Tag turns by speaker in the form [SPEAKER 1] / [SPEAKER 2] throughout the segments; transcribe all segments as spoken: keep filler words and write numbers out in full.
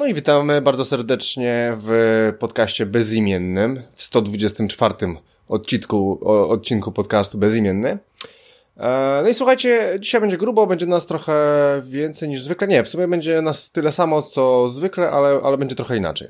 [SPEAKER 1] i witamy bardzo serdecznie w podcaście Bezimiennym, w sto dwudziestym czwartym odcinku, odcinku podcastu Bezimienny. No i słuchajcie, dzisiaj będzie grubo, będzie nas trochę więcej niż zwykle. Nie, w sumie będzie nas tyle samo co zwykle, ale, ale będzie trochę inaczej.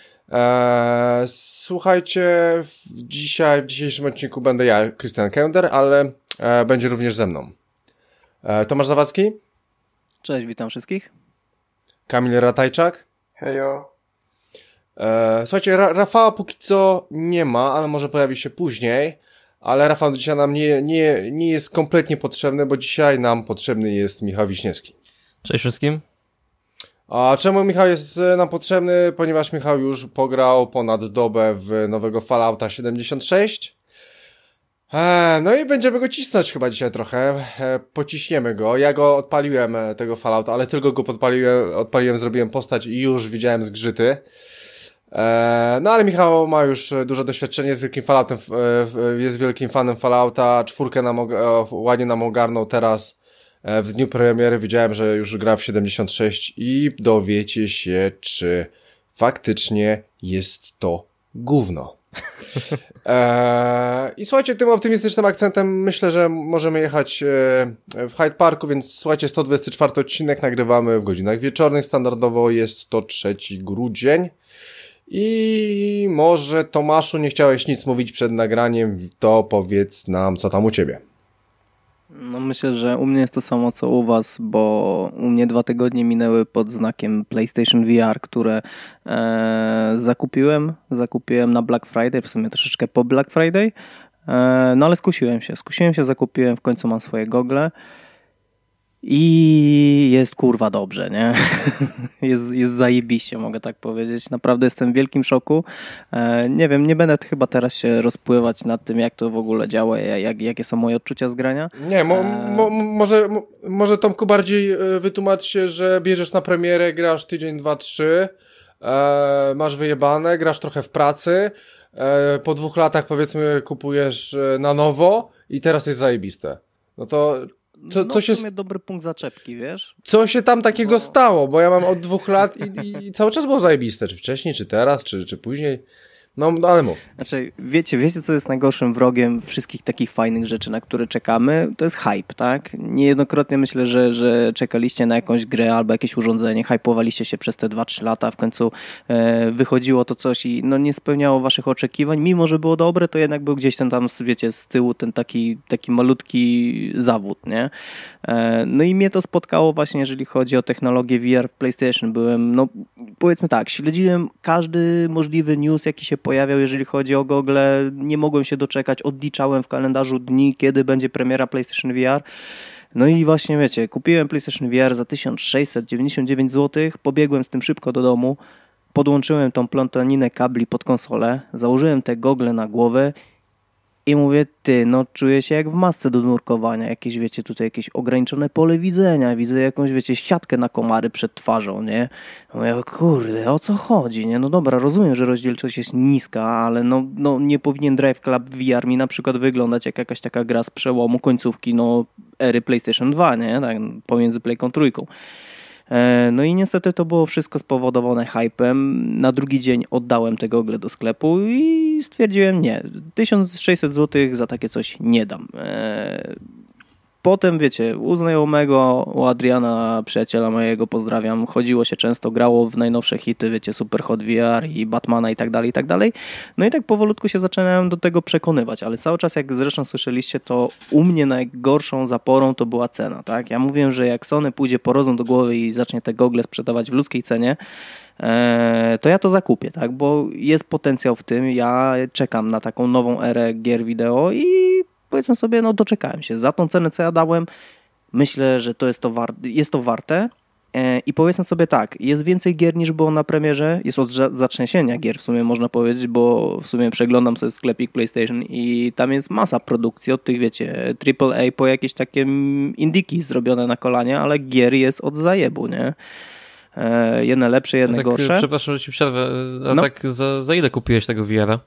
[SPEAKER 1] Słuchajcie, dzisiaj w dzisiejszym odcinku będę ja, Krystian Kender, ale będzie również ze mną Tomasz Zawadzki.
[SPEAKER 2] Cześć, witam wszystkich.
[SPEAKER 1] Kamil Ratajczak.
[SPEAKER 3] Hejo.
[SPEAKER 1] E, słuchajcie, Ra- Rafała póki co nie ma, ale może pojawi się później. Ale Rafał dzisiaj nam nie, nie, nie jest kompletnie potrzebny, bo dzisiaj nam potrzebny jest Michał Wiśniewski.
[SPEAKER 4] Cześć wszystkim.
[SPEAKER 1] A czemu Michał jest nam potrzebny? Ponieważ Michał już pograł ponad dobę w nowego Fallouta siedemdziesiąt sześć. E, no i będziemy go cisnąć chyba dzisiaj trochę. E, pociśniemy go. Ja go odpaliłem, tego Fallouta, ale tylko go podpaliłem, odpaliłem, zrobiłem postać i już widziałem zgrzyty. E, no ale Michał ma już duże doświadczenie, jest wielkim Falloutem, e, jest wielkim fanem Fallouta. Czwórkę nam, e, ładnie nam ogarnął teraz. E, w dniu premiery widziałem, że już gra w siedemdziesiąt sześć i dowiecie się, czy faktycznie jest to gówno. Eee, I słuchajcie, tym optymistycznym akcentem myślę, że możemy jechać e, w Hyde Parku, więc słuchajcie, sto dwudziesty czwarty odcinek nagrywamy w godzinach wieczornych, standardowo jest to trzeci grudzień i może Tomaszu, nie chciałeś nic mówić przed nagraniem, to powiedz nam, co tam u ciebie.
[SPEAKER 2] No myślę, że u mnie jest to samo co u was, bo u mnie dwa tygodnie minęły pod znakiem PlayStation V R, które e, zakupiłem, zakupiłem na Black Friday, w sumie troszeczkę po Black Friday, e, no ale skusiłem się, skusiłem się, zakupiłem, w końcu mam swoje gogle i jest kurwa dobrze, nie? jest, jest zajebiście, mogę tak powiedzieć. Naprawdę jestem w wielkim szoku. E, nie wiem, nie będę chyba teraz się rozpływać nad tym, jak to w ogóle działa, jak, jakie są moje odczucia z grania.
[SPEAKER 1] Nie, mo, mo, może, mo, może Tomku bardziej wytłumacz się, że bierzesz na premierę, grasz tydzień, dwa, trzy, e, masz wyjebane, grasz trochę w pracy, e, po dwóch latach powiedzmy kupujesz na nowo i teraz jest zajebiste. No to... Co,
[SPEAKER 2] no
[SPEAKER 1] co
[SPEAKER 2] w
[SPEAKER 1] się
[SPEAKER 2] sumie dobry punkt zaczepki, wiesz?
[SPEAKER 1] Co się tam takiego
[SPEAKER 2] bo...
[SPEAKER 1] stało? Bo ja mam od dwóch lat i, i cały czas było zajebiste. Czy wcześniej, czy teraz, czy, czy później. No, no ale mów.
[SPEAKER 2] Znaczy, wiecie, wiecie, co jest najgorszym wrogiem wszystkich takich fajnych rzeczy, na które czekamy? To jest hype, tak? Niejednokrotnie myślę, że, że czekaliście na jakąś grę albo jakieś urządzenie, hypowaliście się przez te dwa trzy lata, w końcu e, wychodziło to coś i no, nie spełniało waszych oczekiwań. Mimo że było dobre, to jednak był gdzieś ten tam, wiecie, z tyłu ten taki, taki malutki zawód, nie? E, no i mnie to spotkało właśnie, jeżeli chodzi o technologię V R w PlayStation. Byłem, no powiedzmy tak, śledziłem każdy możliwy news, jaki się pojawiał, jeżeli chodzi o gogle. Nie mogłem się doczekać, odliczałem w kalendarzu dni, kiedy będzie premiera PlayStation V R. No i właśnie wiecie, kupiłem PlayStation V R za tysiąc sześćset dziewięćdziesiąt dziewięć złotych, pobiegłem z tym szybko do domu, podłączyłem tą plątaninę kabli pod konsolę, założyłem te gogle na głowę i mówię, ty, no czuję się jak w masce do nurkowania, jakieś, wiecie, tutaj jakieś ograniczone pole widzenia, widzę jakąś, wiecie, siatkę na komary przed twarzą, nie? Mówię, kurde, o co chodzi, nie? No dobra, rozumiem, że rozdzielczość jest niska, ale no, no nie powinien Drive Club V R mi na przykład wyglądać jak jakaś taka gra z przełomu końcówki, no, ery PlayStation dwa, nie? Tak, pomiędzy Playką trójką. No i niestety to było wszystko spowodowane hypem. Na drugi dzień oddałem te gogle do sklepu i stwierdziłem nie, tysiąc sześćset złotych za takie coś nie dam. Potem wiecie, u znajomego, u Adriana, przyjaciela mojego, pozdrawiam, chodziło się często, grało w najnowsze hity, wiecie, Super Hot V R i Batmana i tak dalej, i tak dalej. No i tak powolutku się zaczynałem do tego przekonywać, ale cały czas, jak zresztą słyszeliście, to u mnie najgorszą zaporą to była cena, tak? Ja mówiłem, że jak Sony pójdzie po rozum do głowy i zacznie te gogle sprzedawać w ludzkiej cenie, to ja to zakupię, tak? Bo jest potencjał w tym, ja czekam na taką nową erę gier wideo i powiedzmy sobie, no doczekałem się. Za tą cenę, co ja dałem, myślę, że to jest to, war- jest to warte. I powiedzmy sobie tak, jest więcej gier niż było na premierze, jest od zatrzęsienia gier w sumie można powiedzieć, bo w sumie przeglądam sobie sklepik PlayStation i tam jest masa produkcji od tych, wiecie, triple A po jakieś takie indiki zrobione na kolanie, ale gier jest od zajebu, nie? Jedne lepsze, jedne
[SPEAKER 4] tak,
[SPEAKER 2] gorsze.
[SPEAKER 4] Przepraszam, że ci przerwę, a
[SPEAKER 2] no.
[SPEAKER 4] tak za, za ile kupiłeś tego V R-a?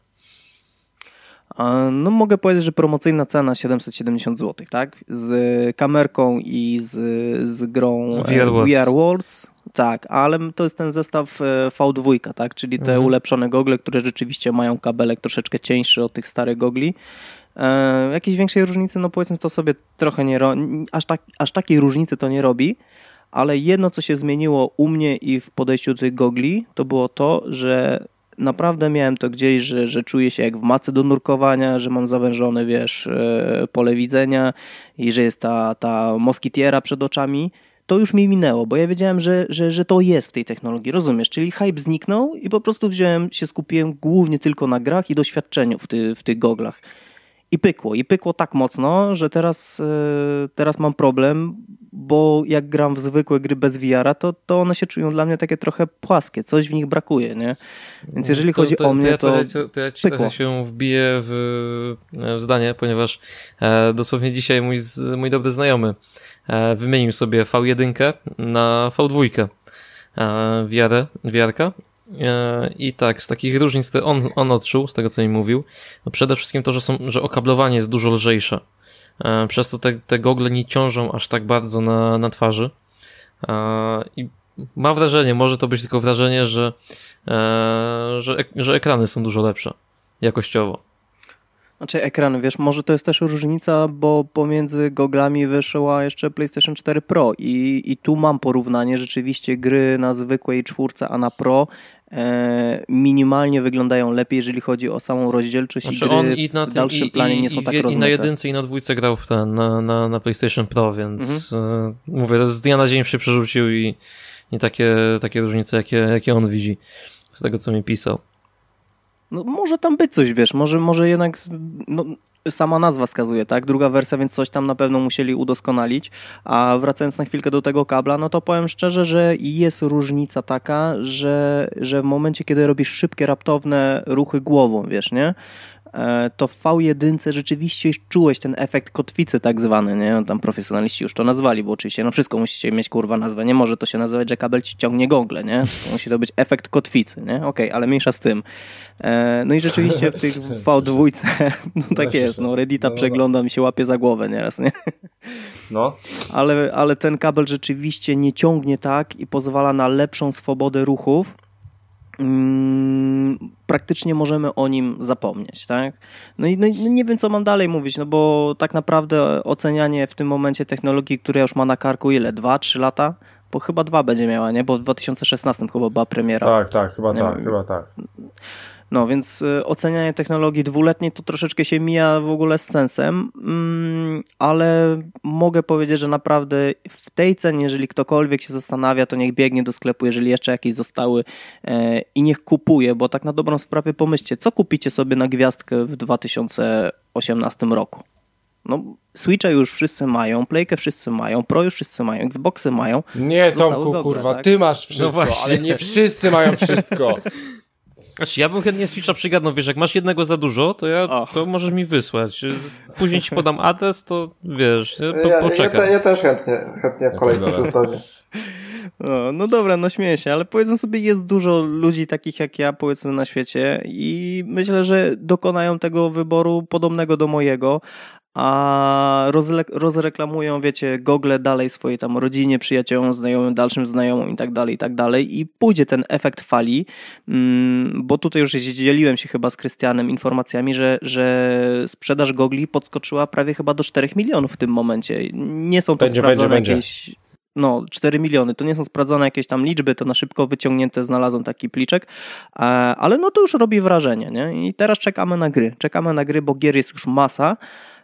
[SPEAKER 2] No mogę powiedzieć, że promocyjna cena siedemset siedemdziesiąt złotych, tak? Z kamerką i z, z grą
[SPEAKER 4] V R Wars.
[SPEAKER 2] V R Wars Tak, ale to jest ten zestaw V dwa, tak? Czyli te mhm. ulepszone gogle, które rzeczywiście mają kabelek troszeczkę cieńszy od tych starych gogli. E, jakiejś większej różnicy, no powiedzmy to sobie trochę nie robi, aż, tak, aż takiej różnicy to nie robi, ale jedno co się zmieniło u mnie i w podejściu do tych gogli, to było to, że naprawdę miałem to gdzieś, że, że czuję się jak w macy do nurkowania, że mam zawężone, wiesz, pole widzenia i że jest ta, ta moskitiera przed oczami. To już mi minęło, bo ja wiedziałem, że, że, że to jest w tej technologii, rozumiesz? Czyli hype zniknął i po prostu wziąłem, się skupiłem głównie tylko na grach i doświadczeniu w, ty, w tych goglach. I pykło, i pykło tak mocno, że teraz, yy, teraz mam problem, bo jak gram w zwykłe gry bez V R a, to, to one się czują dla mnie takie trochę płaskie, coś w nich brakuje, nie? Więc jeżeli
[SPEAKER 4] to,
[SPEAKER 2] chodzi
[SPEAKER 4] to,
[SPEAKER 2] o mnie,
[SPEAKER 4] to... Ja,
[SPEAKER 2] to,
[SPEAKER 4] to, to ja ci
[SPEAKER 2] pykło.
[SPEAKER 4] trochę się wbiję w, w zdanie, ponieważ e, dosłownie dzisiaj mój, mój dobry znajomy e, wymienił sobie V jeden na V dwa e, V R, V R-ka. I tak, z takich różnic, które on, on odczuł, z tego co mi mówił, no przede wszystkim to, że, są, że okablowanie jest dużo lżejsze. Przez to te, te gogle nie ciążą aż tak bardzo na, na twarzy. I ma wrażenie, może to być tylko wrażenie, że, że, że ekrany są dużo lepsze jakościowo.
[SPEAKER 2] Znaczy ekrany, wiesz, może to jest też różnica, bo pomiędzy goglami wyszła jeszcze PlayStation cztery Pro i, i tu mam porównanie, rzeczywiście gry na zwykłej czwórce, a na Pro e, minimalnie wyglądają lepiej, jeżeli chodzi o samą rozdzielczość
[SPEAKER 4] znaczy
[SPEAKER 2] i gry
[SPEAKER 4] on i na
[SPEAKER 2] w dalszym
[SPEAKER 4] i,
[SPEAKER 2] planie
[SPEAKER 4] i,
[SPEAKER 2] nie są
[SPEAKER 4] i,
[SPEAKER 2] tak
[SPEAKER 4] i
[SPEAKER 2] rozmyte.
[SPEAKER 4] I na jedynce i na dwójce grał w ten, na, na, na PlayStation Pro, więc mhm. e, mówię, z dnia na dzień się przerzucił i, i takie, takie różnice, jakie, jakie on widzi z tego, co mi pisał.
[SPEAKER 2] No może tam być coś, wiesz, może, może jednak no, sama nazwa wskazuje, tak? Druga wersja, więc coś tam na pewno musieli udoskonalić, a wracając na chwilkę do tego kabla, no to powiem szczerze, że jest różnica taka, że, że w momencie, kiedy robisz szybkie, raptowne ruchy głową, wiesz, nie? To w V jeden rzeczywiście czułeś ten efekt kotwicy tak zwany, nie? Tam profesjonaliści już to nazwali, bo oczywiście no wszystko musicie mieć kurwa nazwę, nie może to się nazywać, że kabel ci ciągnie gogle, nie? Musi to być efekt kotwicy, nie? Okej, okay, ale mniejsza z tym. No i rzeczywiście w tych V dwa, no tak jest, no Reddita no, przeglądam i się łapie za głowę nieraz, nie?
[SPEAKER 1] No.
[SPEAKER 2] Ale, ale ten kabel rzeczywiście nie ciągnie tak i pozwala na lepszą swobodę ruchów. Hmm, praktycznie możemy o nim zapomnieć, tak? No i no, nie wiem, co mam dalej mówić, no bo tak naprawdę ocenianie w tym momencie technologii, która już ma na karku ile? Dwa, trzy lata? Bo chyba dwa będzie miała, nie? Bo w dwa tysiące szesnastym chyba była premiera.
[SPEAKER 1] Tak, tak, chyba
[SPEAKER 2] nie
[SPEAKER 1] tak,
[SPEAKER 2] wiem.
[SPEAKER 1] chyba tak.
[SPEAKER 2] No więc y, ocenianie technologii dwuletniej to troszeczkę się mija w ogóle z sensem, mm, ale mogę powiedzieć, że naprawdę w tej cenie, jeżeli ktokolwiek się zastanawia, to niech biegnie do sklepu, jeżeli jeszcze jakieś zostały e, i niech kupuje, bo tak na dobrą sprawę pomyślcie, co kupicie sobie na gwiazdkę w dwa tysiące osiemnastym roku? No, Switcha już wszyscy mają, Playkę wszyscy mają, Pro już wszyscy mają, Xboxy mają.
[SPEAKER 1] Nie, Tomku, gogle, kurwa, tak? Ty masz wszystko, no ale nie wszyscy mają wszystko.
[SPEAKER 4] Znaczy, ja bym chętnie Switcha przygadnął, wiesz, jak masz jednego za dużo, to ja,
[SPEAKER 2] oh.
[SPEAKER 4] to możesz mi wysłać. Później ci podam adres, to wiesz, po,
[SPEAKER 3] ja,
[SPEAKER 4] poczekam.
[SPEAKER 3] Ja, ja też chętnie, chętnie w kolejce przysłanie.
[SPEAKER 2] No, no dobra, no śmieję się, ale powiedzmy sobie, jest dużo ludzi takich jak ja, powiedzmy, na świecie i myślę, że dokonają tego wyboru podobnego do mojego, a rozle- rozreklamują, wiecie, gogle dalej swojej tam rodzinie, przyjaciołom, znajomym, dalszym znajomym i tak dalej, i tak dalej i pójdzie ten efekt fali, mm, bo tutaj już dzieliłem się chyba z Krystianem informacjami, że, że sprzedaż gogli podskoczyła prawie chyba do czterech milionów w tym momencie. Nie są to
[SPEAKER 1] będzie,
[SPEAKER 2] sprawdzone
[SPEAKER 1] będzie,
[SPEAKER 2] jakieś...
[SPEAKER 1] będzie.
[SPEAKER 2] No, cztery miliony, to nie są sprawdzone jakieś tam liczby, to na szybko wyciągnięte, znalazłem taki pliczek, ale no to już robi wrażenie, nie? I teraz czekamy na gry, czekamy na gry, bo gier jest już masa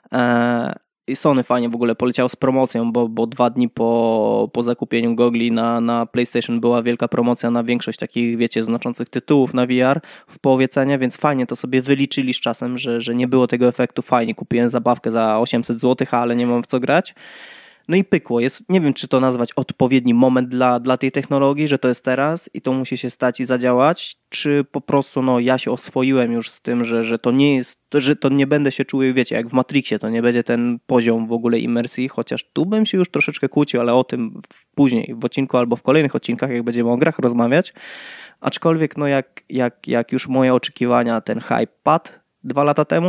[SPEAKER 2] i Sony fajnie w ogóle poleciało z promocją, bo, bo dwa dni po, po zakupieniu gogli na, na PlayStation była wielka promocja na większość takich, wiecie, znaczących tytułów na V R w połowie cenie, więc fajnie to sobie wyliczyli z czasem, że, że nie było tego efektu, fajnie, kupiłem zabawkę za osiemset złotych, ale nie mam w co grać. No i pykło. Jest, nie wiem, czy to nazwać odpowiedni moment dla, dla tej technologii, że to jest teraz i to musi się stać i zadziałać, czy po prostu no ja się oswoiłem już z tym, że, że to nie jest, że to nie będę się czuł, wiecie, jak w Matrixie, to nie będzie ten poziom w ogóle imersji, chociaż tu bym się już troszeczkę kłócił, ale o tym w, później w odcinku albo w kolejnych odcinkach, jak będziemy o grach rozmawiać. Aczkolwiek no jak, jak, jak już moje oczekiwania, ten hype padł dwa lata temu,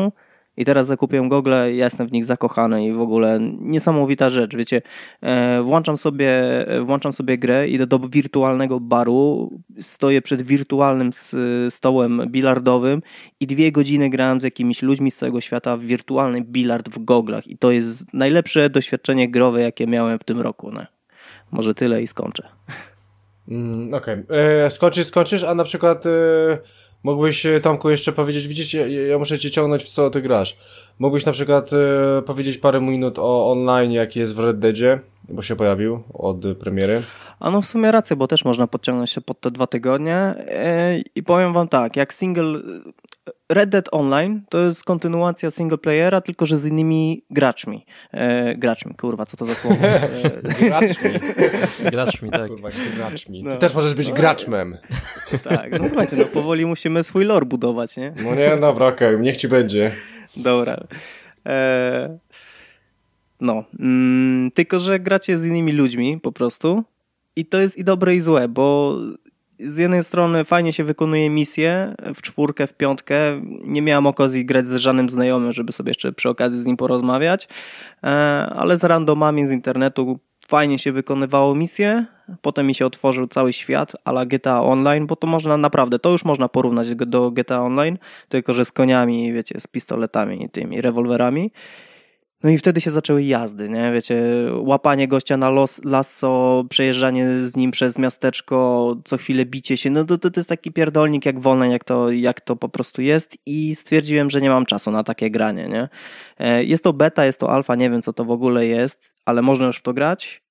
[SPEAKER 2] I teraz zakupiłem gogle, ja jestem w nich zakochany i w ogóle niesamowita rzecz, wiecie, e, włączam sobie, włączam sobie grę, idę do wirtualnego baru, stoję przed wirtualnym s- stołem bilardowym i dwie godziny grałem z jakimiś ludźmi z całego świata w wirtualny bilard w goglach i to jest najlepsze doświadczenie growe, jakie miałem w tym roku, no. Może tyle i skończę.
[SPEAKER 1] Mm, Okej, okay. Skończysz, skończysz, a na przykład e, mógłbyś, Tomku, jeszcze powiedzieć, widzisz, ja, ja muszę cię ciągnąć, w co ty grasz. Mógłbyś na przykład e, powiedzieć parę minut o online, jaki jest w Red Deadzie, bo się pojawił od premiery.
[SPEAKER 2] A no w sumie rację, bo też można podciągnąć się pod te dwa tygodnie yy, i powiem wam tak, jak single Red Dead Online to jest kontynuacja single playera, tylko że z innymi graczmi. Yy, graczmi, kurwa, co to za słowo? Yy,
[SPEAKER 1] Graczmi.
[SPEAKER 4] Graczmi, tak.
[SPEAKER 1] Kurwa, graczmi. Ty
[SPEAKER 2] No.
[SPEAKER 1] też możesz być
[SPEAKER 2] No.
[SPEAKER 1] graczmem.
[SPEAKER 2] tak, no słuchajcie, no powoli musimy swój lore budować, nie?
[SPEAKER 1] No nie, dobra, okej, okay, niech ci będzie.
[SPEAKER 2] Dobra. Yy, no, mm, tylko że gracie z innymi ludźmi po prostu i to jest i dobre i złe, bo z jednej strony fajnie się wykonuje misje w czwórkę, w piątkę. Nie miałem okazji grać z żadnym znajomym, żeby sobie jeszcze przy okazji z nim porozmawiać, ale z randomami z internetu fajnie się wykonywało misje. Potem mi się otworzył cały świat a la G T A Online, bo to można naprawdę, to już można porównać do G T A Online, tylko że z koniami, wiecie, z pistoletami i tymi rewolwerami. No i wtedy się zaczęły jazdy, nie? Wiecie, łapanie gościa na los, lasso, przejeżdżanie z nim przez miasteczko, co chwilę bicie się, no to, to, to jest taki pierdolnik jak wolny, jak to, jak to po prostu jest i stwierdziłem, że nie mam czasu na takie granie, nie? Jest to beta, jest to alfa, nie wiem co to w ogóle jest, ale można już w to grać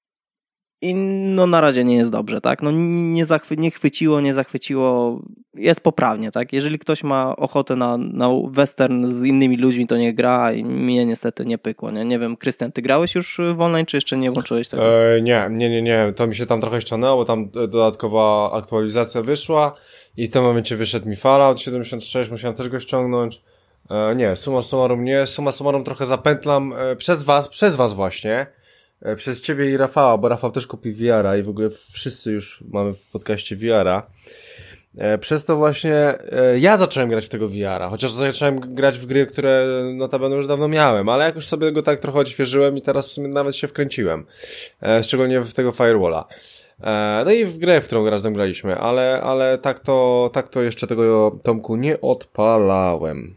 [SPEAKER 2] i no na razie nie jest dobrze, tak? No nie, zachwy- nie chwyciło, nie zachwyciło, jest poprawnie, tak? Jeżeli ktoś ma ochotę na, na western z innymi ludźmi, to nie gra i mnie niestety nie pykło, nie? Nie wiem, Krystian, ty grałeś już w online, czy jeszcze nie włączyłeś tego?
[SPEAKER 1] E, nie, nie, nie, nie, to mi się tam trochę ściągnęło, bo tam dodatkowa aktualizacja wyszła i w tym momencie wyszedł mi Fallout siedemdziesiąt sześć, musiałem też go ściągnąć. E, nie, summa summarum nie, summa summarum trochę zapętlam e, przez was, przez was właśnie. Przez ciebie i Rafała, bo Rafał też kupi V R a i w ogóle wszyscy już mamy w podcaście V R a. Przez to właśnie ja zacząłem grać w tego V R a, chociaż zacząłem grać w gry, które notabene już dawno miałem, ale jakoś sobie go tak trochę odświeżyłem i teraz w sumie nawet się wkręciłem. Szczególnie w tego Firewalla. No i w grę, w którą razem graliśmy, ale, ale tak to, tak to jeszcze tego, Tomku, nie odpalałem.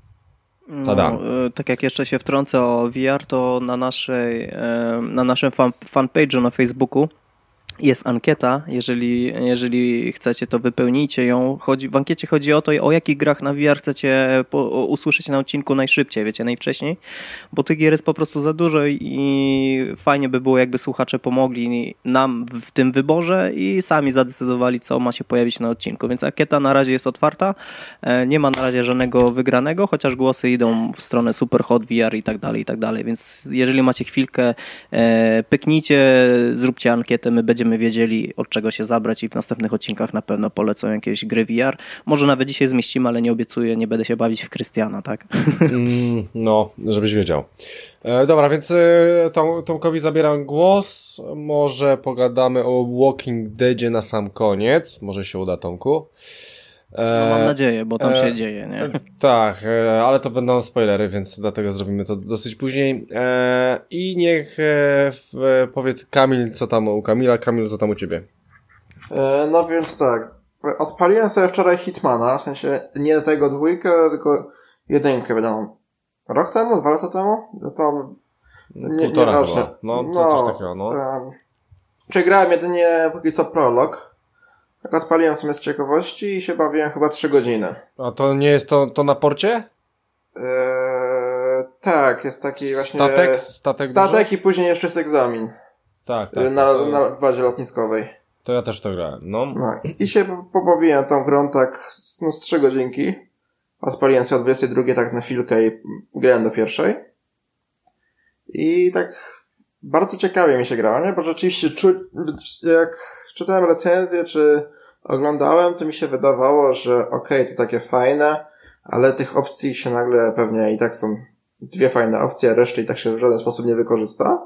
[SPEAKER 2] No, tak jak jeszcze się wtrącę o V R, to na naszej, na naszym fan, fanpage'u na Facebooku jest ankieta, jeżeli, jeżeli chcecie, to wypełnijcie ją. Chodzi, w ankiecie chodzi o to, o jakich grach na V R chcecie po, usłyszeć na odcinku najszybciej, wiecie, najwcześniej, bo tych gier jest po prostu za dużo i fajnie by było, jakby słuchacze pomogli nam w tym wyborze i sami zadecydowali, co ma się pojawić na odcinku, więc ankieta na razie jest otwarta, nie ma na razie żadnego wygranego, chociaż głosy idą w stronę Superhot V R i tak dalej, i tak dalej, więc jeżeli macie chwilkę, pyknijcie, zróbcie ankietę, my będziemy wiedzieli, od czego się zabrać i w następnych odcinkach na pewno polecą jakieś gry V R. Może nawet dzisiaj zmieścimy, ale nie obiecuję, nie będę się bawić w Krystiana, tak?
[SPEAKER 1] Mm, no, żebyś wiedział. E, dobra, więc e, Tom, Tomkowi zabieram głos. Może pogadamy o Walking Deadzie na sam koniec. Może się uda, Tomku.
[SPEAKER 2] E, no mam nadzieję, bo tam e, się dzieje, nie?
[SPEAKER 1] E, tak, e, ale to będą spoilery, więc dlatego zrobimy to dosyć później. E, I niech e, w, powie Kamil, co tam u Kamila. Kamil, co tam u ciebie?
[SPEAKER 3] E, no więc tak, odpaliłem sobie wczoraj Hitmana, w sensie nie tego dwójkę, tylko jedynkę wiadomo. Rok temu? Dwa lata temu? No to nie,
[SPEAKER 1] Półtora
[SPEAKER 3] nie
[SPEAKER 1] chyba. No,
[SPEAKER 3] no,
[SPEAKER 1] coś takiego, no.
[SPEAKER 3] Um, czy grałem jedynie póki co prolog. Tak odpaliłem sobie z ciekawości i się bawiłem chyba trzy godziny.
[SPEAKER 1] A to nie jest to, to na porcie?
[SPEAKER 3] Eee, tak, jest taki właśnie...
[SPEAKER 1] Statek? Statek,
[SPEAKER 3] Statek duży? I później jeszcze jest egzamin.
[SPEAKER 1] Tak, tak.
[SPEAKER 3] Na,
[SPEAKER 1] to...
[SPEAKER 3] na bazie lotniskowej.
[SPEAKER 1] To ja też to grałem, no.
[SPEAKER 3] no. I się pobawiłem tą grą tak no, z trzy godzinki. Odpaliłem sobie o dwudziestej drugiej tak na chwilkę i grałem do pierwszej. I tak bardzo ciekawie mi się grało, nie? Bo rzeczywiście czu... jak czytałem recenzję, czy oglądałem, to mi się wydawało, że okej, okay, to takie fajne, ale tych opcji się nagle pewnie i tak są dwie fajne opcje, a reszty i tak się w żaden sposób nie wykorzysta.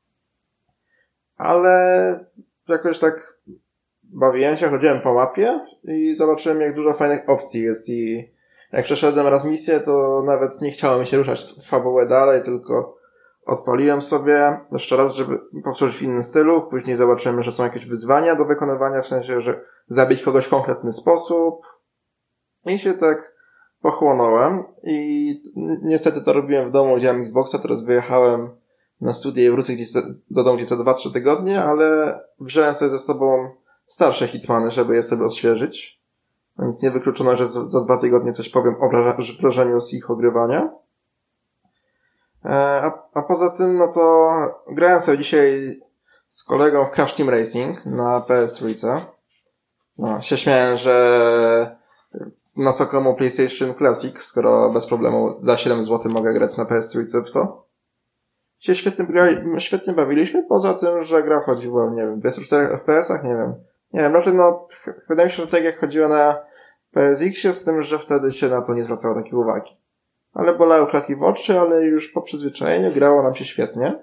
[SPEAKER 3] Ale jakoś tak bawiłem się, chodziłem po mapie i zobaczyłem, jak dużo fajnych opcji jest i jak przeszedłem raz misję, to nawet nie chciało mi się ruszać w fabułę dalej, tylko odpaliłem sobie jeszcze raz, żeby powtórzyć w innym stylu. Później zobaczymy, że są jakieś wyzwania do wykonywania, w sensie, że zabić kogoś w konkretny sposób. I się tak pochłonąłem. I niestety to robiłem w domu, gdzie mam Xboxa. Teraz wyjechałem na studia i wrócę gdzieś do domu gdzieś za dwa trzy tygodnie, ale wziąłem sobie ze sobą starsze Hitmany, żeby je sobie odświeżyć. Więc nie wykluczono, że za, za dwa tygodnie coś powiem o wrażeniu z ich ogrywania. A, a poza tym, no to grałem sobie dzisiaj z kolegą w Crash Team Racing na P S trzy. No, się śmiałem, że na co komu PlayStation Classic, skoro bez problemu za siedem złotych mogę grać na P S trzy w to. Się świetnie, świetnie bawiliśmy, poza tym, że gra chodziła, nie wiem, w dwudziestu czterech F P S-ach, nie wiem. Nie wiem, raczej no, wydaje mi się, że tak jak chodziło na P S X-ie, z tym, że wtedy się na to nie zwracało takiej uwagi. Ale bolały klatki w oczy, ale już po przyzwyczajeniu grało nam się świetnie.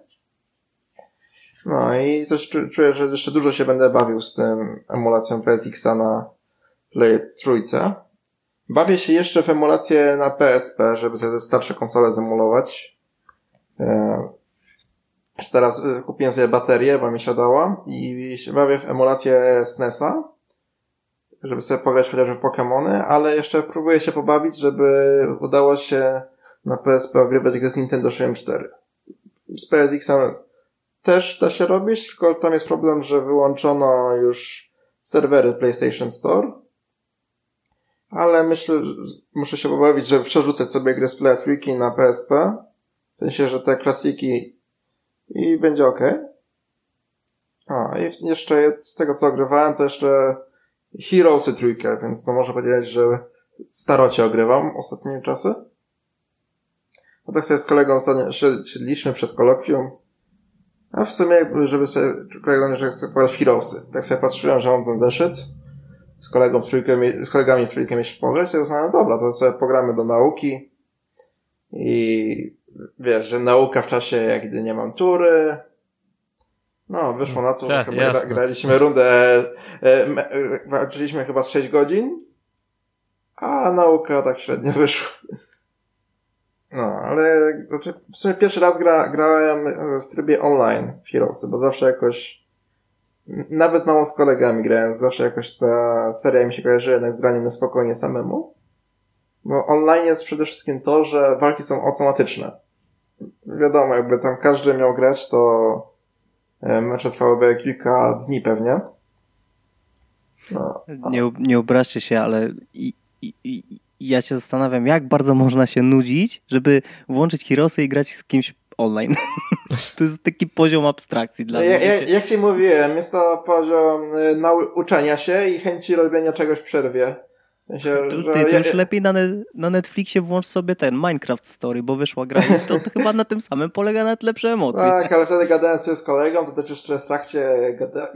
[SPEAKER 3] No i coś czuję, że jeszcze dużo się będę bawił z tym emulacją P S X-a na Play trzy. Bawię się jeszcze w emulację na P S P, żeby sobie te starsze konsole zemulować. Teraz kupiłem sobie baterię, bo mi siadała i się bawię w emulację S N E S-a, żeby sobie pograć chociażby w Pokemony, ale jeszcze próbuję się pobawić, żeby udało się na P S P ogrywać gry z Nintendo sześćdziesiąt cztery. Z P S X-a też da się robić, tylko tam jest problem, że wyłączono już serwery PlayStation Store, ale myślę, że muszę się pobawić, żeby przerzucać sobie gry z Play trzy na P S P, w sensie, że te klasiki i będzie ok. A, i jeszcze z tego, co ogrywałem, to jeszcze Heroesy trójkę, więc to można powiedzieć, że starocie ogrywam ostatnie czasy. A tak sobie z kolegą ostatnio siedliśmy przed kolokwium, a w sumie, żeby sobie, kolegą, że chcę pograć w Heroesy. Tak sobie patrzyłem, że mam ten zeszyt, z kolegą w trójkę, z kolegami w trójkę mieliśmy pograć, i uznałem, no dobra, to sobie pogramy do nauki i wiesz, że nauka w czasie, jak gdy nie mam tury. No, wyszło na to, że
[SPEAKER 4] tak,
[SPEAKER 3] chyba gra, graliśmy rundę, e, e, walczyliśmy chyba z sześć godzin, a nauka tak średnio wyszła. No, ale w sumie pierwszy raz gra, grałem w trybie online w Heroesy, bo zawsze jakoś, nawet mało z kolegami grałem, zawsze jakoś ta seria mi się kojarzy jednak z graniem na spokojnie samemu. Bo online jest przede wszystkim to, że walki są automatyczne. Wiadomo, jakby tam każdy miał grać, to mecze trwałyby kilka dni pewnie. No.
[SPEAKER 2] Nie, nie obraźcie się, ale i, i, i, ja się zastanawiam, jak bardzo można się nudzić, żeby włączyć Heroesy i grać z kimś online. To jest taki poziom abstrakcji dla
[SPEAKER 3] ja,
[SPEAKER 2] mnie.
[SPEAKER 3] Ja, jak ci mówiłem, jest to poziom nauczenia się i chęci robienia czegoś w przerwie. Się,
[SPEAKER 2] tu,
[SPEAKER 3] że
[SPEAKER 2] ty, ty
[SPEAKER 3] ja,
[SPEAKER 2] już lepiej na, ne, na Netflixie włącz sobie ten Minecraft Story, bo wyszła gra i to, to chyba na tym samym polega nawet lepsze emocje.
[SPEAKER 3] Tak, ale wtedy gadałem sobie z kolegą, to też jeszcze w trakcie gada...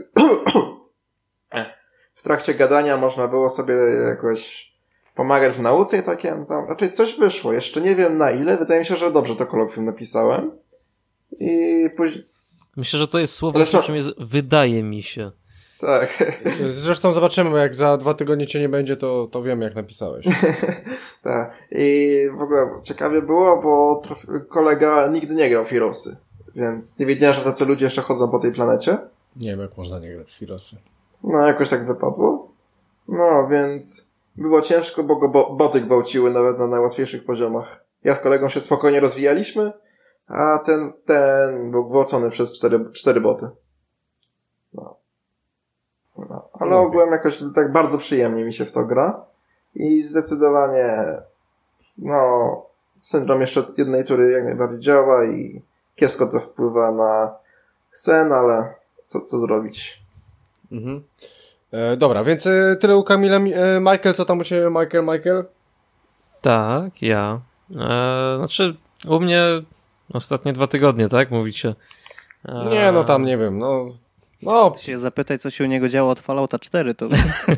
[SPEAKER 3] w trakcie gadania można było sobie jakoś pomagać w nauce i takie, no tam raczej coś wyszło. Jeszcze nie wiem na ile, wydaje mi się, że dobrze to kolokwium napisałem. I później...
[SPEAKER 4] Myślę, że to jest słowo,
[SPEAKER 3] Zresztą...
[SPEAKER 4] czym jest wydaje mi się.
[SPEAKER 3] Tak.
[SPEAKER 1] Zresztą zobaczymy, bo jak za dwa tygodnie cię nie będzie, to, to wiem, jak napisałeś.
[SPEAKER 3] Tak. I w ogóle ciekawie było, bo kolega nigdy nie grał w Heroesy, więc nie wiedziałem, że tacy ludzie jeszcze chodzą po tej planecie.
[SPEAKER 1] Nie wiem, jak można nie grać w Heroesy.
[SPEAKER 3] No, jakoś tak wypadło. No, więc było ciężko, bo go bo- boty gwałciły nawet na najłatwiejszych poziomach. Ja z kolegą się spokojnie rozwijaliśmy, a ten, ten był gwałcony przez cztery, cztery boty. No. No, ale
[SPEAKER 1] no,
[SPEAKER 3] ogółem jakoś tak bardzo przyjemnie mi się w to gra i zdecydowanie no syndrom jeszcze jednej tury jak najbardziej działa i kiepsko to wpływa na sen, ale co, co zrobić?
[SPEAKER 1] Mhm. E, dobra, więc e, tyle u Kamila. E, Michael, co tam u ciebie, Michael, Michael?
[SPEAKER 4] Tak, ja. E, znaczy, u mnie ostatnie dwa tygodnie, tak? Mówicie. E...
[SPEAKER 1] Nie, no tam nie wiem, no... No.
[SPEAKER 2] Się zapytaj, co się u niego działo od Fallouta cztery, to...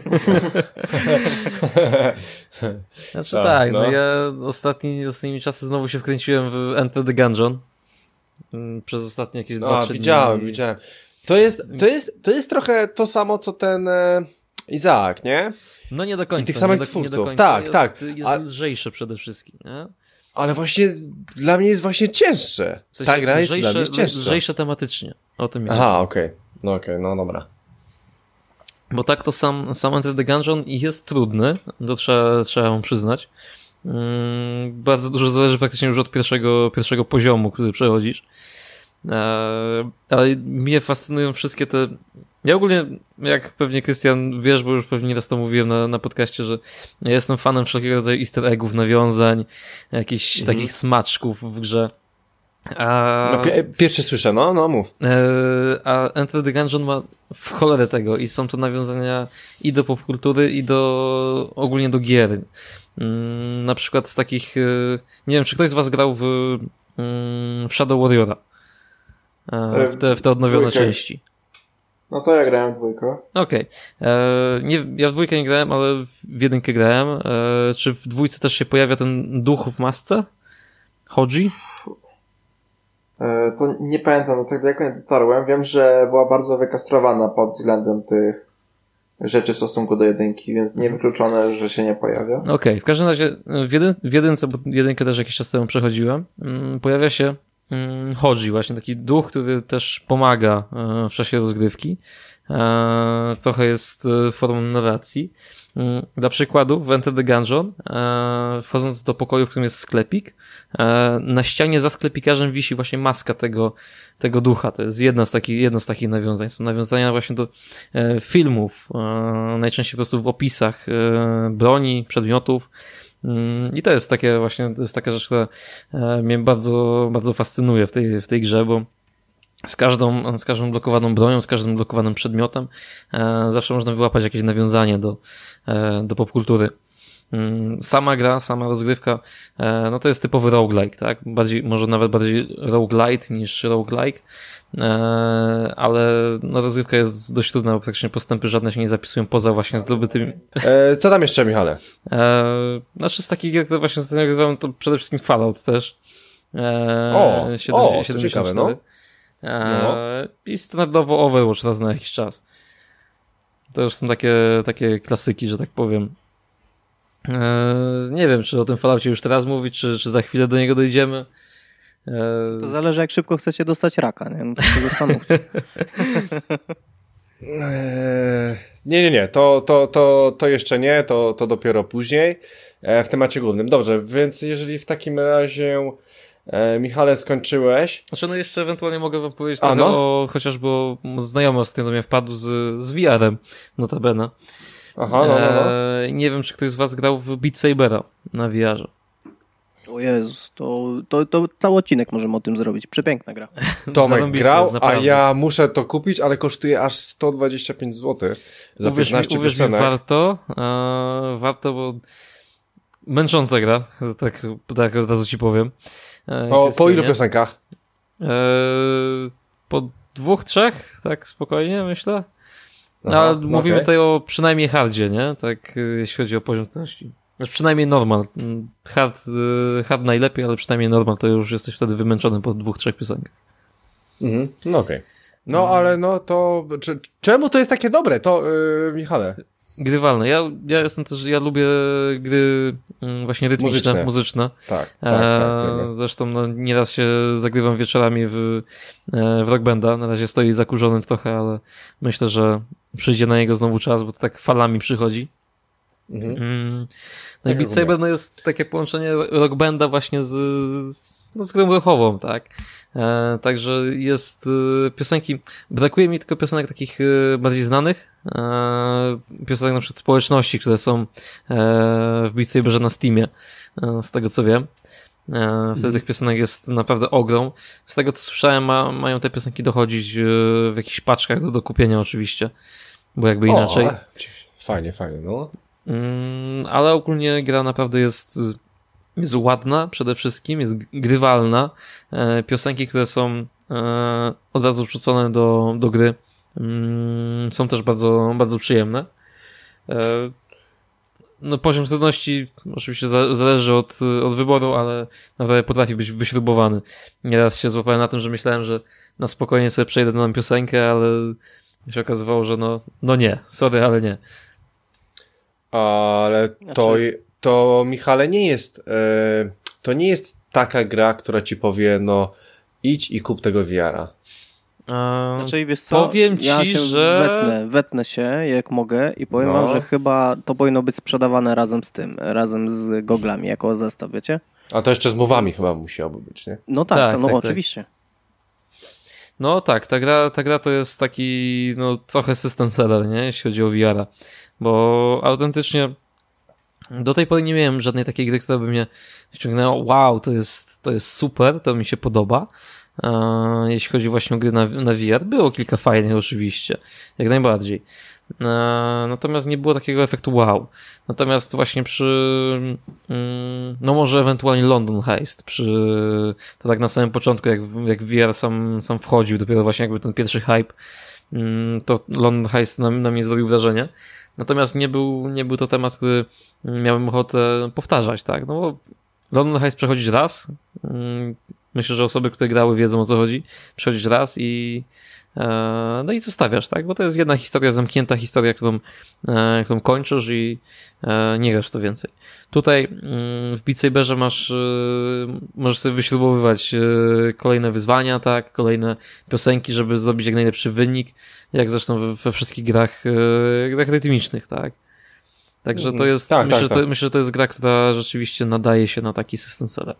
[SPEAKER 4] Znaczy
[SPEAKER 1] tak,
[SPEAKER 4] tak, no,
[SPEAKER 1] no
[SPEAKER 4] ja ostatni, ostatnimi czasy znowu się wkręciłem w Enter the Gungeon. Przez ostatnie jakieś dwa trzy dni.
[SPEAKER 1] widziałem, i... widziałem. To jest, to, jest, to jest trochę to samo, co ten e, Izaak, nie?
[SPEAKER 4] No nie do końca.
[SPEAKER 1] I tych samych
[SPEAKER 4] nie do,
[SPEAKER 1] twórców.
[SPEAKER 4] nie do końca.
[SPEAKER 1] Tak,
[SPEAKER 4] jest,
[SPEAKER 1] tak.
[SPEAKER 4] Jest
[SPEAKER 1] A...
[SPEAKER 4] lżejsze przede wszystkim, nie?
[SPEAKER 1] Ale właśnie dla mnie jest właśnie cięższe.
[SPEAKER 4] W sensie
[SPEAKER 1] Ta gra jest
[SPEAKER 4] lżejsze,
[SPEAKER 1] dla mnie cięższa.
[SPEAKER 4] lżejsze tematycznie. O tym
[SPEAKER 1] Aha, okej. Okay. No okej, okay, no dobra.
[SPEAKER 4] Bo tak to sam, sam Enter the Gungeon jest trudny, to trzeba, trzeba mu przyznać. Hmm, bardzo dużo zależy praktycznie już od pierwszego, pierwszego poziomu, który przechodzisz. Eee, ale mnie fascynują wszystkie te... Ja ogólnie, jak pewnie Krystian wiesz, bo już pewnie nieraz to mówiłem na, na podcaście, że ja jestem fanem wszelkiego rodzaju easter eggów, nawiązań, jakichś mhm. takich smaczków w grze. A...
[SPEAKER 1] No, pi- pierwszy słyszę, no, no mów.
[SPEAKER 4] Eee, a Enter the Gungeon ma w cholerę tego i są to nawiązania i do popkultury, i do ogólnie do gier. Mm, na przykład z takich, yy, nie wiem, czy ktoś z was grał w, yy, w Shadow Warriora, eee, w, te, w te odnowione
[SPEAKER 3] Dwójkę.
[SPEAKER 4] części.
[SPEAKER 3] No to ja grałem w dwójkę.
[SPEAKER 4] Okej. Okay. Nie, ja w dwójkę nie grałem, ale w jedynkę grałem. Eee, czy w dwójce też się pojawia ten duch w masce? Hodzi?
[SPEAKER 3] E, to nie pamiętam, tak daleko nie dotarłem. Wiem, że była bardzo wykastrowana pod względem tych rzeczy w stosunku do jedynki, więc niewykluczone, że się nie pojawia.
[SPEAKER 4] Okej, okay. W każdym razie w, jedyn, w jedynce, bo jedynkę też jakiś czas temu przechodziłem, um, pojawia się um, Hodzi, właśnie taki duch, który też pomaga um, w czasie rozgrywki. Um, trochę jest um, formą narracji. Um, dla przykładu, w Enter the Gungeon, um, wchodząc do pokoju, w którym jest sklepik, um, na ścianie za sklepikarzem wisi właśnie maska tego, tego ducha. To jest jedna z takich, jedno z takich nawiązań. Są nawiązania właśnie do e, filmów, e, najczęściej po prostu w opisach e, broni, przedmiotów. Mm, I to jest takie właśnie, to jest taka rzecz, która e, mnie bardzo, bardzo fascynuje w tej, w tej grze, bo z każdą, z każdą blokowaną bronią, z każdym blokowanym przedmiotem e, zawsze można wyłapać jakieś nawiązanie do, e, do popkultury. Sama gra, sama rozgrywka, no to jest typowy roguelike, tak? Bardziej, może nawet bardziej roguelite niż roguelike, ale no rozgrywka jest dość trudna, bo praktycznie postępy żadne się nie zapisują poza właśnie zdobytymi.
[SPEAKER 1] E, co tam jeszcze, Michale?
[SPEAKER 4] E, znaczy z takich gier, które właśnie nagrywałem, to przede wszystkim Fallout też. E,
[SPEAKER 1] o,
[SPEAKER 4] siedemdziesiąt,
[SPEAKER 1] o,
[SPEAKER 4] siedemdziesiąt cztery.
[SPEAKER 1] ciekawe, no.
[SPEAKER 4] E,
[SPEAKER 1] no.
[SPEAKER 4] I standardowo Overwatch raz na jakiś czas. To już są takie, takie klasyki, że tak powiem. Eee, nie wiem, czy o tym Falloutie już teraz mówić, czy, czy za chwilę do niego dojdziemy. Eee...
[SPEAKER 2] To zależy, jak szybko chcecie dostać raka, nie? No to się zastanówcie.
[SPEAKER 1] eee, nie, nie, nie, to, to, to, to jeszcze nie, to, to dopiero później e, w temacie głównym. Dobrze, więc jeżeli w takim razie e, Michale skończyłeś.
[SPEAKER 4] Znaczy no jeszcze ewentualnie mogę wam powiedzieć
[SPEAKER 1] A,
[SPEAKER 4] tego,
[SPEAKER 1] no?
[SPEAKER 4] o, chociażby o znajomy ostatnio do mnie wpadł z, z V R-em, notabene.
[SPEAKER 1] Aha, no, no, no.
[SPEAKER 4] Eee, nie wiem, czy ktoś z was grał w Beat Sabera na V R-ze.
[SPEAKER 2] O Jezus, to, to, to cały odcinek możemy o tym zrobić. Przepiękna gra.
[SPEAKER 1] Tomek
[SPEAKER 4] Zarąbiste
[SPEAKER 1] grał,
[SPEAKER 4] jest,
[SPEAKER 1] a
[SPEAKER 4] naprawdę.
[SPEAKER 1] ja muszę to kupić, ale kosztuje aż sto dwadzieścia pięć złotych za
[SPEAKER 4] Uwierz mi,
[SPEAKER 1] piętnaście
[SPEAKER 4] uwierz mi,
[SPEAKER 1] piosenek.
[SPEAKER 4] warto, eee, warto, bo męcząca gra, tak, tak od razu ci powiem. Eee,
[SPEAKER 1] Po, po
[SPEAKER 4] Krystianie.
[SPEAKER 1] ilu piosenkach?
[SPEAKER 4] Eee, po dwóch, trzech, tak spokojnie myślę. No,
[SPEAKER 1] Aha,
[SPEAKER 4] ale
[SPEAKER 1] no
[SPEAKER 4] mówimy
[SPEAKER 1] okej.
[SPEAKER 4] tutaj o przynajmniej hardzie, nie? Tak, y, jeśli chodzi o poziom trudności. Znaczy przynajmniej normal. Mm, Hard, y, hard najlepiej, ale przynajmniej normal, to już jesteś wtedy wymęczony po dwóch, trzech piosenkach.
[SPEAKER 1] Mhm. No okej. No ale no to... Czy, czemu to jest takie dobre? To, yy, Michale.
[SPEAKER 4] Grywalne. Ja, ja jestem też, ja lubię gry mm, właśnie rytmiczne,
[SPEAKER 1] Muzyczne.
[SPEAKER 4] muzyczne.
[SPEAKER 1] Tak, tak, tak.
[SPEAKER 4] Eee,
[SPEAKER 1] tak.
[SPEAKER 4] zresztą no, nieraz się zagrywam wieczorami w, e, w Rock Banda. Na razie stoi zakurzony trochę, ale myślę, że przyjdzie na niego znowu czas, bo to tak falami przychodzi.
[SPEAKER 1] Mhm.
[SPEAKER 4] Mm. No i
[SPEAKER 1] Tak
[SPEAKER 4] Beat
[SPEAKER 1] rozumiem.
[SPEAKER 4] Saber no jest takie połączenie Rock Banda właśnie z, z, no, z grą ruchową, tak? E, także jest e, piosenki, brakuje mi tylko piosenek takich e, bardziej znanych, e, piosenek na przykład społeczności, które są e, w Beat Saberze na Steamie, e, z tego co wiem. E, wtedy
[SPEAKER 1] Mhm.
[SPEAKER 4] tych piosenek jest naprawdę ogrom. Z tego co słyszałem, ma, mają te piosenki dochodzić e, w jakichś paczkach do dokupienia oczywiście, bo jakby inaczej.
[SPEAKER 1] O, ale fajnie, fajnie, no.
[SPEAKER 4] Mm, ale ogólnie gra naprawdę jest, jest ładna przede wszystkim, jest grywalna. E, piosenki, które są e, od razu wrzucone do, do gry, mm, są też bardzo, bardzo przyjemne. E, no poziom trudności oczywiście za, zależy od, od wyboru, ale naprawdę potrafi być wyśrubowany. Nieraz się złapałem na tym, że myślałem, że na spokojnie sobie przejdę daną piosenkę, ale się okazywało, że no, no nie, sorry, ale nie.
[SPEAKER 1] Ale to,
[SPEAKER 2] Znaczy-
[SPEAKER 1] to Michale, nie jest, e, to nie jest taka gra, która ci powie, no idź i kup tego V R a.
[SPEAKER 4] A,
[SPEAKER 2] Znaczy, wiesz co,
[SPEAKER 4] powiem ci,
[SPEAKER 2] ja się
[SPEAKER 4] że...
[SPEAKER 2] wetnę, wetnę się jak mogę i powiem
[SPEAKER 1] No.
[SPEAKER 2] wam, że chyba to powinno być sprzedawane razem z tym, razem z goglami jako zestaw, wiecie?
[SPEAKER 1] A to jeszcze z mowami chyba musiałoby być, nie?
[SPEAKER 2] No tak,
[SPEAKER 4] Tak,
[SPEAKER 2] to, no
[SPEAKER 4] tak, tak.
[SPEAKER 2] oczywiście.
[SPEAKER 4] No tak, ta gra, ta gra to jest taki, no trochę system seller, nie? Jeśli chodzi o V R a. Bo autentycznie do tej pory nie miałem żadnej takiej gry, która by mnie wciągnęła. Wow, to jest, to jest super, to mi się podoba. E, jeśli chodzi właśnie o gry na, na V R, było kilka fajnych oczywiście, jak najbardziej. E, natomiast nie było takiego efektu wow. Natomiast właśnie przy, mm, no może ewentualnie London Heist, przy, to tak na samym początku, jak, jak V R sam, sam wchodził, dopiero właśnie jakby ten pierwszy hype, mm, to London Heist na, na mnie zrobił wrażenie. Natomiast nie był, nie był to temat, który miałem ochotę powtarzać, tak? No bo London Heist przechodzić raz. Myślę, że osoby, które grały, wiedzą, o co chodzi. Przechodzić raz i no i zostawiasz, tak? Bo to jest jedna historia, zamknięta historia, którą, którą kończysz i nie grasz w to więcej. Tutaj w Beat Saberze masz, możesz sobie wyśrubowywać kolejne wyzwania, tak? Kolejne piosenki, żeby zrobić jak najlepszy wynik, jak zresztą we, we wszystkich grach, grach rytmicznych, tak? Także to jest,
[SPEAKER 1] tak,
[SPEAKER 4] myślę,
[SPEAKER 1] tak,
[SPEAKER 4] że to,
[SPEAKER 1] tak.
[SPEAKER 4] myślę, że to jest gra, która rzeczywiście nadaje się na taki system seller.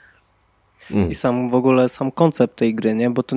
[SPEAKER 1] Mm.
[SPEAKER 2] I sam w ogóle sam koncept tej gry, nie? Bo to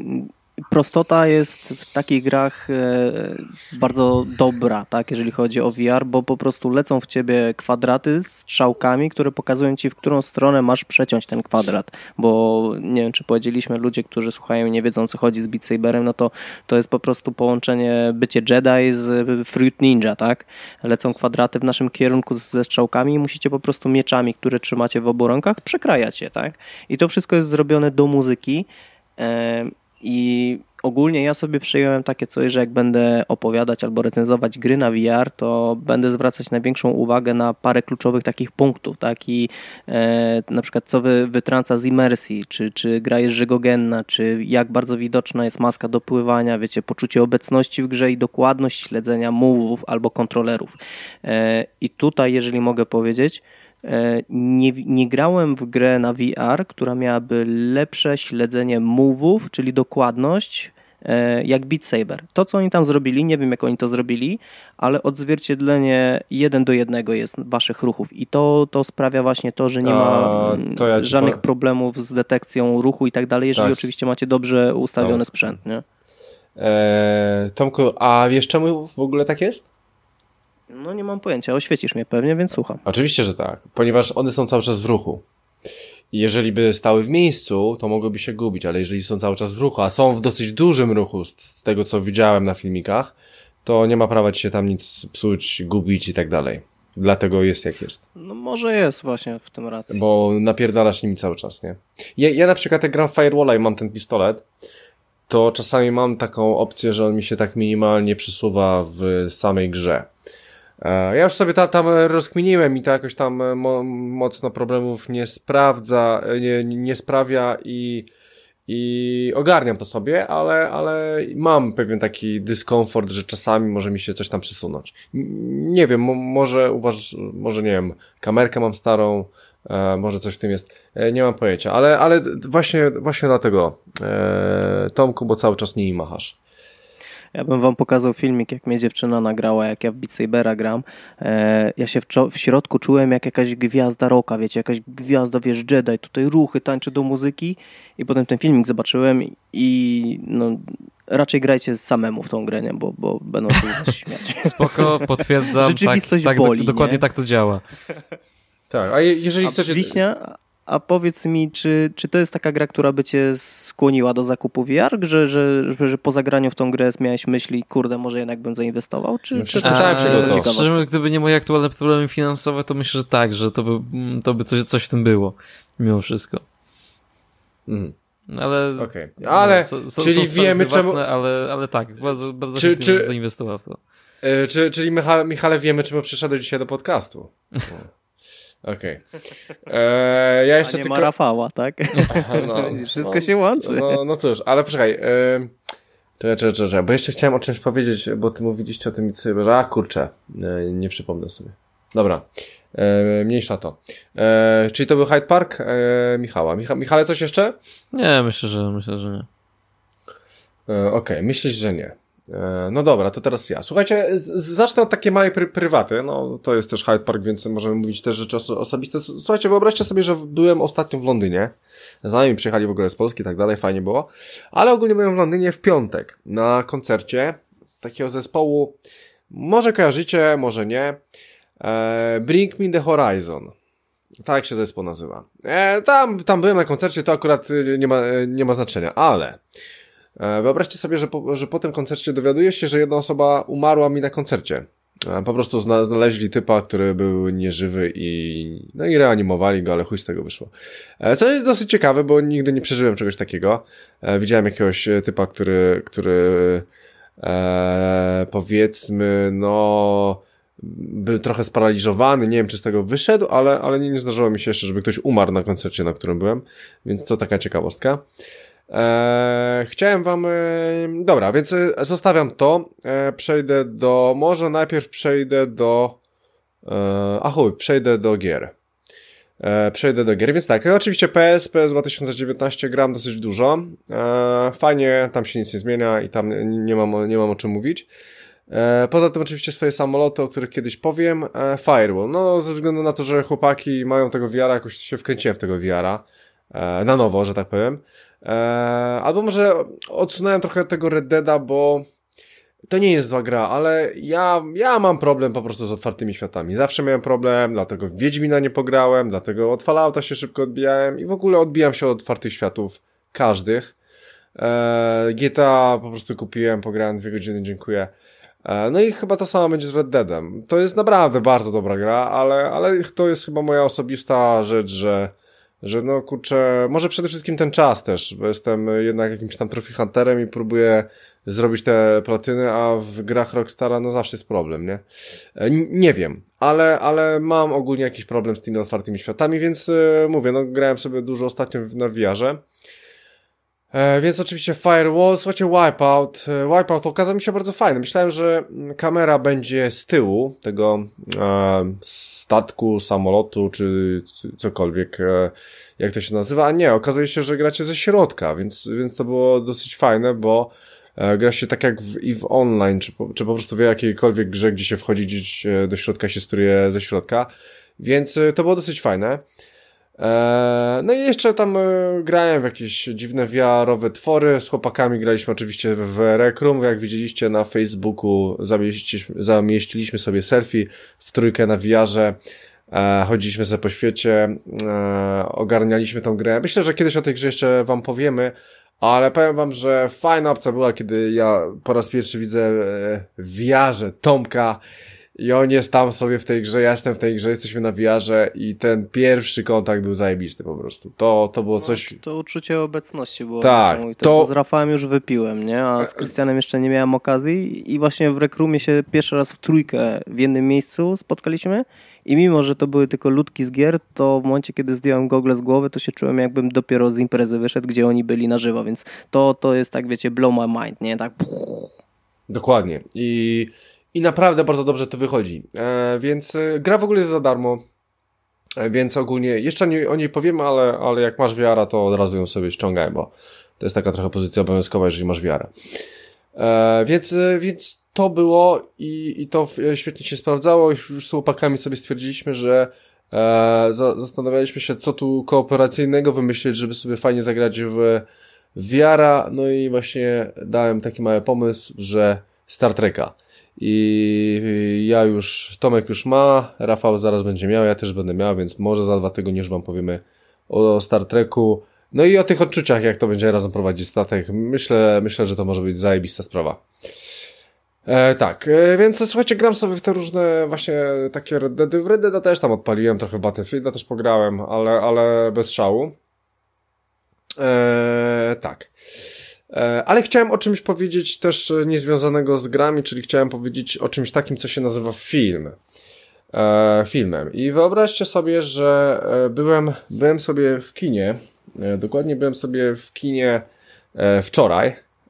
[SPEAKER 2] prostota jest w takich grach e, bardzo dobra, tak, jeżeli chodzi o V R, bo po prostu lecą w ciebie kwadraty z strzałkami, które pokazują ci, w którą stronę masz przeciąć ten kwadrat, bo nie wiem, czy powiedzieliśmy, ludzie, którzy słuchają i nie wiedzą, o co chodzi z Beat Saberem, no to to jest po prostu połączenie bycie Jedi z Fruit Ninja, tak? Lecą kwadraty w naszym kierunku ze strzałkami i musicie po prostu mieczami, które trzymacie w obu rękach, przekrajać je, tak? I to wszystko jest zrobione do muzyki. E, I ogólnie ja sobie przyjąłem takie coś, że jak będę opowiadać albo recenzować gry na V R, to będę zwracać największą uwagę na parę kluczowych takich punktów, tak? I e, na przykład co wy, wytrąca z imersji, czy, czy gra jest żygogenna, czy jak bardzo widoczna jest maska do pływania, wiecie, poczucie obecności w grze i dokładność śledzenia move'ów albo kontrolerów. E, I tutaj, jeżeli mogę powiedzieć, Nie, nie grałem w grę na V R, która miałaby lepsze śledzenie move'ów, czyli dokładność, jak Beat Saber. To, co oni tam zrobili, nie wiem, jak oni to zrobili, ale odzwierciedlenie jeden do jednego jest waszych ruchów i to, to sprawia właśnie to, że nie ma
[SPEAKER 1] A, to ja ci
[SPEAKER 2] żadnych
[SPEAKER 1] powiem.
[SPEAKER 2] problemów z detekcją ruchu i tak dalej, jeżeli
[SPEAKER 1] Tak.
[SPEAKER 2] oczywiście macie dobrze ustawiony
[SPEAKER 1] Tak.
[SPEAKER 2] sprzęt, nie?
[SPEAKER 1] Eee, Tomku, a wiesz czemu w ogóle tak jest?
[SPEAKER 2] No nie mam pojęcia, oświecisz mnie pewnie, więc słucham.
[SPEAKER 1] Oczywiście, że tak, ponieważ one są cały czas w ruchu. I jeżeli by stały w miejscu, to mogłyby się gubić, ale jeżeli są cały czas w ruchu, a są w dosyć dużym ruchu, z, z tego co widziałem na filmikach, to nie ma prawa ci się tam nic psuć, gubić i tak dalej. Dlatego jest jak jest.
[SPEAKER 2] No może jest właśnie w tym racji.
[SPEAKER 1] Bo napierdalasz nimi cały czas, nie? Ja, ja na przykład jak gram w Firewalla i mam ten pistolet, to czasami mam taką opcję, że on mi się tak minimalnie przesuwa w samej grze. Ja już sobie ta, tam rozkminiłem i to jakoś tam mo, mocno problemów nie sprawdza, nie, nie sprawia i, i ogarniam to sobie, ale, ale mam pewien taki dyskomfort, że czasami może mi się coś tam przesunąć. Nie wiem, mo, może uważ, może nie wiem, kamerkę mam starą, e, może coś w tym jest, e, nie mam pojęcia, ale, ale właśnie, właśnie dlatego, e, Tomku, bo cały czas nimi machasz.
[SPEAKER 2] Ja bym wam pokazał filmik, jak mnie dziewczyna nagrała, jak ja w Beat Sabera gram. E, ja się w, czo- w środku czułem jak jakaś gwiazda rocka, wiecie, jakaś gwiazda, wiesz, Jedi, tutaj ruchy, tańczy do muzyki i potem ten filmik zobaczyłem i no, raczej grajcie samemu w tą grę, nie? Bo, bo będą się was śmiać.
[SPEAKER 4] Spoko, potwierdzam, tak,
[SPEAKER 2] Rzeczywistość
[SPEAKER 4] tak
[SPEAKER 2] boli,
[SPEAKER 4] do, dokładnie
[SPEAKER 2] nie?
[SPEAKER 4] tak to działa.
[SPEAKER 1] Tak, a je, jeżeli
[SPEAKER 2] A
[SPEAKER 1] chcecie...
[SPEAKER 2] Wiśnia, a powiedz mi, czy, czy to jest taka gra, która by cię skłoniła do zakupu V R, że, że, że, że po zagraniu w tą grę miałeś myśli, kurde, może jednak bym zainwestował? Czy,
[SPEAKER 1] No
[SPEAKER 2] czy
[SPEAKER 1] przecież
[SPEAKER 2] to
[SPEAKER 1] pytałem się go to.
[SPEAKER 2] ciekawa?
[SPEAKER 4] Szczerze mówiąc, gdyby nie moje aktualne problemy finansowe, to myślę, że tak, że to by, to by coś, coś w tym było, mimo wszystko.
[SPEAKER 1] Mhm.
[SPEAKER 4] Ale,
[SPEAKER 1] Okej, ale
[SPEAKER 4] są- są-
[SPEAKER 1] czyli
[SPEAKER 4] są sprawy
[SPEAKER 1] wiemy czemu...
[SPEAKER 4] prywatne, ale, ale tak, bardzo, bardzo
[SPEAKER 1] Czy-
[SPEAKER 4] chętnie
[SPEAKER 1] czy-
[SPEAKER 4] bym zainwestował w to.
[SPEAKER 1] E, czy, czyli Michale, Michale, wiemy, czemu przyszedłeś dzisiaj do podcastu. Okej. Okay. Ja
[SPEAKER 2] A
[SPEAKER 1] jeszcze
[SPEAKER 2] nie
[SPEAKER 1] tylko...
[SPEAKER 2] ma Rafała, tak?
[SPEAKER 1] No,
[SPEAKER 2] Wszystko
[SPEAKER 1] no,
[SPEAKER 2] się łączy.
[SPEAKER 1] No, no cóż, ale poczekaj. E, Czekaj, czekaj, czekaj, bo jeszcze chciałem o czymś powiedzieć, bo ty mówiliście o tym cyber... A, kurczę, e, nie przypomnę sobie. Dobra, e, mniejsza to. E, czyli to był Hyde Park e, Michała. Micha, Michale, coś jeszcze?
[SPEAKER 4] Nie, myślę, że myślę, że nie.
[SPEAKER 1] E, Okej, okay, myślisz, że nie. E, no dobra, to teraz ja. Słuchajcie, z, zacznę od takiej małej pry, prywaty. No, to jest też Hyde Park, więc możemy mówić też rzeczy oso osobiste. Słuchajcie, wyobraźcie sobie, że byłem ostatnio w Londynie. Znajomi przyjechali w ogóle z Polski i tak dalej, fajnie było. Ale ogólnie byłem w Londynie w piątek na koncercie takiego zespołu, może kojarzycie, może nie. E, Bring Me The Horizon. Tak się zespół nazywa. E, tam, tam byłem na koncercie, to akurat nie ma, nie ma znaczenia, ale e, wyobraźcie sobie, że po, że po tym koncercie dowiaduje się, że jedna osoba umarła mi na koncercie. E, po prostu zna, znaleźli typa, który był nieżywy i no i reanimowali go, ale chuj z tego wyszło. E, co jest dosyć ciekawe, bo nigdy nie przeżyłem czegoś takiego. E, widziałem jakiegoś typa, który, który e, powiedzmy, no był trochę sparaliżowany, nie wiem czy z tego wyszedł, ale, ale nie, nie zdarzyło mi się jeszcze, żeby ktoś umarł na koncercie, na którym byłem, więc to taka ciekawostka. Eee, chciałem wam... E, dobra, więc e, zostawiam to, e, przejdę do... może najpierw przejdę do... E, a chuj, przejdę do gier. E, przejdę do gier, więc tak, oczywiście P S, P S dwa tysiące dziewiętnaście gram dosyć dużo, e, fajnie, tam się nic nie zmienia i tam nie mam, nie mam o czym mówić. E, poza tym oczywiście swoje samoloty, o których kiedyś powiem. E, Firewall, no ze względu na to, że chłopaki mają tego V R a, jakoś się wkręciłem w tego V R a e, na nowo, że tak powiem. E, albo może odsunąłem trochę tego Red Deada, bo to nie jest zła gra, ale ja, ja mam problem po prostu z otwartymi światami. Zawsze miałem problem, dlatego w Wiedźmina nie pograłem, dlatego od Fallouta się szybko odbijałem i w ogóle odbijam się od otwartych światów każdych. E, G T A po prostu kupiłem, pograłem dwie godziny, dziękuję. No i chyba to samo będzie z Red Deadem. To jest naprawdę bardzo dobra gra, ale, ale to jest chyba moja osobista rzecz, że, że no kurczę, może przede wszystkim ten czas też, bo jestem jednak jakimś tam trophy hunterem i próbuję zrobić te platyny, a w grach Rockstara no zawsze jest problem, nie? N- nie wiem, ale, ale mam ogólnie jakiś problem z tymi otwartymi światami, więc yy, mówię, no grałem sobie dużo ostatnio na V R-ze. E, więc oczywiście Firewall, słuchajcie, Wipeout. E, Wipeout okazał mi się bardzo fajny. Myślałem, że kamera będzie z tyłu tego e, statku, samolotu, czy cokolwiek, e, jak to się nazywa, a nie, okazuje się, że gracie ze środka, więc, więc to było dosyć fajne, bo e, gra się tak jak w EVE Online, czy po, czy po prostu w jakiejkolwiek grze, gdzie się wchodzi gdzieś do środka, się steruje ze środka, więc e, to było dosyć fajne. No i jeszcze tam grałem w jakieś dziwne V R-owe twory, z chłopakami graliśmy oczywiście w Rec Room, jak widzieliście na Facebooku zamieściliśmy, zamieściliśmy sobie selfie w trójkę na V R-ze, chodziliśmy sobie po świecie, ogarnialiśmy tą grę. Myślę, że kiedyś o tej grze jeszcze wam powiemy, ale powiem wam, że fajna opcja była, kiedy ja po raz pierwszy widzę w V R-ze Tomka i on jest tam sobie w tej grze, ja jestem w tej grze, jesteśmy na V R-ze i ten pierwszy kontakt był zajebisty po prostu. To, to było coś...
[SPEAKER 2] No, to uczucie obecności było
[SPEAKER 1] tak,
[SPEAKER 2] to... Z Rafałem już wypiłem, nie? A z Krystianem jeszcze nie miałem okazji i właśnie w Rec Roomie się pierwszy raz w trójkę w jednym miejscu spotkaliśmy i mimo, że to były tylko ludki z gier, to w momencie, kiedy zdjąłem gogle z głowy, to się czułem, jakbym dopiero z imprezy wyszedł, gdzie oni byli na żywo, więc to, to jest tak, wiecie, blow my mind, nie? Tak...
[SPEAKER 1] Dokładnie. I... I naprawdę bardzo dobrze to wychodzi. E, więc e, gra w ogóle jest za darmo. E, więc ogólnie, jeszcze nie, o niej powiemy, ale, ale jak masz V R-a, to od razu ją sobie ściągaj, bo to jest taka trochę pozycja obowiązkowa, jeżeli masz V R-a. E, więc, e, więc to było i, i to świetnie się sprawdzało. Już z chłopakami sobie stwierdziliśmy, że e, za, zastanawialiśmy się, co tu kooperacyjnego wymyślić, żeby sobie fajnie zagrać w V R-a. No i właśnie dałem taki mały pomysł, że Star Treka. I ja już, Tomek już ma, Rafał zaraz będzie miał, ja też będę miał, więc może za dwa tygodnie już wam powiemy o Star Treku, no i o tych odczuciach, jak to będzie razem prowadzić statek. Myślę, myślę, że to może być zajebista sprawa. E, tak, e, więc słuchajcie, gram sobie w te różne właśnie takie Red Deady. W Red Deada też tam odpaliłem, trochę w Battlefielda też pograłem, ale, ale bez szału. E, tak. Ale chciałem o czymś powiedzieć też niezwiązanego z grami, czyli chciałem powiedzieć o czymś takim, co się nazywa film. E, filmem. I wyobraźcie sobie, że byłem, byłem sobie w kinie, e, dokładnie byłem sobie w kinie e, wczoraj,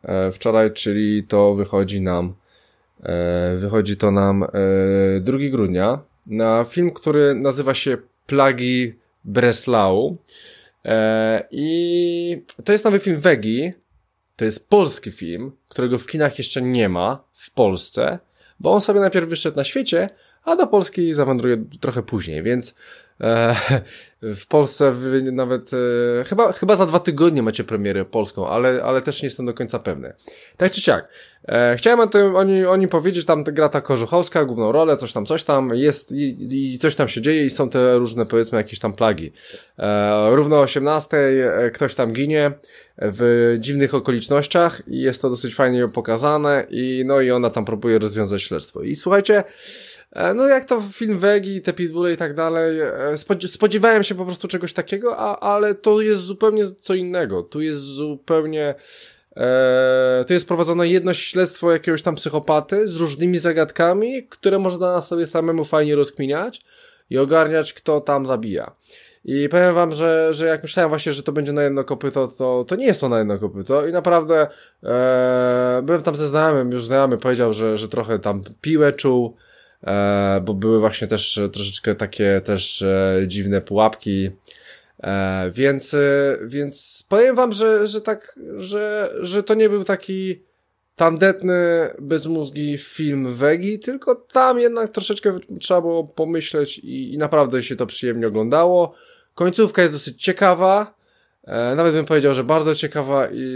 [SPEAKER 1] e, wczoraj, czyli to wychodzi nam e, wychodzi to nam e, drugiego grudnia na film, który nazywa się Plagi Breslau e, i to jest nowy film Wegi. To jest polski film, którego w kinach jeszcze nie ma w Polsce, bo on sobie najpierw wyszedł na świecie, a do Polski zawędruje trochę później, więc e, w Polsce wy nawet e, chyba, chyba za dwa tygodnie macie premierę polską, ale, ale też nie jestem do końca pewny. Tak czy siak, e, chciałem o tym o nim, o nim powiedzieć, tam gra ta Korzuchowska, główną rolę, coś tam, coś tam jest i, i coś tam się dzieje i są te różne, powiedzmy, jakieś tam plagi. E, równo o osiemnastej e, ktoś tam ginie w dziwnych okolicznościach i jest to dosyć fajnie pokazane i no i ona tam próbuje rozwiązać śledztwo. I słuchajcie, no jak to film Wegi, te pitbulle i tak dalej, spodziewałem się po prostu czegoś takiego, a, ale to jest zupełnie co innego. Tu jest zupełnie, e, tu jest prowadzone jedno śledztwo jakiegoś tam psychopaty z różnymi zagadkami, które można sobie samemu fajnie rozkminiać i ogarniać, kto tam zabija. I powiem wam, że, że jak myślałem właśnie, że to będzie na jedno kopyto, to, to nie jest to na jedno kopyto i naprawdę e, byłem tam ze znajomym, już znajomy powiedział, że, że trochę tam piłę czuł, e, bo były właśnie też troszeczkę takie też e, dziwne pułapki, e, więc, e, więc powiem wam, że, że tak, że, że to nie był taki tandetny, bezmózgi film Wegi, tylko tam jednak troszeczkę trzeba było pomyśleć i, i naprawdę się to przyjemnie oglądało. Końcówka jest dosyć ciekawa, e, nawet bym powiedział, że bardzo ciekawa i,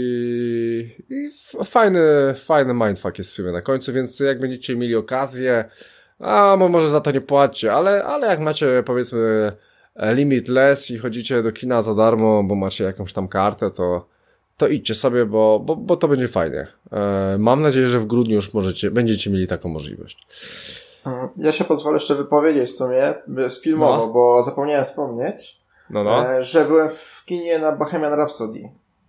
[SPEAKER 1] i, i fajny, fajny mindfuck jest w filmie na końcu, więc jak będziecie mieli okazję, a może za to nie płaćcie, ale, ale jak macie, powiedzmy, limitless i chodzicie do kina za darmo, bo macie jakąś tam kartę, to to idźcie sobie, bo, bo, bo to będzie fajnie. E, mam nadzieję, że w grudniu już możecie, będziecie mieli taką możliwość.
[SPEAKER 3] Ja się pozwolę jeszcze wypowiedzieć w sumie filmowo, no. Bo zapomniałem wspomnieć,
[SPEAKER 1] no, no.
[SPEAKER 3] E, że byłem w kinie na Bohemian Rhapsody.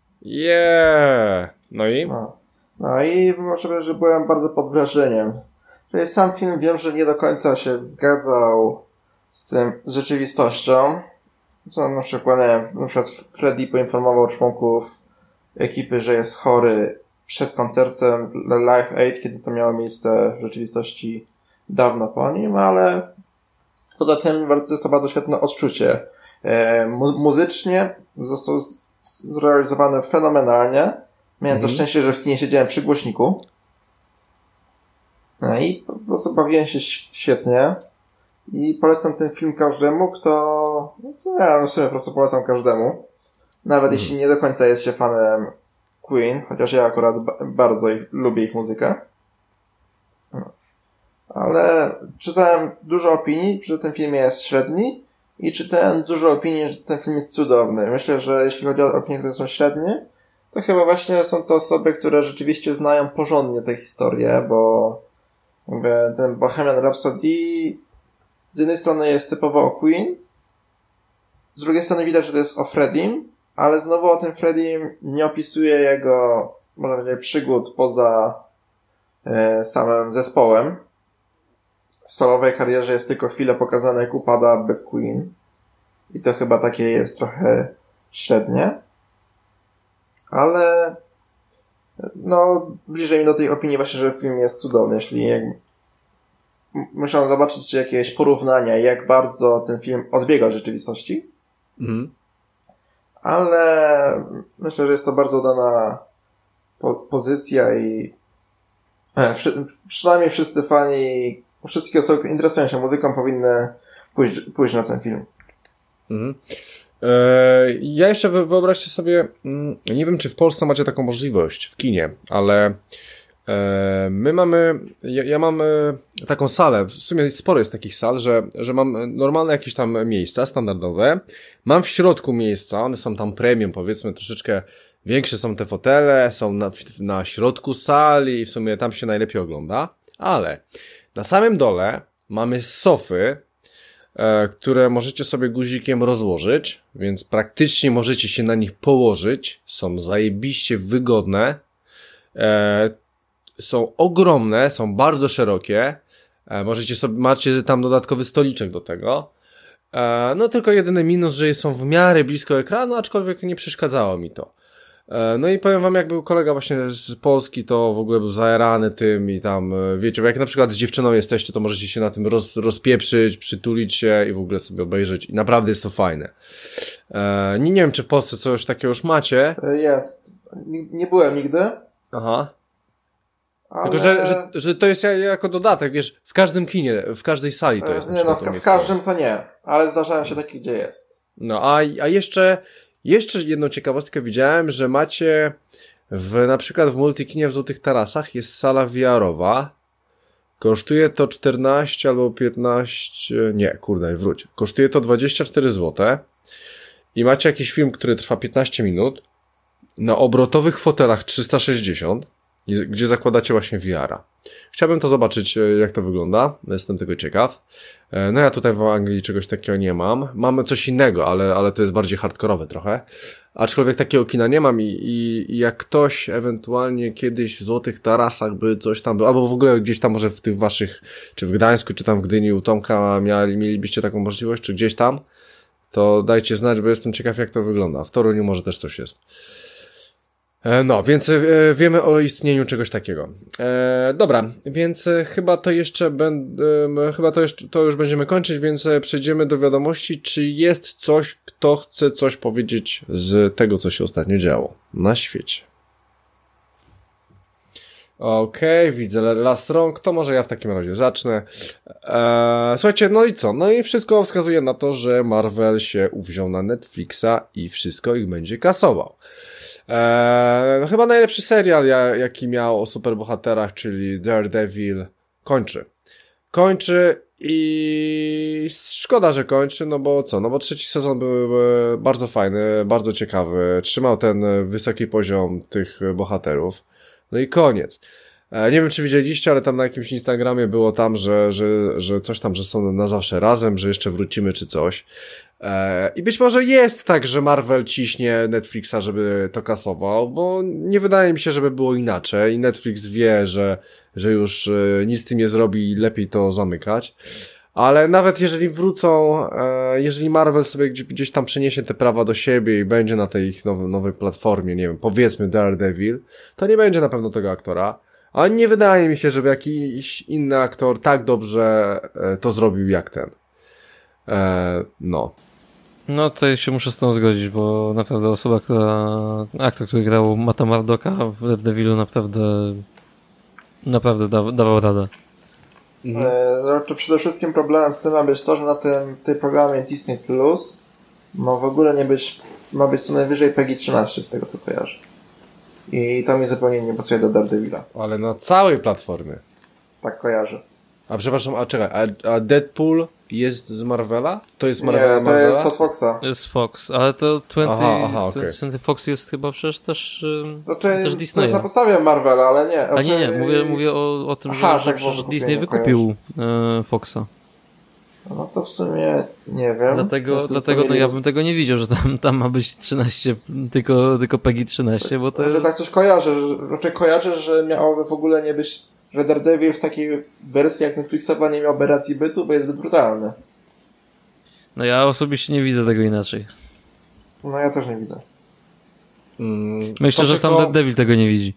[SPEAKER 1] Yeah. No i?
[SPEAKER 3] No, no i może, że byłem bardzo pod wrażeniem. Czyli sam film wiem, że nie do końca się zgadzał z tym, z rzeczywistością. Co na przykład, nie wiem, na przykład Freddie poinformował członków ekipy, że jest chory przed koncertem Live Aid, kiedy to miało miejsce w rzeczywistości dawno po nim, ale poza tym jest to bardzo świetne odczucie. E, mu- muzycznie został z- zrealizowany fenomenalnie. Miałem mm. to szczęście, że w kinie siedziałem przy głośniku. No i po prostu bawiłem się świetnie. I polecam ten film każdemu, kto... No to ja w sumie po prostu polecam każdemu. Nawet mm. jeśli nie do końca jest się fanem Queen, chociaż ja akurat ba- bardzo ich, lubię ich muzykę. No. Ale czytałem dużo opinii, że ten film jest średni i czytałem dużo opinii, że ten film jest cudowny. Myślę, że jeśli chodzi o opinie, które są średnie, to chyba właśnie są to osoby, które rzeczywiście znają porządnie tę historię, bo jakby ten Bohemian Rhapsody z jednej strony jest typowo o Queen, z drugiej strony widać, że to jest o Freddiem, ale znowu o tym Freddiem nie opisuje jego, można powiedzieć, przygód poza e, samym zespołem. W solowej karierze jest tylko chwilę pokazane, jak upada bez Queen. I to chyba takie jest trochę średnie. Ale no, bliżej mi do tej opinii właśnie, że film jest cudowny. Jeśli jak... Musiałem zobaczyć jakieś porównania, jak bardzo ten film odbiega od rzeczywistości. Mhm. Ale myślę, że jest to bardzo udana po- pozycja i e, przy, przynajmniej wszyscy fani, wszystkie osoby, które interesują się muzyką, powinny pójść, pójść na ten film.
[SPEAKER 1] Mhm. E, ja jeszcze wy, wyobraźcie sobie, nie wiem, czy w Polsce macie taką możliwość w kinie, ale e, my mamy, ja, ja mam taką salę, w sumie sporo jest takich sal, że, że mam normalne jakieś tam miejsca standardowe, mam w środku miejsca, one są tam premium, powiedzmy troszeczkę większe są te fotele, są na, na środku sali i w sumie tam się najlepiej ogląda, ale na samym dole mamy sofy, e, które możecie sobie guzikiem rozłożyć, więc praktycznie możecie się na nich położyć, są zajebiście wygodne, e, są ogromne, są bardzo szerokie, e, możecie sobie, macie tam dodatkowy stoliczek do tego, e, no tylko jedyny minus, że są w miarę blisko ekranu, aczkolwiek nie przeszkadzało mi to. No i powiem wam, jak był kolega właśnie z Polski, to w ogóle był zajarany tym i tam, wiecie, bo jak na przykład z dziewczyną jesteście, to możecie się na tym roz, rozpieprzyć, przytulić się i w ogóle sobie obejrzeć i naprawdę jest to fajne. Nie, nie wiem, czy w Polsce coś takiego już macie.
[SPEAKER 3] Jest. Nie, nie byłem nigdy.
[SPEAKER 1] Aha.
[SPEAKER 3] Ale...
[SPEAKER 1] Tylko, że, że, że to jest jako dodatek, wiesz, w każdym kinie, w każdej sali to jest.
[SPEAKER 3] Nie, no, w, w każdym to nie, ale zdarzają się takie, gdzie jest.
[SPEAKER 1] No, a, a jeszcze, jeszcze jedną ciekawostkę widziałem, że macie w, na przykład w Multikinie w Złotych Tarasach jest sala V R-owa. Kosztuje to czternaście albo piętnaście, nie, kurde, wróć. Kosztuje to dwadzieścia cztery złote i macie jakiś film, który trwa piętnaście minut na obrotowych fotelach trzysta sześćdziesiąt, gdzie zakładacie właśnie V R-a. Chciałbym to zobaczyć, jak to wygląda. Jestem tego ciekaw. No ja tutaj w Anglii czegoś takiego nie mam. Mamy coś innego, ale, ale to jest bardziej hardkorowe trochę. Aczkolwiek takiego kina nie mam i, i, i jak ktoś ewentualnie kiedyś w Złotych Tarasach by coś tam był, albo w ogóle gdzieś tam może w tych waszych, czy w Gdańsku, czy tam w Gdyni u Tomka mieli, mielibyście taką możliwość, czy gdzieś tam, to dajcie znać, bo jestem ciekaw, jak to wygląda. W Toruniu może też coś jest. No, więc e, wiemy o istnieniu czegoś takiego. E, dobra, więc e, chyba to jeszcze będę, e, chyba to, jeszcze, to już będziemy kończyć, więc e, przejdziemy do wiadomości. Czy jest coś, kto chce coś powiedzieć z tego, co się ostatnio działo na świecie? Okej, okay, widzę las rąk, to może ja w takim razie zacznę. E, słuchajcie, no i co? No i wszystko wskazuje na to, że Marvel się uwziął na Netflixa i wszystko ich będzie kasował. Eee, no chyba najlepszy serial, jaki miał o superbohaterach, czyli Daredevil, kończy. Kończy i szkoda, że kończy, no bo co, no bo trzeci sezon był bardzo fajny, bardzo ciekawy, trzymał ten wysoki poziom tych bohaterów, no i koniec. Eee, nie wiem, czy widzieliście, ale tam na jakimś Instagramie było tam, że, że, że coś tam, że są na zawsze razem, że jeszcze wrócimy czy coś. I być może jest tak, że Marvel ciśnie Netflixa, żeby to kasował, bo nie wydaje mi się, żeby było inaczej i Netflix wie, że, że już nic z tym nie zrobi i lepiej to zamykać. Ale nawet jeżeli wrócą, jeżeli Marvel sobie gdzieś tam przeniesie te prawa do siebie i będzie na tej ich nowej, nowej platformie, nie wiem, powiedzmy Daredevil, to nie będzie na pewno tego aktora. Ale nie wydaje mi się, żeby jakiś inny aktor tak dobrze to zrobił jak ten. No.
[SPEAKER 4] No tutaj się muszę z tą zgodzić, bo naprawdę osoba, która, aktor, który grał Matta Murdocka w Daredevilu naprawdę naprawdę da, dawał radę.
[SPEAKER 3] Mhm. E, to przede wszystkim problemem z tym ma być to, że na tym tej programie Disney Plus ma w ogóle nie być, ma być co najwyżej P G trzynaście z tego co kojarzę. I to mi zupełnie nie pasuje do Daredevila.
[SPEAKER 1] Ale na całej platformie.
[SPEAKER 3] Tak kojarzę.
[SPEAKER 1] A przepraszam, a czekaj, a, a Deadpool jest z Marvela? To jest Marvela?
[SPEAKER 3] Nie, to Marvela? jest od Foxa.
[SPEAKER 4] Jest Fox, ale to dwadzieścia,
[SPEAKER 1] aha, aha, okay.
[SPEAKER 4] dwadzieścia Fox jest chyba przecież też,
[SPEAKER 3] znaczy,
[SPEAKER 4] też Disneya. To jest
[SPEAKER 3] na podstawie Marvela, ale nie.
[SPEAKER 4] A nie, nie, mówię, mówię o, o tym, aha, że, tak, że przecież Disney wykupił e, Foxa.
[SPEAKER 3] No to w sumie nie wiem.
[SPEAKER 4] Dlatego, no dlatego no ja bym tego nie widział, że tam, tam ma być trzynaście, tylko, tylko P G trzynaście, bo to
[SPEAKER 3] że
[SPEAKER 4] jest...
[SPEAKER 3] tak coś kojarzę, że, raczej kojarzę, że miałoby w ogóle nie być, że Daredevil w takiej wersji jak Netflixowa nie miałby racji bytu, bo jest zbyt brutalny.
[SPEAKER 4] No ja osobiście nie widzę tego inaczej.
[SPEAKER 3] No ja też nie widzę.
[SPEAKER 1] Mm,
[SPEAKER 4] myślę, że sam Daredevil tego nie widzi.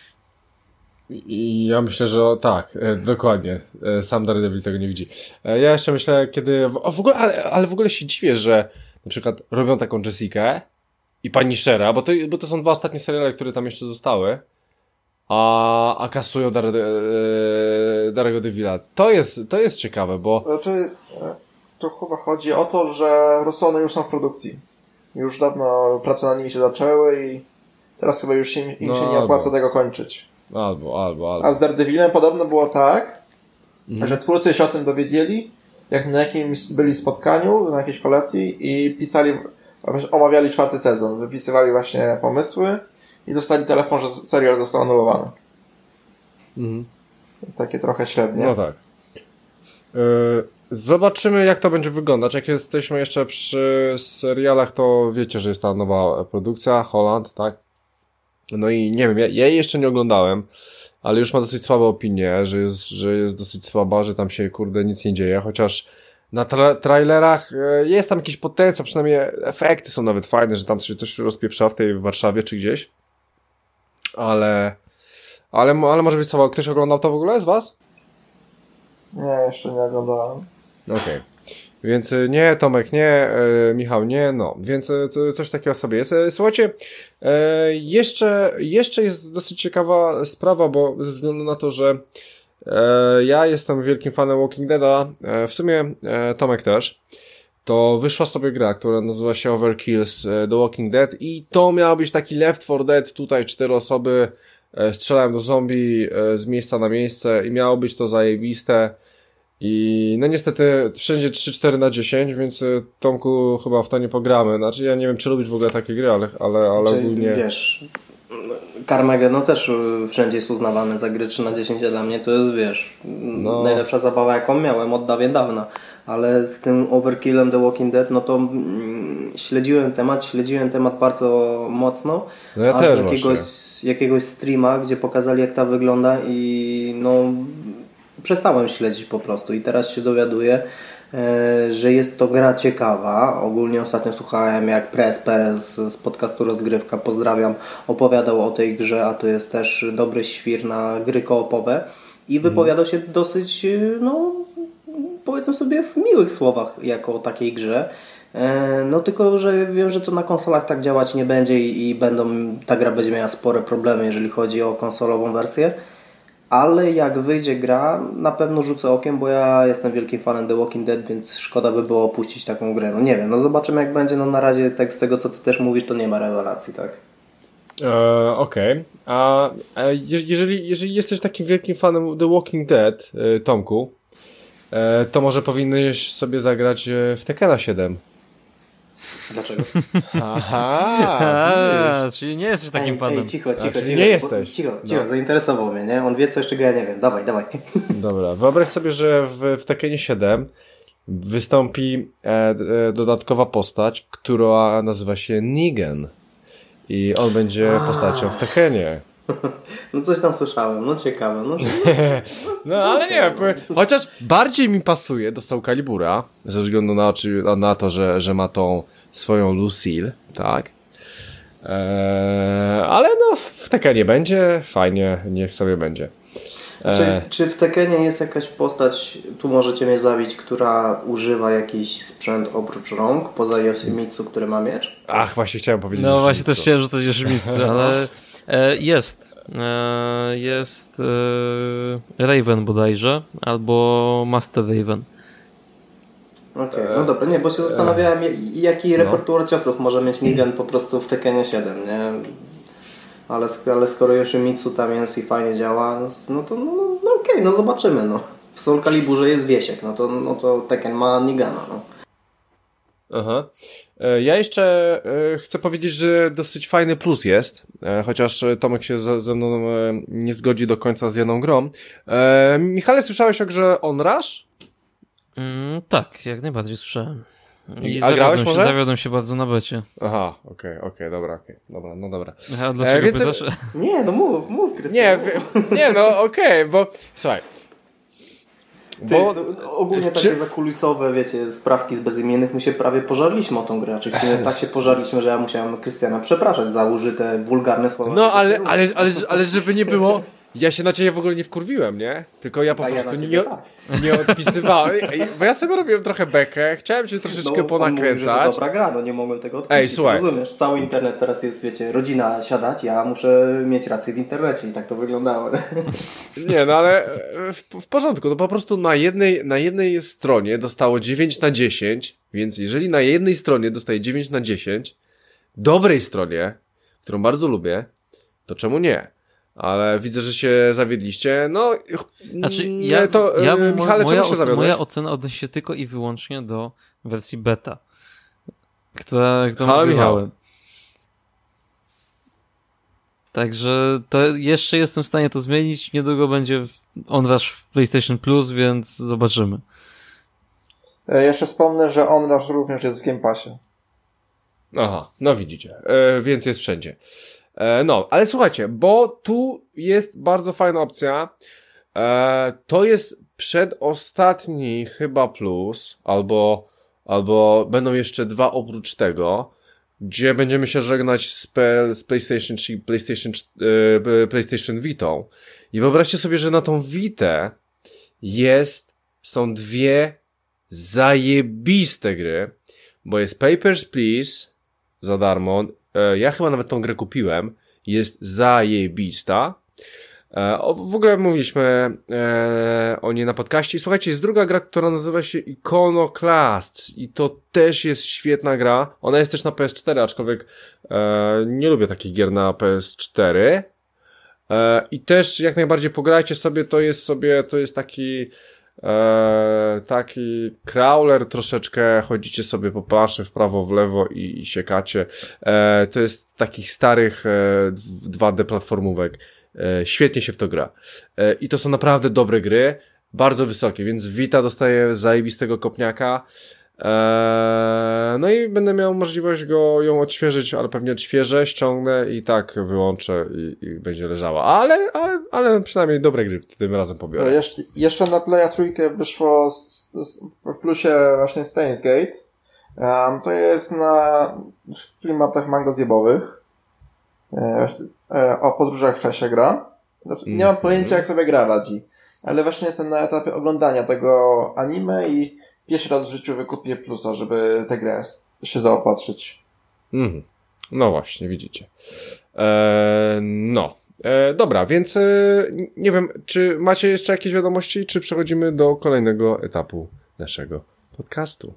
[SPEAKER 1] I ja myślę, że tak, e, dokładnie. E, sam Daredevil tego nie widzi. E, ja jeszcze myślę, kiedy... O, w ogóle, ale, ale w ogóle się dziwię, że na przykład robią taką Jessikę i Punishera, bo to, bo to są dwa ostatnie seriale, które tam jeszcze zostały, a, a kasują Dar, e, Daredevila. To jest, to jest ciekawe, bo...
[SPEAKER 3] Znaczy, to chyba chodzi o to, że po prostu one już są w produkcji. Już dawno prace nad nimi się zaczęły i teraz chyba już się, im no, się nie opłaca albo. tego kończyć.
[SPEAKER 1] Albo, albo, albo.
[SPEAKER 3] A z Daredevilem podobno było tak, mhm. że twórcy się o tym dowiedzieli, jak na jakimś byli spotkaniu, na jakiejś kolacji i pisali, omawiali czwarty sezon. Wypisywali właśnie pomysły i dostali telefon, że serial został anulowany.
[SPEAKER 1] Mhm.
[SPEAKER 3] Jest takie trochę średnie.
[SPEAKER 1] No tak. Yy, zobaczymy, jak to będzie wyglądać. Jak jesteśmy jeszcze przy serialach, to wiecie, że jest ta nowa produkcja, Holland, tak? No i nie wiem, ja, ja jej jeszcze nie oglądałem, ale już ma dosyć słabe opinie, że jest, że jest dosyć słaba, że tam się, kurde, nic nie dzieje, chociaż na tra trailerach jest tam jakiś potencjał, przynajmniej efekty są nawet fajne, że tam się coś rozpieprza w tej Warszawie czy gdzieś. ale, ale, ale może być co, ktoś oglądał to w ogóle z was?
[SPEAKER 3] Nie, jeszcze nie oglądałem.
[SPEAKER 1] Okej. Okay. Więc nie, Tomek nie, e, Michał nie, no, więc e, coś takiego sobie jest. E, słuchajcie, e, jeszcze, jeszcze jest dosyć ciekawa sprawa, bo ze względu na to, że e, ja jestem wielkim fanem Walking Deada, e, w sumie e, Tomek też, to wyszła sobie gra, która nazywa się Overkill's The Walking Dead i to miał być taki Left four Dead, tutaj cztery osoby e, strzelają do zombie e, z miejsca na miejsce i miało być to zajebiste. I no niestety wszędzie trzy cztery na dziesięć, więc Tomku chyba w to nie pogramy. Znaczy ja nie wiem, czy lubisz w ogóle takie gry, ale, ale, ale
[SPEAKER 2] Czyli,
[SPEAKER 1] ogólnie...
[SPEAKER 2] wiesz, Carmageddon też wszędzie jest uznawany za gry trzy na dziesięć, a dla mnie to jest, wiesz,
[SPEAKER 1] No.
[SPEAKER 2] najlepsza zabawa, jaką miałem od dawien dawna. Ale z tym Overkillem The Walking Dead, no to mm, śledziłem temat, śledziłem temat bardzo mocno.
[SPEAKER 1] No ja
[SPEAKER 2] aż
[SPEAKER 1] też
[SPEAKER 2] do jakiegoś, jakiegoś streama, gdzie pokazali, jak ta wygląda i no przestałem śledzić po prostu i teraz się dowiaduję, e, że jest to gra ciekawa. Ogólnie ostatnio słuchałem, jak Prez Perez z podcastu Rozgrywka, pozdrawiam, opowiadał o tej grze, a to jest też dobry świr na gry koopowe i wypowiadał się dosyć, no powiedzmy sobie, w miłych słowach jako o takiej grze. E, no tylko, że wiem, że to na konsolach tak działać nie będzie i, i będą, ta gra będzie miała spore problemy, jeżeli chodzi o konsolową wersję. Ale jak wyjdzie gra, na pewno rzucę okiem, bo ja jestem wielkim fanem The Walking Dead, więc szkoda by było opuścić taką grę. No nie wiem, no zobaczymy jak będzie. No na razie tak, z tego, co ty też mówisz, to nie ma rewelacji, tak?
[SPEAKER 1] E, Okej. Okay. A, a jeżeli, jeżeli jesteś takim wielkim fanem The Walking Dead, e, Tomku, e, to może powinieneś sobie zagrać w Tekkena siedem.
[SPEAKER 2] Dlaczego?
[SPEAKER 1] Aha,
[SPEAKER 4] A, czyli nie jesteś takim
[SPEAKER 2] ej,
[SPEAKER 4] fanem.
[SPEAKER 2] Ej, cicho, cicho,
[SPEAKER 1] A, czyli
[SPEAKER 2] cicho.
[SPEAKER 1] nie jesteś.
[SPEAKER 2] Cicho, cicho,
[SPEAKER 1] No.
[SPEAKER 2] zainteresował mnie, nie? On wie coś, czego ja nie wiem. Dawaj, dawaj.
[SPEAKER 1] Dobra, wyobraź sobie, że w, w Tekkenie siedem wystąpi e, e, dodatkowa postać, która nazywa się Negan. I on będzie
[SPEAKER 2] A.
[SPEAKER 1] postacią w Tekkenie.
[SPEAKER 2] No coś tam słyszałem, no ciekawe. No,
[SPEAKER 1] No ale nie, chociaż bardziej mi pasuje do Soul Calibura, ze względu na, na to, że, że ma tą swoją Lucille, tak? Eee, ale no w Tekkenie będzie, fajnie, niech sobie będzie. Eee,
[SPEAKER 2] Czy, czy w Tekkenie jest jakaś postać, tu możecie mnie zabić, która używa jakiś sprzęt oprócz rąk, poza Yoshimitsu, który ma miecz?
[SPEAKER 1] Ach, właśnie chciałem powiedzieć.
[SPEAKER 4] No
[SPEAKER 1] że
[SPEAKER 4] właśnie
[SPEAKER 1] nic.
[SPEAKER 4] też chciałem rzucać Yoshimitsu, ale e, jest. E, jest e, Raven bodajże, albo Master Raven.
[SPEAKER 2] Okej, okay, no dobra, nie, bo się zastanawiałem, jaki repertuar ciosów może mieć Negan po prostu w Tekkenie siedem, nie? Ale, ale skoro Yoshimitsu tam jest i fajnie działa, no to no, no okej, okay, no zobaczymy, no. W Soul Caliburze jest Wiesiek, no to, no to Tekken ma Negana, no.
[SPEAKER 1] Aha. Ja jeszcze chcę powiedzieć, że dosyć fajny plus jest, chociaż Tomek się ze, ze mną nie zgodzi do końca z jedną grą. Michale, słyszałeś o grze Onrush?
[SPEAKER 4] Mm, tak, jak najbardziej słyszałem. I
[SPEAKER 1] A grałeś
[SPEAKER 4] zawiodłem się,
[SPEAKER 1] może?
[SPEAKER 4] zawiodłem się bardzo na becie.
[SPEAKER 1] Aha, okej, okay, okej, okay, dobra, okej, okay. dobra, no dobra.
[SPEAKER 4] A dlaczego
[SPEAKER 1] e, więc...
[SPEAKER 4] pytasz?
[SPEAKER 2] Nie, no mów, mów, Krystian.
[SPEAKER 1] Nie, w, nie, no okej, okay, bo słuchaj.
[SPEAKER 2] Ty,
[SPEAKER 1] Bo,
[SPEAKER 2] ogólnie
[SPEAKER 1] czy...
[SPEAKER 2] takie zakulisowe, wiecie, sprawki z bezimiennych, my się prawie pożarliśmy o tą grę. Czyli w sumie tak się pożarliśmy, że ja musiałem Krystiana przepraszać za użyte wulgarne słowa.
[SPEAKER 1] No, ale, ale, ale, ale żeby nie było, ja się na ciebie w ogóle nie wkurwiłem, nie? Tylko ja po
[SPEAKER 2] A
[SPEAKER 1] prostu
[SPEAKER 2] ja
[SPEAKER 1] nie,
[SPEAKER 2] tak.
[SPEAKER 1] nie odpisywałem, bo ja sobie robiłem trochę bekę, chciałem cię troszeczkę
[SPEAKER 2] no,
[SPEAKER 1] ponakręcać.
[SPEAKER 2] On mówi, że to dobra gra, no nie mogłem tego odpuścić.
[SPEAKER 1] Ej, słuchaj.
[SPEAKER 2] Rozumiesz, cały internet teraz jest, wiecie, rodzina siadać, ja muszę mieć rację w internecie i tak to wyglądało.
[SPEAKER 1] Nie, no ale w, w porządku, no po prostu na jednej, na jednej stronie dostało dziewięć na dziesięć, więc jeżeli na jednej stronie dostaje dziewięć na dziesięć, dobrej stronie, którą bardzo lubię, to czemu nie? Ale widzę, że się zawiedliście. No,
[SPEAKER 4] znaczy, ja,
[SPEAKER 1] to,
[SPEAKER 4] ja,
[SPEAKER 1] Michale,
[SPEAKER 4] moja,
[SPEAKER 1] czemu się zawiodłeś?
[SPEAKER 4] moja ocena odnosi się tylko i wyłącznie do wersji beta, która, którą
[SPEAKER 1] Halo,
[SPEAKER 4] nagrywałem. Także to jeszcze jestem w stanie to zmienić. Niedługo będzie Onrush w PlayStation Plus, więc zobaczymy.
[SPEAKER 3] Ja jeszcze wspomnę, że Onrush również jest w Game Passie.
[SPEAKER 1] Aha, no widzicie, e, więc jest wszędzie. E, no, ale słuchajcie, bo tu jest bardzo fajna opcja. E, to jest przedostatni chyba plus, albo, albo będą jeszcze dwa oprócz tego. gdzie będziemy się żegnać z, P- z PlayStation, czyli PlayStation, yy, PlayStation Vitą. I wyobraźcie sobie, że na tą Vitę jest, są dwie zajebiste gry, bo jest Papers, Please za darmo. Yy, ja chyba nawet tą grę kupiłem. Jest zajebista. E, o, w ogóle mówiliśmy e, o niej na podcaście. I słuchajcie, jest druga gra, która nazywa się Iconoclast i to też jest świetna gra. Ona jest też na P S cztery, aczkolwiek e, nie lubię takich gier na P S cztery. E, I też jak najbardziej pograjcie sobie, to jest sobie, to jest taki e, taki crawler troszeczkę, chodzicie sobie po planszy w prawo, w lewo i, i siekacie. E, to jest takich starych e, dwa D platformówek. E, świetnie się w to gra. E, I to są naprawdę dobre gry, bardzo wysokie, więc Vita dostaje zajebistego kopniaka. E, no i będę miał możliwość go ją odświeżyć, ale pewnie odświeżę, ściągnę i tak wyłączę i, i będzie leżała. Ale, ale, ale przynajmniej dobre gry tym razem pobiorę.
[SPEAKER 3] No, jeszcze, jeszcze na Playa trójkę wyszło z, z, w plusie właśnie Steins Gate. Um, to jest na klimatach mango zjebowych. E, e, o podróżach w czasie gra. Znaczy, nie mam pojęcia, jak sobie gra radzi. Ale właśnie jestem na etapie oglądania tego anime i pierwszy raz w życiu wykupię plusa, żeby tę grę się zaopatrzyć.
[SPEAKER 1] Mhm. No właśnie, widzicie. Eee, no. Eee, dobra, więc e, nie wiem, czy macie jeszcze jakieś wiadomości, czy przechodzimy do kolejnego etapu naszego podcastu?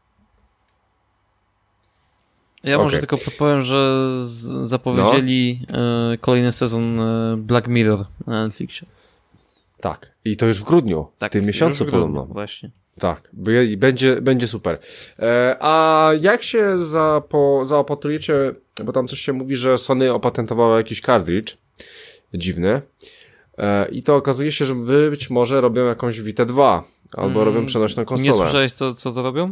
[SPEAKER 4] Ja
[SPEAKER 1] Okay.
[SPEAKER 4] może tylko podpowiem, że z- zapowiedzieli no. e, kolejny sezon e, Black Mirror na Netflixie.
[SPEAKER 1] Tak. I to już w grudniu,
[SPEAKER 4] Tak,
[SPEAKER 1] w tym miesiącu
[SPEAKER 4] już w grudniu,
[SPEAKER 1] podobno.
[SPEAKER 4] Właśnie.
[SPEAKER 1] Tak, by- będzie, będzie super. E, a jak się zapo, zaopatrujecie, bo tam coś się mówi, że Sony opatentowało jakiś cartridge dziwny e, i to okazuje się, że być może robią jakąś Vita dwa albo
[SPEAKER 4] Mm,
[SPEAKER 1] robią przenośną konsolę.
[SPEAKER 4] Nie słyszałeś, co, co to robią?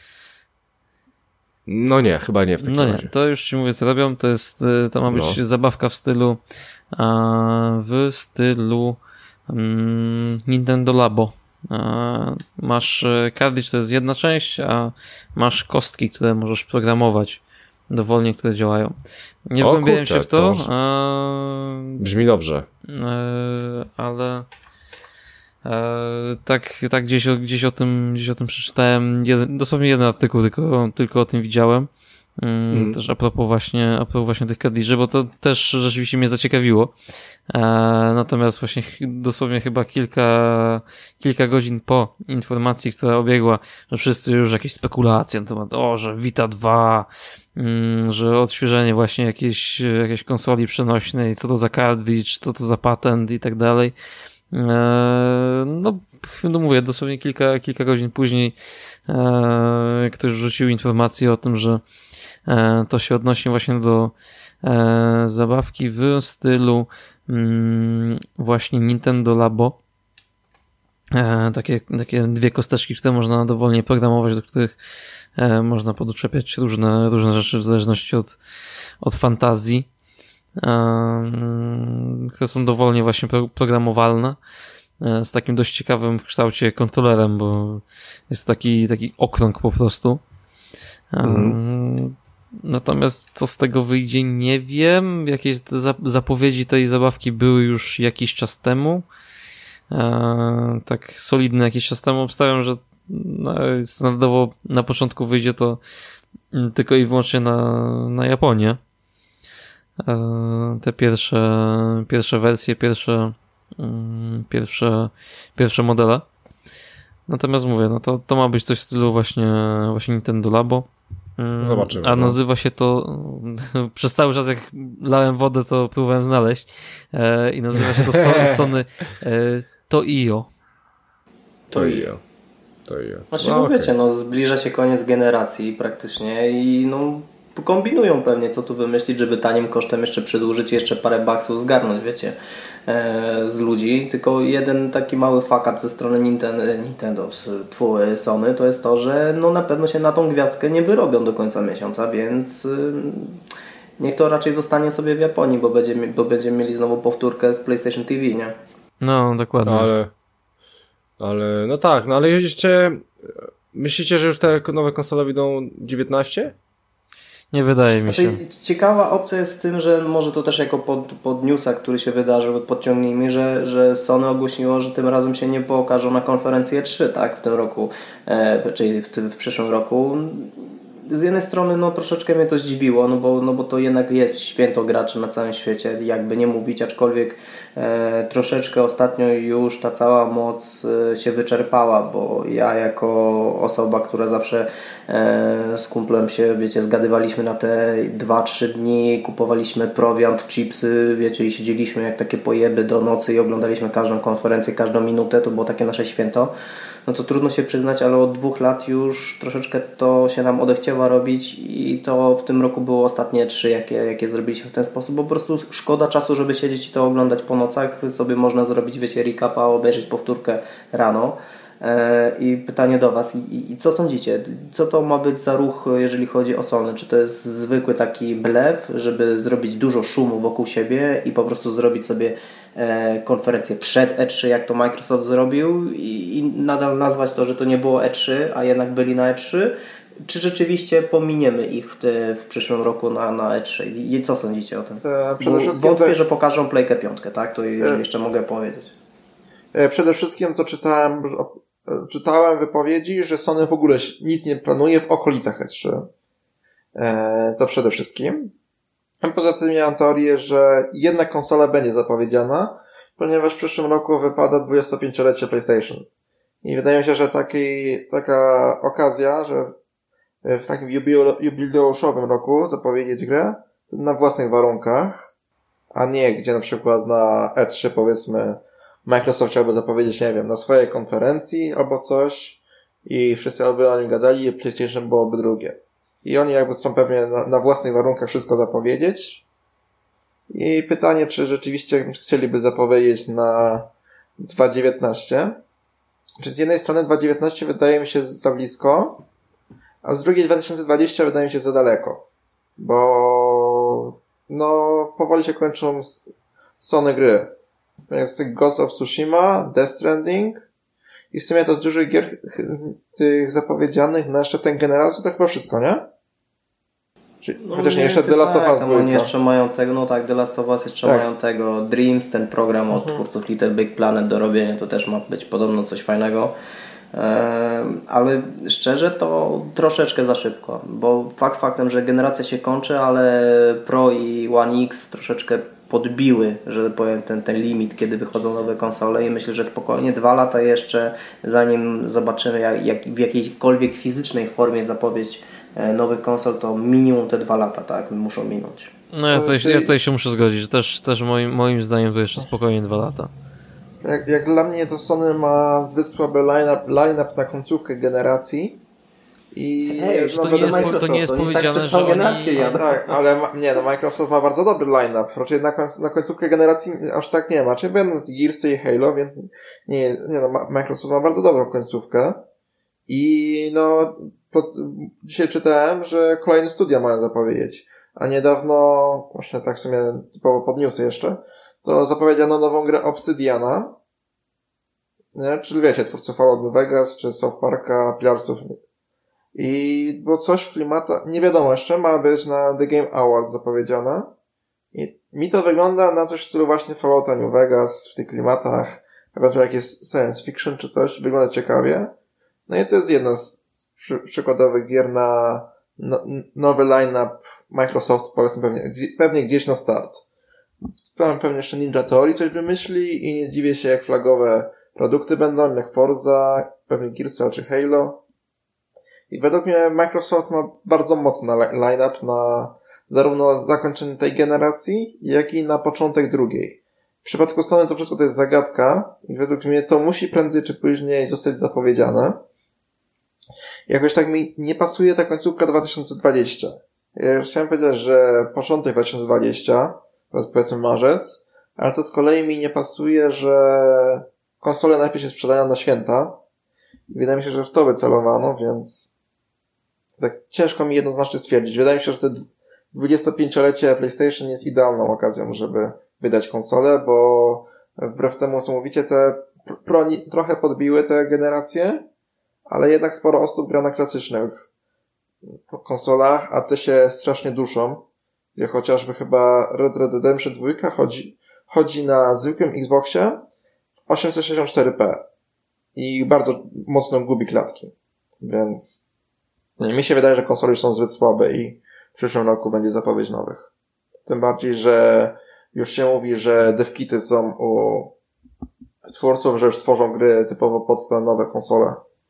[SPEAKER 1] No nie, chyba nie w takim
[SPEAKER 4] No nie,
[SPEAKER 1] razie.
[SPEAKER 4] to już ci mówię, co robią. To jest, e, to ma być
[SPEAKER 1] No.
[SPEAKER 4] zabawka w stylu a, w stylu mm, Nintendo Labo. A, masz e, cartridge, to jest jedna część, a masz kostki, które możesz programować dowolnie, które działają. Nie
[SPEAKER 1] O
[SPEAKER 4] wgłębiałem
[SPEAKER 1] kurczę,
[SPEAKER 4] się w to,
[SPEAKER 1] to może-
[SPEAKER 4] a,
[SPEAKER 1] Brzmi dobrze.
[SPEAKER 4] e, ale e, tak, tak gdzieś, o, gdzieś, o tym, gdzieś o tym przeczytałem. Jeden, dosłownie jeden artykuł, tylko, tylko o tym widziałem. Mm,
[SPEAKER 1] Mm.
[SPEAKER 4] Też a propos właśnie, a propos właśnie tych cartridge'y, bo to też rzeczywiście mnie zaciekawiło. E, natomiast właśnie ch- dosłownie chyba kilka, kilka godzin po informacji, która obiegła, że wszyscy już jakieś spekulacje na temat, o, że Vita dwa, mm, że odświeżenie właśnie jakiejś, jakiejś konsoli przenośnej, co to za cartridge, co to za patent i tak dalej. E, no, no mówię, dosłownie kilka, kilka godzin później e, ktoś rzucił informację o tym, że e, to się odnosi właśnie do e, zabawki w stylu mm, właśnie Nintendo Labo. E, takie, takie dwie kosteczki, które można dowolnie programować, do których e, można podczepiać różne, różne rzeczy w zależności od, od fantazji, e, które są dowolnie właśnie pro, programowalne, e, z takim dość ciekawym w kształcie kontrolerem, bo jest taki, taki okrąg po prostu. E,
[SPEAKER 1] Mhm.
[SPEAKER 4] Natomiast co z tego wyjdzie, nie wiem. Jakieś za- zapowiedzi tej zabawki były już jakiś czas temu. E, tak solidny jakiś czas temu. Obstawiam, że no, standardowo na początku wyjdzie to mm, tylko i wyłącznie na, na Japonię. E, te pierwsze, pierwsze wersje, pierwsze, mm, pierwsze, pierwsze modele. Natomiast mówię, no to, to ma być coś w stylu właśnie, właśnie Nintendo Labo. Mm,
[SPEAKER 1] Zobaczymy,
[SPEAKER 4] A
[SPEAKER 1] no.
[SPEAKER 4] nazywa się to, przez cały czas jak lałem wodę, to próbowałem znaleźć e, i nazywa się to so, Sony e, To i o.
[SPEAKER 1] To i ja. To i ja.
[SPEAKER 2] Znaczy,
[SPEAKER 1] No,
[SPEAKER 2] no
[SPEAKER 1] okej.
[SPEAKER 2] wiecie, no zbliża się koniec generacji praktycznie i no kombinują pewnie, co tu wymyślić, żeby tanim kosztem jeszcze przedłużyć i jeszcze parę baksów zgarnąć, wiecie, e, z ludzi. Tylko jeden taki mały fuck up ze strony Nintendo, Nintendo tfu, Sony, to jest to, że no na pewno się na tą gwiazdkę nie wyrobią do końca miesiąca, więc y, niech to raczej zostanie sobie w Japonii, bo, będzie, bo będziemy mieli znowu powtórkę z PlayStation T V, nie?
[SPEAKER 4] No, dokładnie.
[SPEAKER 1] No, ale, ale, no tak, no ale jeszcze myślicie, że już te nowe konsole wyjdą dziewiętnaście?
[SPEAKER 4] Nie wydaje mi się.
[SPEAKER 2] Znaczy, ciekawa opcja jest z tym, że może to też jako pod, pod newsa, który się wydarzył, podciągnijmy, że, że Sony ogłosiło, że tym razem się nie pokażą na konferencji E trzy, tak, w tym roku, e, czyli w, tym, w przyszłym roku. Z jednej strony no troszeczkę mnie to zdziwiło, no bo, no bo to jednak jest święto graczy na całym świecie, jakby nie mówić, aczkolwiek e, troszeczkę ostatnio już ta cała moc e, się wyczerpała, bo ja jako osoba, która zawsze e, z kumplem się, wiecie, zgadywaliśmy na te dwa trzy dni, kupowaliśmy prowiant, chipsy, wiecie, i siedzieliśmy jak takie pojeby do nocy i oglądaliśmy każdą konferencję, każdą minutę, to było takie nasze święto. No to trudno się przyznać, ale od dwóch lat już troszeczkę to się nam odechciewa robić i to w tym roku było ostatnie trzy, jakie, jakie zrobiliśmy w ten sposób, bo po prostu szkoda czasu, żeby siedzieć i to oglądać po nocach. Sobie można zrobić, wiecie, recapa, obejrzeć powtórkę rano. I pytanie do Was, I, i co sądzicie? Co to ma być za ruch, jeżeli chodzi o Sony? Czy to jest zwykły taki blef, żeby zrobić dużo szumu wokół siebie i po prostu zrobić sobie e, konferencję przed E trzy, jak to Microsoft zrobił i, i nadal nazwać to, że to nie było E trzy, a jednak byli na E trzy? Czy rzeczywiście pominiemy ich w, te, w przyszłym roku na, na E trzy? I co sądzicie o tym?
[SPEAKER 3] E, przede
[SPEAKER 2] Bo
[SPEAKER 3] wszystkim
[SPEAKER 2] wątpię,
[SPEAKER 3] to...
[SPEAKER 2] że pokażą Playkę piątkę, tak? To jeżeli
[SPEAKER 3] e...
[SPEAKER 2] jeszcze mogę powiedzieć.
[SPEAKER 3] Przede wszystkim to czytałem, czytałem wypowiedzi, że Sony w ogóle nic nie planuje w okolicach E trzy. To przede wszystkim. A poza tym miałem teorię, że jedna konsola będzie zapowiedziana, ponieważ w przyszłym roku wypada dwudziestopięciolecie PlayStation. I wydaje mi się, że taki, taka okazja, że w takim jubileuszowym roku zapowiedzieć grę na własnych warunkach, a nie gdzie na przykład na E trzy powiedzmy Microsoft chciałby zapowiedzieć, nie wiem, na swojej konferencji albo coś i wszyscy albo o nim gadali i PlayStation byłoby drugie. I oni jakby chcą pewnie na, na własnych warunkach wszystko zapowiedzieć. I pytanie, czy rzeczywiście chcieliby zapowiedzieć na dwa dziewiętnaście. Czy z jednej strony dwa dziewiętnaście wydaje mi się za blisko, a z drugiej dwa tysiące dwadzieścia wydaje mi się za daleko. Bo no powoli się kończą Sony gry. Jest Ghost of Tsushima, Death Stranding i w sumie to z dużych gier tych zapowiedzianych na jeszcze tę generację to chyba wszystko, nie? Czy,
[SPEAKER 2] no,
[SPEAKER 3] chociaż nie, jeszcze The Last
[SPEAKER 2] tak,
[SPEAKER 3] of Us
[SPEAKER 2] no, oni jeszcze mają tego, no tak, The Last of Us jeszcze
[SPEAKER 3] tak.
[SPEAKER 2] mają tego Dreams, ten program od
[SPEAKER 3] mhm.
[SPEAKER 2] twórców Little Big Planet do robienia, to też ma być podobno coś fajnego. Ale szczerze to troszeczkę za szybko, bo fakt faktem, że generacja się kończy, ale Pro i One X troszeczkę podbiły, że powiem, ten, ten limit, kiedy wychodzą nowe konsole i myślę, że spokojnie dwa lata jeszcze, zanim zobaczymy jak, jak w jakiejkolwiek fizycznej formie zapowiedź nowych konsol, to minimum te dwa lata, tak, muszą minąć.
[SPEAKER 4] No ja tutaj, ja tutaj się muszę zgodzić, też, też moim, moim zdaniem to jeszcze spokojnie dwa lata.
[SPEAKER 3] Jak, jak dla mnie to Sony ma zbyt słaby line-up, line-up na końcówkę generacji i
[SPEAKER 2] Ej,
[SPEAKER 3] no,
[SPEAKER 4] to, nie jest, po, to nie jest
[SPEAKER 2] oni
[SPEAKER 4] powiedziane,
[SPEAKER 2] tak
[SPEAKER 4] że oni...
[SPEAKER 2] jadą.
[SPEAKER 3] Tak, ale ma, nie, no Microsoft ma bardzo dobry line-up. Raczej na, końc, na końcówkę generacji aż tak nie ma. Czyli będą Gearsy i Halo, więc nie, nie no, Microsoft ma bardzo dobrą końcówkę. I no, po, dzisiaj czytałem, że kolejne studia mają zapowiedzieć. A niedawno, właśnie tak w sumie typowo pod newsy jeszcze, to zapowiedziano nową grę Obsidiana. Nie? Czyli wiecie, twórców Fallout New Vegas, czy South Parka, Pilarsów. I było coś w klimata, nie wiadomo jeszcze, ma być na The Game Awards zapowiedziane. I mi to wygląda na coś w stylu właśnie Fallouta New Vegas, w tych klimatach, ewentualnie jakieś science fiction czy coś, wygląda ciekawie. No i to jest jedna z przy, przykładowych gier na no, nowy line-up Microsoft, powiedzmy pewnie, pewnie gdzieś na start. Pewnie jeszcze Ninja Theory coś wymyśli i nie dziwię się, jak flagowe produkty będą, jak Forza, pewnie Gearsy czy Halo. I według mnie Microsoft ma bardzo mocny line-up na zarówno zakończenie tej generacji, jak i na początek drugiej. W przypadku Sony to wszystko to jest zagadka i według mnie to musi prędzej czy później zostać zapowiedziane. Jakoś tak mi nie pasuje ta końcówka dwa tysiące dwadzieścia. Ja chciałem powiedzieć, że początek dwa tysiące dwadzieścia, teraz powiedzmy marzec, ale to z kolei mi nie pasuje, że konsole najpierw się sprzedają na święta. I wydaje mi się, że w to wycelowano, więc tak ciężko mi jednoznacznie stwierdzić. Wydaje mi się, że te dwudziestopięciolecie PlayStation jest idealną okazją, żeby wydać konsolę, bo wbrew temu, co mówicie, te Pro trochę podbiły te generacje, ale jednak sporo osób gra na klasycznych konsolach, a te się strasznie duszą, gdzie chociażby chyba Red Dead Redemption dwa chodzi, chodzi na zwykłym Xboxie osiemset sześćdziesiąt cztery p i bardzo mocno gubi klatki, więc nie, mi się wydaje, że konsole już są zbyt słabe i w przyszłym roku będzie zapowiedź nowych. Tym bardziej, że już się mówi, że devkity są u twórców, że już tworzą gry typowo pod te nowe konsole.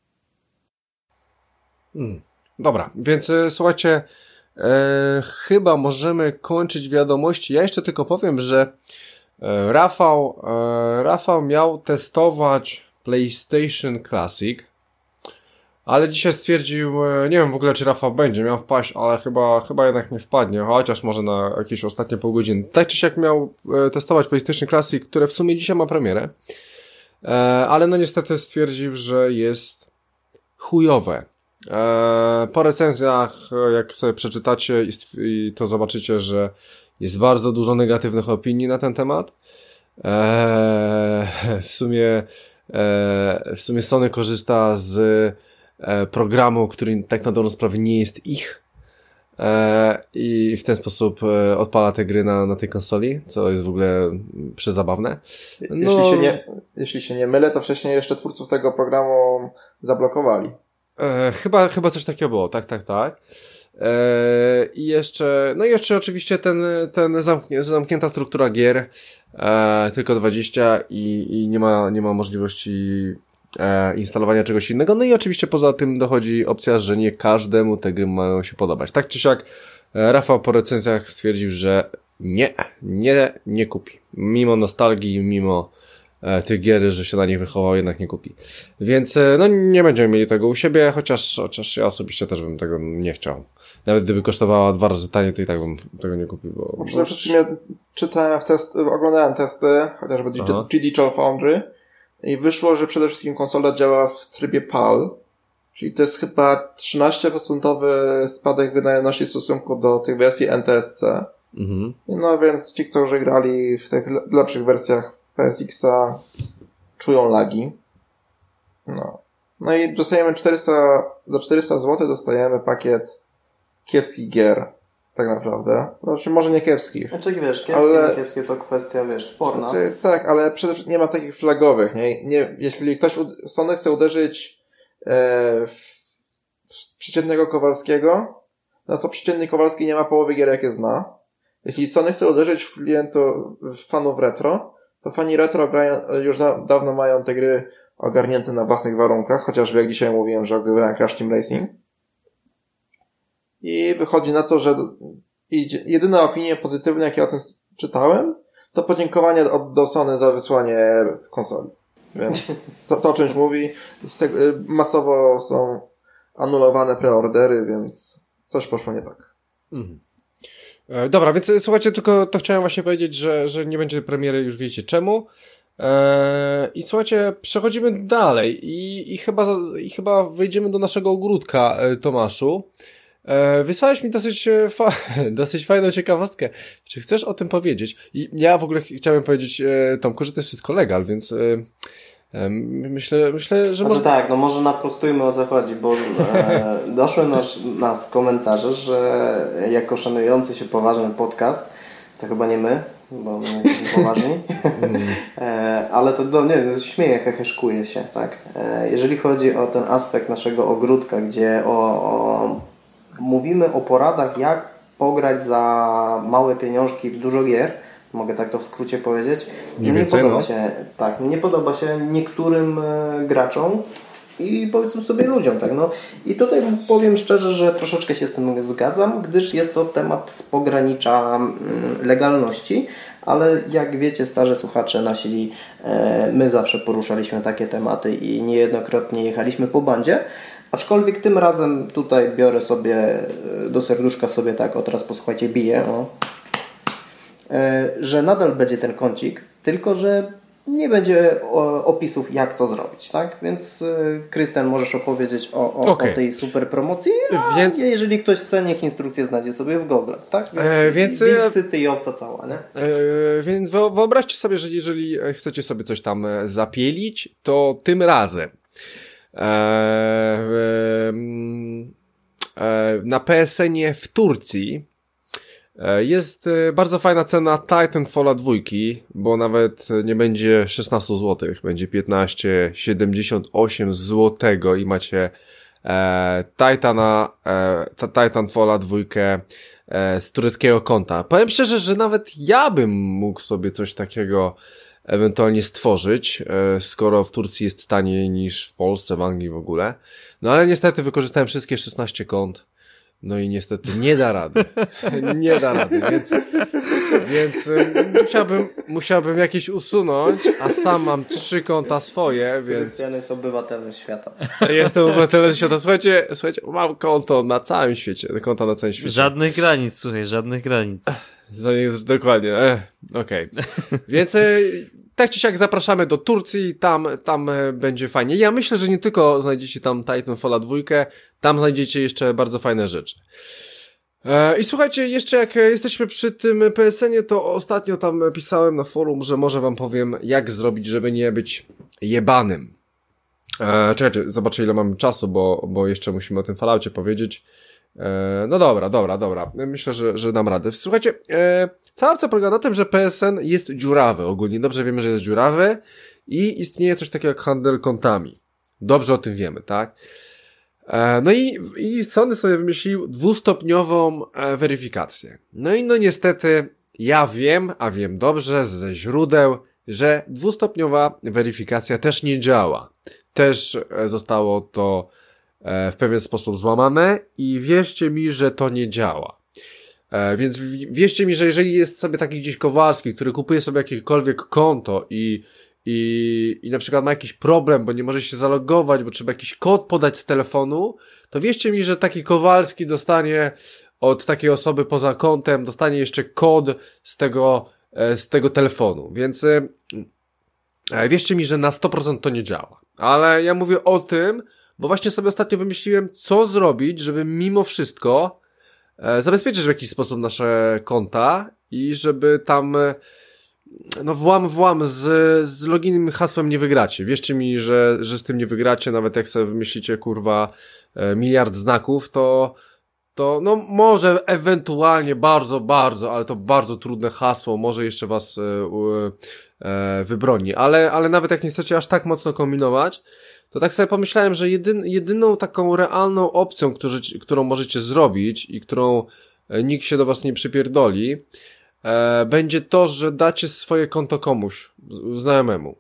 [SPEAKER 1] Hmm. Dobra, więc e, słuchajcie, e, chyba możemy kończyć wiadomości. Ja jeszcze tylko powiem, że e, Rafał, e, Rafał miał testować PlayStation Classic, ale dzisiaj stwierdził, e, nie wiem w ogóle czy Rafał będzie, miał wpaść, ale chyba, chyba jednak nie wpadnie, chociaż może na jakieś ostatnie pół godziny. Tak czy siak miał e, testować PlayStation Classic, które w sumie dzisiaj ma premierę, e, ale no niestety stwierdził, że jest chujowe. Eee, po recenzjach, jak sobie przeczytacie i, i to zobaczycie, że jest bardzo dużo negatywnych opinii na ten temat. Eee, w sumie eee, w sumie Sony korzysta z e, programu, który tak na dobrą sprawę nie jest ich eee, i w ten sposób e, odpala te gry na, na tej konsoli, co jest w ogóle przezabawne. No...
[SPEAKER 3] Jeśli, się nie, jeśli się nie mylę, to wcześniej jeszcze twórców tego programu zablokowali.
[SPEAKER 1] E, chyba, chyba coś takiego było, tak, tak, tak. E, I jeszcze, no i jeszcze oczywiście ten, ten zamknie, zamknięta struktura gier, e, tylko dwadzieścia i, i nie ma, nie ma możliwości e, instalowania czegoś innego. No i oczywiście poza tym dochodzi opcja, że nie każdemu te gry mają się podobać. Tak czy siak, e, Rafał po recenzjach stwierdził, że nie, nie, nie kupi. Mimo nostalgii, mimo tych gier, że się na nich wychował, jednak nie kupi. Więc no nie będziemy mieli tego u siebie, chociaż, chociaż ja osobiście też bym tego nie chciał. Nawet gdyby kosztowała dwa razy taniej, to i tak bym tego nie kupił. Bo,
[SPEAKER 3] bo przede wszystkim ja czytałem w test, oglądałem testy, chociażby Digital Foundry i wyszło, że przede wszystkim konsola działa w trybie P A L, czyli to jest chyba trzynaście procent spadek wydajności w stosunku do tych wersji N T S C. Mhm. No więc ci, którzy grali w tych lepszych wersjach P S X-a czują lagi. No. No i dostajemy czterysta, za czterysta złotych dostajemy pakiet kiepskich gier. Tak naprawdę. Znaczy, może nie kiepskich.
[SPEAKER 2] Znaczy wiesz, kiepskie,
[SPEAKER 3] ale...
[SPEAKER 2] nie kiepskie to kwestia, wiesz, sporna.
[SPEAKER 3] Znaczy, tak, ale przede wszystkim nie ma takich flagowych, nie? nie jeśli ktoś, Sony chce uderzyć e, w, w przeciętnego Kowalskiego, no to przeciętny Kowalski nie ma połowy gier, jakie zna. Jeśli Sony chce uderzyć w klientów, w fanów retro, to fani retro grają, już da, dawno mają te gry ogarnięte na własnych warunkach, chociażby jak dzisiaj mówiłem, że ogrywałem Crash Team Racing. I wychodzi na to, że jedyne opinie pozytywne, jakie o tym czytałem, to podziękowanie od, do Sony za wysłanie konsoli. Więc to, to o czymś mówi. Masowo są anulowane preordery, więc coś poszło nie tak. Mhm.
[SPEAKER 1] Dobra, więc słuchajcie, tylko to chciałem właśnie powiedzieć, że, że nie będzie premiery, już wiecie czemu. Eee, I słuchajcie, przechodzimy dalej i, i, chyba, i chyba wejdziemy do naszego ogródka, Tomaszu. Eee, wysłałeś mi dosyć, fa- dosyć fajną ciekawostkę. Czy chcesz o tym powiedzieć? I ja w ogóle chciałem powiedzieć, e, Tomku, że to jest wszystko legal, więc e, e, myślę, myślę, że
[SPEAKER 2] może...
[SPEAKER 1] może...
[SPEAKER 2] Tak, no może naprostujmy o co chodzi, bo e, doszły nas, nas komentarze, że jako szanujący się poważny podcast, to chyba nie my, bo my jesteśmy poważni, e, ale to do, nie, śmieję, heheszkuje się, tak? E, jeżeli chodzi o ten aspekt naszego ogródka, gdzie o, o, mówimy o poradach, jak pograć za małe pieniążki w dużo gier, mogę tak to w skrócie powiedzieć,
[SPEAKER 1] nie,
[SPEAKER 2] nie
[SPEAKER 1] więcej,
[SPEAKER 2] podoba
[SPEAKER 1] no.
[SPEAKER 2] się, tak, nie podoba się niektórym e, graczom i powiedzmy sobie ludziom, tak, no. I tutaj powiem szczerze, że troszeczkę się z tym zgadzam, gdyż jest to temat z pogranicza mm, legalności, ale jak wiecie, starzy słuchacze nasi, e, my zawsze poruszaliśmy takie tematy i niejednokrotnie jechaliśmy po bandzie, aczkolwiek tym razem tutaj biorę sobie do serduszka sobie tak, o teraz posłuchajcie, biję, o, e, że nadal będzie ten kącik, tylko że nie będzie opisów, jak co zrobić, tak? Więc Krystian, możesz opowiedzieć o, o, okay. o tej super promocji, a więc... jeżeli ktoś chce, niech instrukcję znajdzie sobie w Google, tak? Więc, e, więc Big i owca cała, nie?
[SPEAKER 1] E, więc wyobraźcie sobie, że jeżeli chcecie sobie coś tam zapielić, to tym razem e, e, na P S N-ie w Turcji jest bardzo fajna cena Titanfalla dva, bo nawet nie będzie szesnaście złotych, będzie piętnaście siedemdziesiąt osiem złotego i macie e, Titana, e, Titanfalla dva e, z tureckiego konta. Powiem szczerze, że nawet ja bym mógł sobie coś takiego ewentualnie stworzyć, e, skoro w Turcji jest taniej niż w Polsce, w Anglii w ogóle. No ale niestety wykorzystałem wszystkie szesnaście kont. No i niestety nie da rady. Nie da rady, więc, więc musiałbym, musiałbym jakieś usunąć, a sam mam trzy konta swoje, więc...
[SPEAKER 2] Krystian jest obywatelem świata.
[SPEAKER 1] Jestem obywatelem świata. Słuchajcie, słuchajcie, mam konto na całym świecie, konta na całym świecie.
[SPEAKER 4] Żadnych granic, słuchaj, żadnych granic.
[SPEAKER 1] Dokładnie, e, okej. Okay. Więc e, tak czy siak zapraszamy do Turcji, tam, tam e, będzie fajnie. Ja myślę, że nie tylko znajdziecie tam Titanfalla dva, tam znajdziecie jeszcze bardzo fajne rzeczy. E, I słuchajcie, jeszcze jak jesteśmy przy tym P S N-ie, to ostatnio tam pisałem na forum, że może wam powiem, jak zrobić, żeby nie być jebanym. E, czekajcie, zobaczę ile mamy czasu, bo, bo jeszcze musimy o tym Falloutie powiedzieć. No dobra, dobra, dobra. Myślę, że, że dam radę. Słuchajcie, e, cała opcja polega na tym, że P S N jest dziurawy. Ogólnie dobrze wiemy, że jest dziurawy i istnieje coś takiego jak handel kontami. Dobrze o tym wiemy, tak? E, no i, i Sony sobie wymyślił dwustopniową e, weryfikację. No i no niestety ja wiem, a wiem dobrze ze źródeł, że dwustopniowa weryfikacja też nie działa. Też e, zostało to w pewien sposób złamane i wierzcie mi, że to nie działa. E, więc wierzcie mi, że jeżeli jest sobie taki gdzieś Kowalski, który kupuje sobie jakiekolwiek konto i, i, i na przykład ma jakiś problem, bo nie może się zalogować, bo trzeba jakiś kod podać z telefonu, to wierzcie mi, że taki Kowalski dostanie od takiej osoby poza kontem, dostanie jeszcze kod z tego, e, z tego telefonu. Więc e, wierzcie mi, że na sto procent to nie działa. Ale ja mówię o tym, bo właśnie sobie ostatnio wymyśliłem, co zrobić, żeby mimo wszystko e, zabezpieczyć w jakiś sposób nasze konta i żeby tam e, no włam, włam z, z loginem i hasłem nie wygracie. Wierzcie mi, że, że z tym nie wygracie, nawet jak sobie wymyślicie, kurwa, e, miliard znaków, to, to no może ewentualnie bardzo, bardzo, ale to bardzo trudne hasło może jeszcze was e, e, wybroni. Ale, ale nawet jak nie chcecie aż tak mocno kombinować, to tak sobie pomyślałem, że jedyn, jedyną taką realną opcją, którzy, którą możecie zrobić i którą nikt się do was nie przypierdoli, e, będzie to, że dacie swoje konto komuś, znajomemu.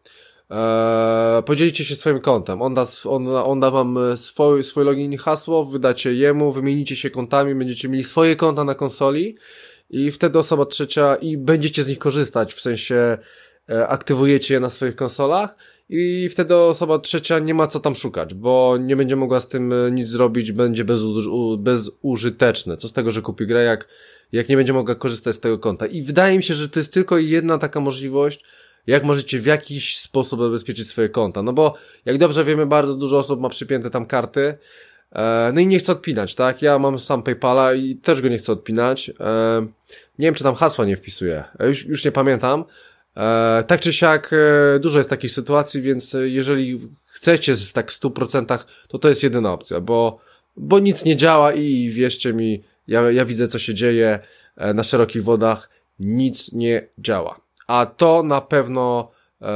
[SPEAKER 1] E, podzielicie się swoim kontem. On da, on, on da wam swój, swój login i hasło, wydacie jemu, wymienicie się kontami, będziecie mieli swoje konta na konsoli i wtedy osoba trzecia i będziecie z nich korzystać, w sensie e, aktywujecie je na swoich konsolach. I wtedy osoba trzecia nie ma co tam szukać, bo nie będzie mogła z tym nic zrobić, będzie bezu, bezużyteczne. Co z tego, że kupi grę, jak, jak nie będzie mogła korzystać z tego konta. I wydaje mi się, że to jest tylko jedna taka możliwość, jak możecie w jakiś sposób zabezpieczyć swoje konta. No bo, jak dobrze wiemy, bardzo dużo osób ma przypięte tam karty, e, no i nie chce odpinać, tak? Ja mam sam PayPala i też go nie chcę odpinać. E, nie wiem, czy tam hasła nie wpisuję. E, już, już nie pamiętam. E, tak czy siak e, dużo jest takich sytuacji, więc jeżeli chcecie w tak stu procentach, to to jest jedyna opcja, bo, bo nic nie działa i wierzcie mi, ja, ja widzę co się dzieje e, na szerokich wodach, nic nie działa. A to na pewno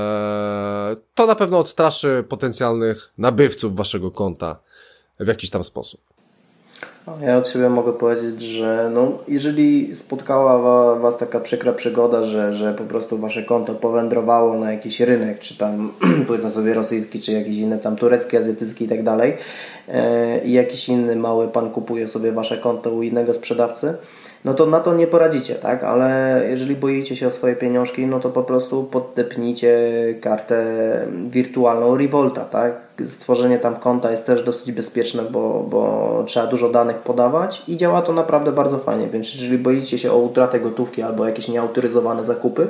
[SPEAKER 1] e, to na pewno odstraszy potencjalnych nabywców waszego konta w jakiś tam sposób.
[SPEAKER 2] Ja od siebie mogę powiedzieć, że no, jeżeli spotkała Was taka przykra przygoda, że, że po prostu Wasze konto powędrowało na jakiś rynek, czy tam powiedzmy sobie rosyjski, czy jakiś inny tam turecki, azjatycki i tak dalej, i jakiś inny mały pan kupuje sobie Wasze konto u innego sprzedawcy, no to na to nie poradzicie, tak? Ale jeżeli boicie się o swoje pieniążki, no to po prostu poddepnijcie kartę wirtualną Revolta, tak? Stworzenie tam konta jest też dosyć bezpieczne, bo, bo trzeba dużo danych podawać i działa to naprawdę bardzo fajnie, więc jeżeli boicie się o utratę gotówki albo jakieś nieautoryzowane zakupy,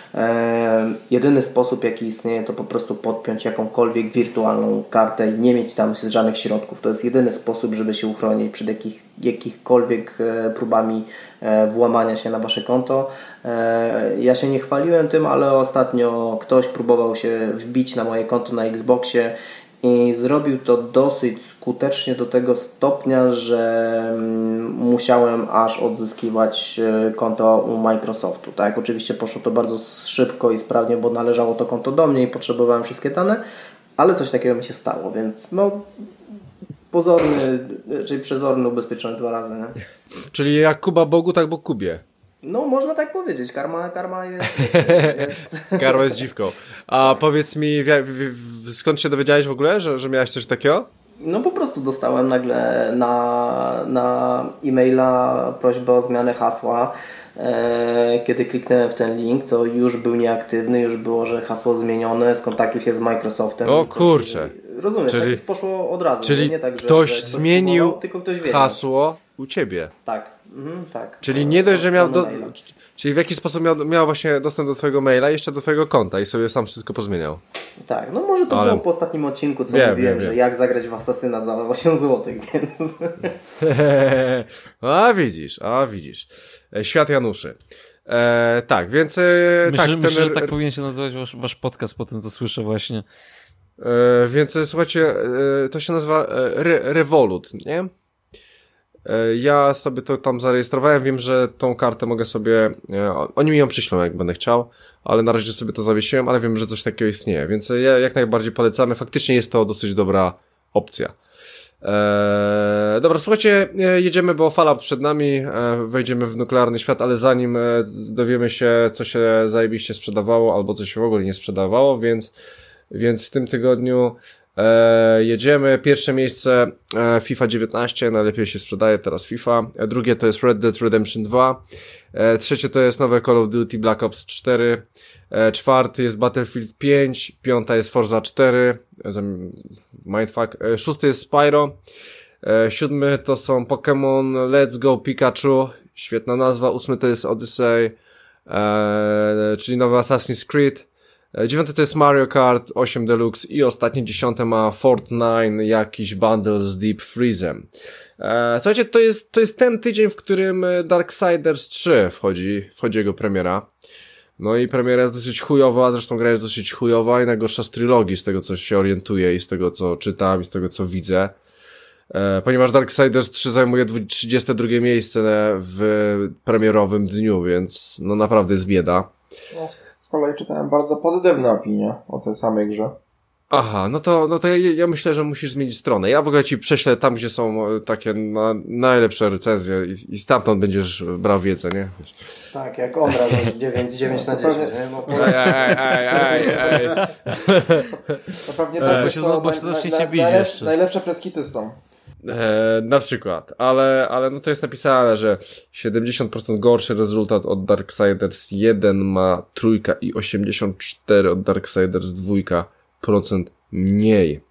[SPEAKER 2] e, jedyny sposób jaki istnieje to po prostu podpiąć jakąkolwiek wirtualną kartę i nie mieć tam żadnych środków. To jest jedyny sposób, żeby się uchronić przed jakich, jakichkolwiek e, próbami e, włamania się na Wasze konto. E, ja się nie chwaliłem tym, ale ostatnio ktoś próbował się wbić na moje konto na Xboxie i zrobił to dosyć skutecznie do tego stopnia, że musiałem aż odzyskiwać konto u Microsoftu. Tak, oczywiście poszło to bardzo szybko i sprawnie, bo należało to konto do mnie i potrzebowałem wszystkie dane, ale coś takiego mi się stało, więc no pozorny, czyli przezorny ubezpieczony dwa razy. Nie?
[SPEAKER 1] Czyli jak Kuba Bogu, tak Bóg Kubie.
[SPEAKER 2] No, można tak powiedzieć. Karma, karma jest... jest...
[SPEAKER 1] Karma jest dziwką. A powiedz mi, w, w, skąd się dowiedziałeś w ogóle, że, że miałeś coś takiego?
[SPEAKER 2] No po prostu dostałem nagle na, na e-maila prośbę o zmianę hasła. E, kiedy kliknąłem w ten link, to już był nieaktywny, już było, że hasło zmienione, skontaktuj się z Microsoftem.
[SPEAKER 1] O kurczę.
[SPEAKER 2] Rozumiem,
[SPEAKER 1] czyli,
[SPEAKER 2] tak już poszło od razu.
[SPEAKER 1] Czyli
[SPEAKER 2] nie tak, że,
[SPEAKER 1] ktoś
[SPEAKER 2] że ktoś
[SPEAKER 1] zmienił
[SPEAKER 2] próbował, tylko ktoś wiedział.
[SPEAKER 1] hasło u ciebie.
[SPEAKER 2] Tak, mhm, tak.
[SPEAKER 1] Czyli nie dość, że miał... Do, czyli w jakiś sposób miał, miał właśnie dostęp do twojego maila, jeszcze do twojego konta i sobie sam wszystko pozmieniał.
[SPEAKER 2] Tak, no może to
[SPEAKER 1] Ale...
[SPEAKER 2] było po ostatnim odcinku, co
[SPEAKER 1] wiem,
[SPEAKER 2] mówiłem,
[SPEAKER 1] wiem,
[SPEAKER 2] że
[SPEAKER 1] wiem.
[SPEAKER 2] jak zagrać w Asasyna za osiem złotych, więc...
[SPEAKER 1] a widzisz, a widzisz. Świat Januszy. E, tak, więc... E,
[SPEAKER 4] myślę,
[SPEAKER 1] tak,
[SPEAKER 4] myślę,
[SPEAKER 1] ten...
[SPEAKER 4] że tak powinien się nazywać wasz, wasz podcast po tym, co słyszę właśnie.
[SPEAKER 1] E, więc słuchajcie, e, to się nazywa e, Re Revolut, nie? E, ja sobie to tam zarejestrowałem, wiem, że tą kartę mogę sobie, e, oni mi ją przyślą, jak będę chciał, ale na razie sobie to zawiesiłem, ale wiem, że coś takiego istnieje, więc ja jak najbardziej polecamy, faktycznie jest to dosyć dobra opcja. Eee, dobra, słuchajcie, jedziemy, bo Fallout przed nami, e, wejdziemy w nuklearny świat, ale zanim e, dowiemy się, co się zajebiście sprzedawało, albo co się w ogóle nie sprzedawało, więc, więc w tym tygodniu e, jedziemy. Pierwsze miejsce e, FIFA dziewiętnaście, najlepiej się sprzedaje teraz FIFA. E, drugie to jest Red Dead Redemption dwa. E, trzecie to jest nowe Call of Duty Black Ops cztery. E, czwarty jest Battlefield pięć. Piąta jest Forza cztery. Mindfuck. E, szósty jest Spyro. E, siódmy to są Pokémon Let's Go Pikachu. Świetna nazwa. Ósmy to jest Odyssey, e, czyli nowy Assassin's Creed. E, dziewiąty to jest Mario Kart osiem Deluxe i ostatnie dziesiąte ma Fortnite, jakiś bundle z Deep Freezem. E, słuchajcie, to jest, to jest ten tydzień, w którym Darksiders trzy wchodzi, wchodzi jego premiera. No i premiera jest dosyć chujowa, zresztą gra jest dosyć chujowa i najgorsza z trylogii, z tego co się orientuję i z tego co czytam i z tego co widzę. E, ponieważ Darksiders trzy zajmuje trzydzieste drugie miejsce w premierowym dniu, więc no naprawdę jest bieda.
[SPEAKER 3] No, z kolei czytałem bardzo pozytywne opinie o tej samej grze.
[SPEAKER 1] Aha, no to, no to ja, ja myślę, że musisz zmienić stronę. Ja w ogóle ci prześlę tam, gdzie są takie na, najlepsze recenzje i, i stamtąd będziesz brał wiedzę, nie? Wiesz.
[SPEAKER 2] Tak, jak Ondra, że dziewięć na dziesięć, nie? Bo...
[SPEAKER 1] Ej, ej, ej, ej, ej.
[SPEAKER 3] To pewnie tak,
[SPEAKER 4] bo się,
[SPEAKER 3] to
[SPEAKER 4] bo się
[SPEAKER 3] naj,
[SPEAKER 4] zaczniecie
[SPEAKER 3] naj,
[SPEAKER 4] bić
[SPEAKER 3] najlep,
[SPEAKER 4] jeszcze.
[SPEAKER 3] najlepsze preskity są.
[SPEAKER 1] E, na przykład, ale, ale no to jest napisane, że siedemdziesiąt procent gorszy rezultat od Darksiders jeden ma trójka i osiemdziesiąt cztery od Darksiders dwa procent mniej.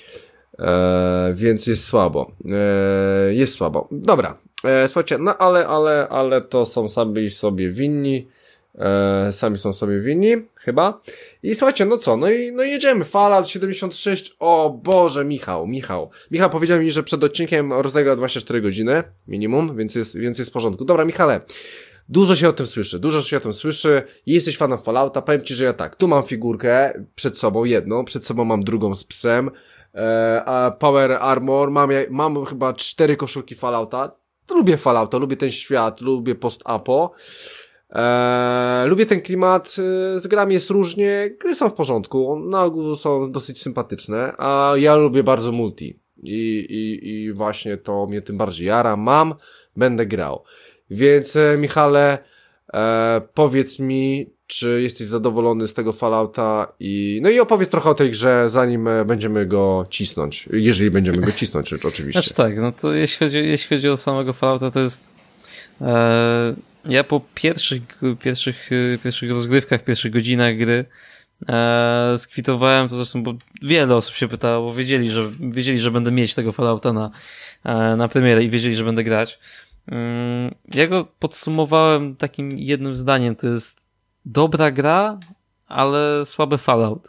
[SPEAKER 1] E, więc jest słabo. E, jest słabo. Dobra, e, słuchajcie, no ale, ale, ale to są sami sobie winni. E, sami są sobie winni, chyba. I słuchajcie, no co, no i no jedziemy. Fallout siedemdziesiąt sześć, o Boże, Michał, Michał. Michał powiedział mi, że przed odcinkiem rozegra dwadzieścia cztery godziny minimum, więc jest, więc jest w porządku. Dobra, Michale, dużo się o tym słyszy, dużo się o tym słyszy. Jesteś fanem Fallouta, powiem ci, że ja tak, tu mam figurkę przed sobą jedną, przed sobą mam drugą z psem, e, a Power Armor, mam, mam chyba cztery koszulki Fallouta. Lubię Fallouta, lubię ten świat, lubię post-apo. Eee, lubię ten klimat, eee, z grami jest różnie, gry są w porządku, na ogół są dosyć sympatyczne, a ja lubię bardzo multi i, i, i właśnie to mnie tym bardziej jara, mam, będę grał. Więc e, Michale, e, powiedz mi, czy jesteś zadowolony z tego Fallouta i no i opowiedz trochę o tej grze, zanim e, będziemy go cisnąć, jeżeli będziemy go cisnąć, oczywiście.
[SPEAKER 4] Znaczy tak, no to jeśli chodzi, jeśli chodzi o samego Fallouta, to jest e, ja po pierwszych, pierwszych, pierwszych rozgrywkach, pierwszych godzinach gry e, skwitowałem to zresztą, bo wiele osób się pytało, bo wiedzieli, że wiedzieli, że będę mieć tego Fallouta na, e, na premierę i wiedzieli, że będę grać. Um, ja go podsumowałem takim jednym zdaniem, to jest dobra gra, ale słaby Fallout.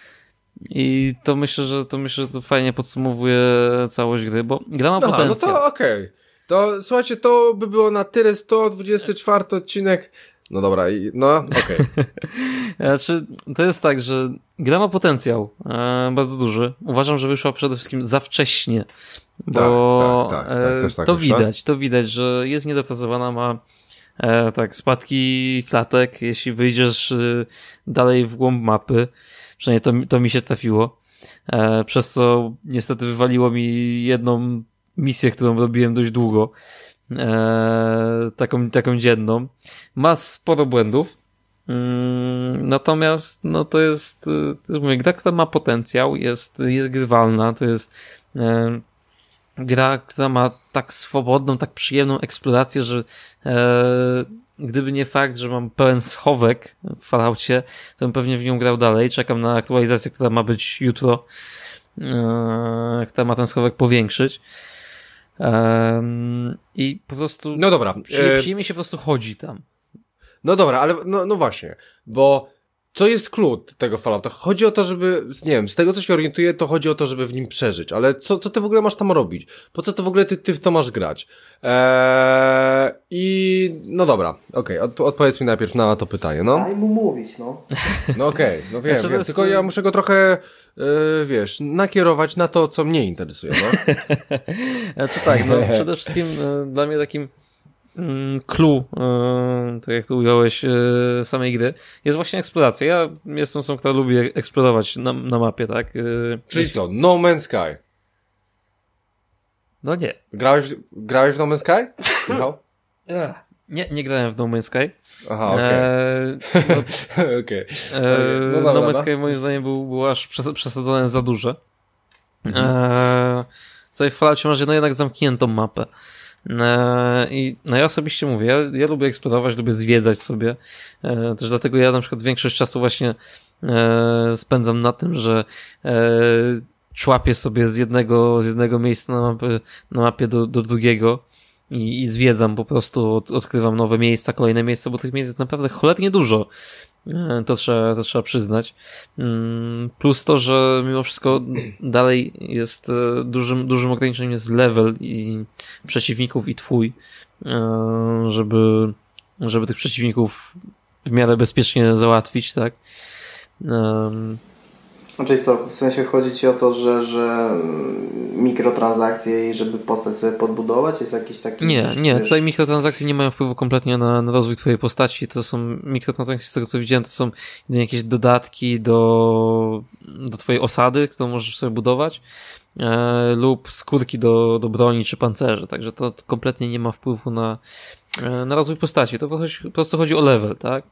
[SPEAKER 4] I to myślę, że to myślę, że to fajnie podsumowuje całość gry, bo gra ma
[SPEAKER 1] Aha,
[SPEAKER 4] potencjał.
[SPEAKER 1] No to okej. Okay. To słuchajcie, to by było na tyle. sto dwudziesty czwarty odcinek No dobra, i, no okej. Okay.
[SPEAKER 4] Znaczy, to jest tak, że gra ma potencjał e, bardzo duży. Uważam, że wyszła przede wszystkim za wcześnie, bo
[SPEAKER 1] tak, tak, tak, tak, też tak
[SPEAKER 4] to
[SPEAKER 1] myślę.
[SPEAKER 4] widać, to widać, że jest niedopracowana, ma e, tak spadki klatek, jeśli wyjdziesz e, dalej w głąb mapy, przynajmniej to, to mi się trafiło, e, przez co niestety wywaliło mi jedną misję, którą robiłem dość długo, e, taką, taką dzienną. Ma sporo błędów, mm, natomiast no to jest, to jest mówię, gra, która ma potencjał, jest, jest grywalna, to jest e, gra, która ma tak swobodną, tak przyjemną eksplorację, że e, gdyby nie fakt, że mam pełen schowek w Falloutie, to bym pewnie w nią grał dalej. Czekam na aktualizację, która ma być jutro, e, która ma ten schowek powiększyć. E, I po prostu
[SPEAKER 1] No dobra.
[SPEAKER 4] Przyjemnie,
[SPEAKER 1] e...
[SPEAKER 4] przyjemnie się po prostu chodzi tam.
[SPEAKER 1] No dobra, ale no, no właśnie, bo co jest clue tego Fallouta? Chodzi o to, żeby, nie wiem, z tego co się orientuję, to chodzi o to, żeby w nim przeżyć, ale co, co ty w ogóle masz tam robić? Po co to w ogóle ty, ty w to masz grać? Eee, I no dobra, okej, okay, od, odpowiedz mi najpierw na to pytanie, no.
[SPEAKER 2] Daj mu mówić, no.
[SPEAKER 1] No okej, okay, no wiem,
[SPEAKER 4] Znaczy,
[SPEAKER 1] wiem,
[SPEAKER 4] jest...
[SPEAKER 1] tylko ja muszę go trochę, yy, wiesz, nakierować na to, co mnie interesuje, no.
[SPEAKER 4] Znaczy tak, no przede wszystkim e, dla mnie takim clue, tak jak to ująłeś, samej gry, jest właśnie eksploracja. Ja jestem osobą, która lubi eksplorować na, na mapie, tak?
[SPEAKER 1] Czyli co, No Man's Sky?
[SPEAKER 4] No nie.
[SPEAKER 1] Grałeś, grałeś w No Man's Sky? Michał?
[SPEAKER 4] Nie, nie grałem w No Man's Sky.
[SPEAKER 1] Aha, okej.
[SPEAKER 4] Okay. No,
[SPEAKER 1] okay.
[SPEAKER 4] no, no, no Man's Sky moim zdaniem był, był aż przesadzone za duże. Mhm. E, tutaj w Falloutie masz no jednak zamkniętą mapę. I no ja osobiście mówię, ja, ja lubię eksplorować, lubię zwiedzać sobie, e, też dlatego ja na przykład większość czasu właśnie e, spędzam na tym, że e, człapię sobie z jednego, z jednego miejsca na mapie, na mapie do, do drugiego i, i zwiedzam po prostu, od, odkrywam nowe miejsca, kolejne miejsca, bo tych miejsc jest naprawdę cholernie dużo. To trzeba, to trzeba przyznać. Plus to, że mimo wszystko dalej jest dużym, dużym ograniczeniem jest level i przeciwników i twój, żeby, żeby tych przeciwników w miarę bezpiecznie załatwić, tak?
[SPEAKER 2] Czyli co, w sensie chodzi ci o to, że, że mikrotransakcje i żeby postać sobie podbudować jest jakiś taki...
[SPEAKER 4] Nie, nie,
[SPEAKER 2] wiesz...
[SPEAKER 4] tutaj mikrotransakcje nie mają wpływu kompletnie na, na rozwój twojej postaci, to są mikrotransakcje, z tego co widziałem, to są jakieś dodatki do, do twojej osady, którą możesz sobie budować, e, lub skórki do, do broni czy pancerzy, także to, to kompletnie nie ma wpływu na, e, na rozwój postaci, to po prostu, po prostu chodzi o level, tak?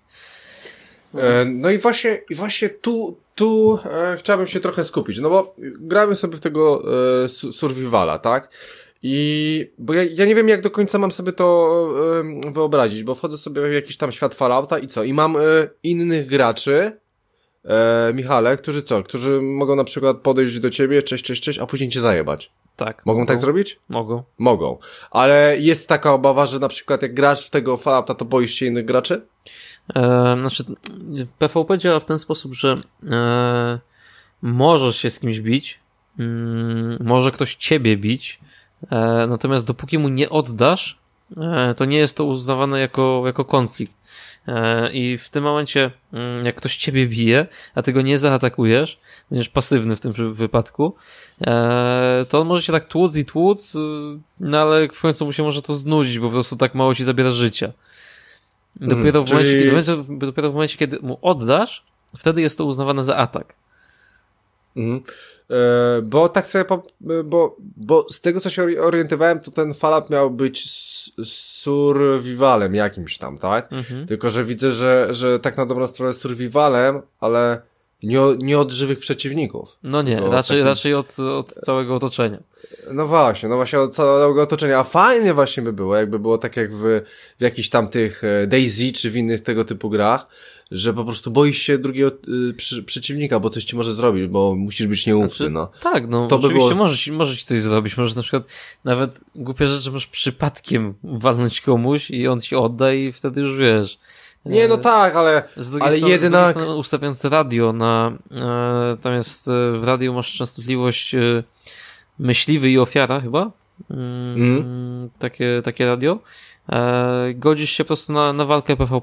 [SPEAKER 1] E, no i właśnie, i właśnie tu Tu e, chciałbym się trochę skupić, no bo grałem sobie w tego e, survivala, tak? I bo ja, ja nie wiem, jak do końca mam sobie to e, wyobrazić, bo wchodzę sobie w jakiś tam świat Fallouta i co? I mam e, innych graczy, e, Michale, którzy co? Którzy mogą na przykład podejść do ciebie, cześć, cześć, cześć, a później cię zajebać.
[SPEAKER 4] Tak.
[SPEAKER 1] Mogą,
[SPEAKER 4] mogą
[SPEAKER 1] tak zrobić?
[SPEAKER 4] Mogą.
[SPEAKER 1] Mogą. Ale jest taka obawa, że na przykład jak grasz w tego Fallouta, to boisz się innych graczy?
[SPEAKER 4] E, znaczy, P V P działa w ten sposób, że e, możesz się z kimś bić, mm, może ktoś ciebie bić, e, natomiast dopóki mu nie oddasz, e, to nie jest to uznawane jako, jako konflikt. E, I w tym momencie, mm, jak ktoś ciebie bije, a ty go nie zaatakujesz, będziesz pasywny w tym wypadku, e, to on może się tak tłuc i tłuc, no ale w końcu mu się może to znudzić, bo po prostu tak mało ci zabiera życia. Dopiero,
[SPEAKER 1] hmm,
[SPEAKER 4] w
[SPEAKER 1] czyli...
[SPEAKER 4] momencie, kiedy, dopiero w momencie, kiedy mu oddasz, wtedy jest to uznawane za atak.
[SPEAKER 1] Mhm. E, bo tak sobie, po, bo, bo z tego co się orientowałem, to ten Fallout miał być survivalem jakimś tam, tak? Mhm. Tylko, że widzę, że, że tak na dobrą sprawę survivalem, ale nie, nie od żywych przeciwników.
[SPEAKER 4] No nie, raczej, takim... raczej od, od całego otoczenia.
[SPEAKER 1] No właśnie, no właśnie od całego otoczenia. A fajnie właśnie by było, jakby było tak jak w, w jakichś tam tych DayZ czy w innych tego typu grach, że po prostu boisz się drugiego y, przy, przeciwnika, bo coś ci może zrobić, bo musisz być nieufny, znaczy, no.
[SPEAKER 4] Tak, no to oczywiście by było... może, ci, może ci coś zrobić, możesz na przykład nawet głupie rzeczy możesz przypadkiem walnąć komuś i on ci odda i wtedy już wiesz.
[SPEAKER 1] Nie, no tak, ale,
[SPEAKER 4] z drugiej
[SPEAKER 1] ale
[SPEAKER 4] strony,
[SPEAKER 1] jednak...
[SPEAKER 4] Z drugiej strony ustawiając radio na, e, tam jest e, w radiu masz częstotliwość e, myśliwy i ofiara chyba, mm, mm. Takie, takie radio, e, godzisz się po prostu na, na walkę P V P.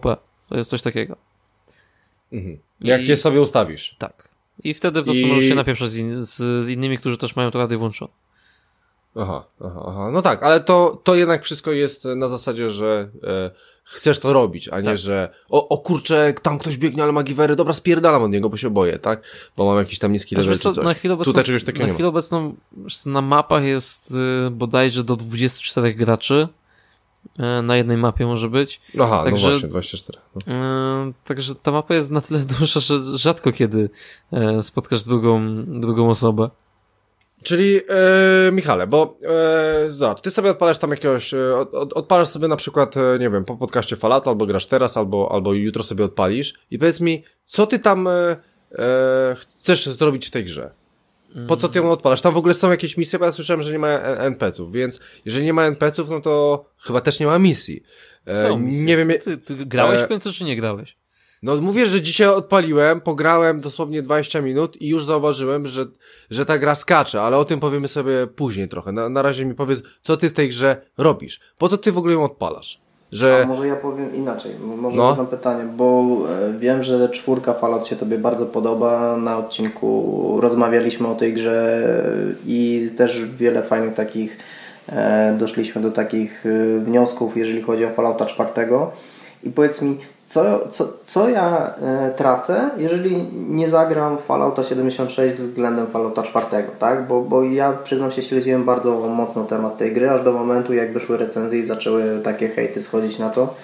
[SPEAKER 4] To jest coś takiego.
[SPEAKER 1] Mhm. Jak
[SPEAKER 4] I...
[SPEAKER 1] je sobie ustawisz.
[SPEAKER 4] Tak. I wtedy po prostu
[SPEAKER 1] I...
[SPEAKER 4] możesz się napieprzać z, in, z, z innymi, którzy też mają to rady włączone.
[SPEAKER 1] Aha, aha, aha. No tak, ale to, to jednak wszystko jest na zasadzie, że e, chcesz to robić, a nie,
[SPEAKER 4] tak.
[SPEAKER 1] że o, o kurczę, tam ktoś biegnie, ale ma giwery, dobra, spierdalam od niego, bo się boję, tak? Bo mam jakiś tam niski level czy coś.
[SPEAKER 4] Na chwilę obecną,
[SPEAKER 1] Tutaj czegoś takiego
[SPEAKER 4] na
[SPEAKER 1] nie
[SPEAKER 4] chwilę
[SPEAKER 1] ma.
[SPEAKER 4] obecną na mapach jest y, bodajże do dwudziestu czterech graczy. Y, na jednej mapie może być.
[SPEAKER 1] Aha,
[SPEAKER 4] także,
[SPEAKER 1] no właśnie, dwadzieścia cztery. No.
[SPEAKER 4] Y, także ta mapa jest na tyle duża, że rzadko kiedy y, spotkasz drugą, drugą osobę.
[SPEAKER 1] Czyli, e, Michale, bo e, zobacz, ty sobie odpalasz tam jakiegoś, e, od, od, odpalasz sobie na przykład, e, nie wiem, po podcaście Fallouta, albo grasz teraz, albo, albo jutro sobie odpalisz i powiedz mi, co ty tam e, e, chcesz zrobić w tej grze? Po co ty ją odpalasz? Tam w ogóle są jakieś misje, bo ja słyszałem, że nie ma en pe ców, więc jeżeli nie ma en pe ców, no to chyba też nie ma misji. E,
[SPEAKER 4] Są misje.
[SPEAKER 1] nie wiem,
[SPEAKER 4] Ty, ty grałeś
[SPEAKER 1] e,
[SPEAKER 4] w końcu, czy nie grałeś?
[SPEAKER 1] no mówię, że dzisiaj odpaliłem, pograłem dosłownie dwadzieścia minut i już zauważyłem, że, że ta gra skacze, ale o tym powiemy sobie później trochę. Na, na razie mi powiedz, co ty w tej grze robisz? Po co ty w ogóle ją odpalasz? Że...
[SPEAKER 2] A może ja powiem inaczej, może
[SPEAKER 1] No.
[SPEAKER 2] zadam pytanie, bo e, wiem, że czwórka Fallout się tobie bardzo podoba, na odcinku rozmawialiśmy o tej grze i też wiele fajnych takich, e, doszliśmy do takich e, wniosków, jeżeli chodzi o Fallouta czwartego i powiedz mi, Co, co, co ja e, tracę, jeżeli nie zagram Fallouta siedemdziesiąt sześć względem Fallouta czwartego, tak? Bo, bo ja przyznam się, śledziłem bardzo mocno temat tej gry, aż do momentu jak wyszły recenzje i zaczęły takie hejty schodzić na to.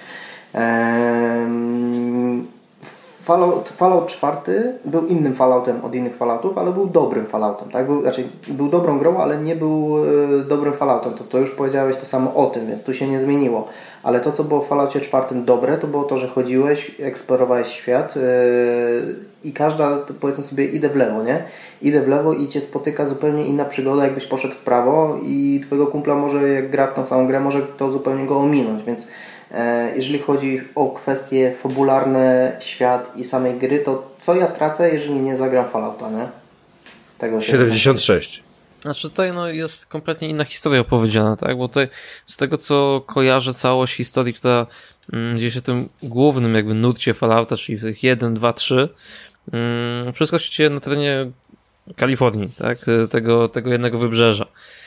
[SPEAKER 2] Ehm, Fallout, Fallout czwarty był innym Falloutem od innych Falloutów, ale był dobrym Falloutem, tak? Był, znaczy, był dobrą grą, ale nie był e, dobrym Falloutem. To, to już powiedziałeś to samo o tym, więc tu się nie zmieniło. Ale to, co było w Falloutie czwartym dobre, to było to, że chodziłeś, eksplorowałeś świat yy, i każda, powiedzmy sobie, idę w lewo, nie? Idę w lewo i cię spotyka zupełnie inna przygoda, jakbyś poszedł w prawo i twojego kumpla może, jak gra w tą samą grę, może to zupełnie go ominąć, więc yy, jeżeli chodzi o kwestie fabularne, świat i samej gry, to co ja tracę, jeżeli nie zagram Fallouta, nie? Tego się
[SPEAKER 1] siedemdziesiąt sześć.
[SPEAKER 4] Znaczy tutaj no, jest kompletnie inna historia opowiedziana, tak? Bo tutaj z tego co kojarzę całość historii, która mm, dzieje się w tym głównym jakby nurcie Fallouta, czyli w tych jeden, dwa, trzy, mm, wszystko się dzieje na terenie Kalifornii, tak? Tego, tego jednego wybrzeża.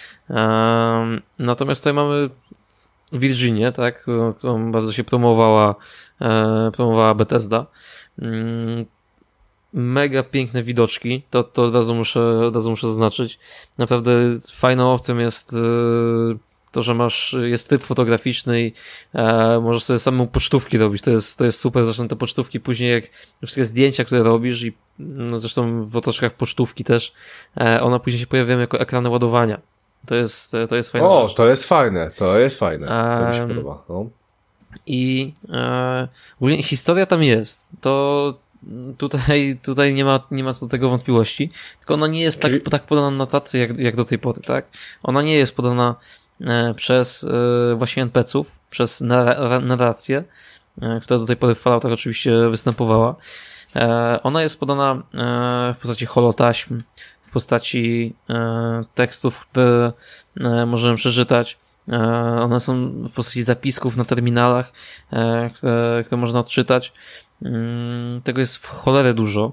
[SPEAKER 4] Um, natomiast tutaj mamy Virginię, tak? Którą bardzo się promowała, e, promowała Bethesda. Um, Mega piękne widoczki, to, to od razu muszę, od razu muszę zaznaczyć. Naprawdę fajną opcją jest yy, to, że masz, jest tryb fotograficzny i e, możesz sobie samą pocztówki robić. To jest, to jest super. Zresztą te pocztówki później, jak wszystkie zdjęcia, które robisz i no, zresztą w otoczkach pocztówki też, e, one później się pojawiają jako ekrany ładowania. To jest, to jest fajne.
[SPEAKER 1] O, to jest fajne, to jest fajne. To mi się
[SPEAKER 4] Um,
[SPEAKER 1] podoba. No.
[SPEAKER 4] I e, ogólnie historia tam jest. To Tutaj, tutaj nie ma, nie ma co do tego wątpliwości, tylko ona nie jest
[SPEAKER 1] Czyli...
[SPEAKER 4] tak, tak podana na tacy jak, jak do tej pory, tak? Ona nie jest podana e, przez e, właśnie en pe ców, przez narra- narrację, e, która do tej pory w Falloutach oczywiście występowała. E, ona jest podana e, w postaci holotaśm, w postaci e, tekstów, które e, możemy przeczytać. E, one są w postaci zapisków na terminalach, e, które, które można odczytać. Tego jest w cholerę dużo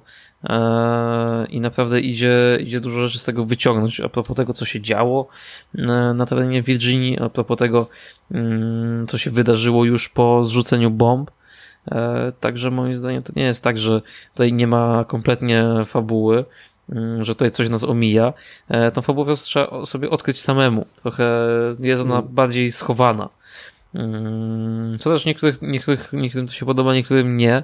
[SPEAKER 4] i naprawdę idzie, idzie dużo rzeczy z tego wyciągnąć a propos tego, co się działo na terenie Virginii, a propos tego, co się wydarzyło już po zrzuceniu bomb. Także moim zdaniem to nie jest tak, że tutaj nie ma kompletnie fabuły, że tutaj coś nas omija. Tą fabułę po prostu trzeba sobie odkryć samemu. Trochę jest ona hmm. bardziej schowana. Co też niektórych, niektórych, niektórym to się podoba, niektórym nie.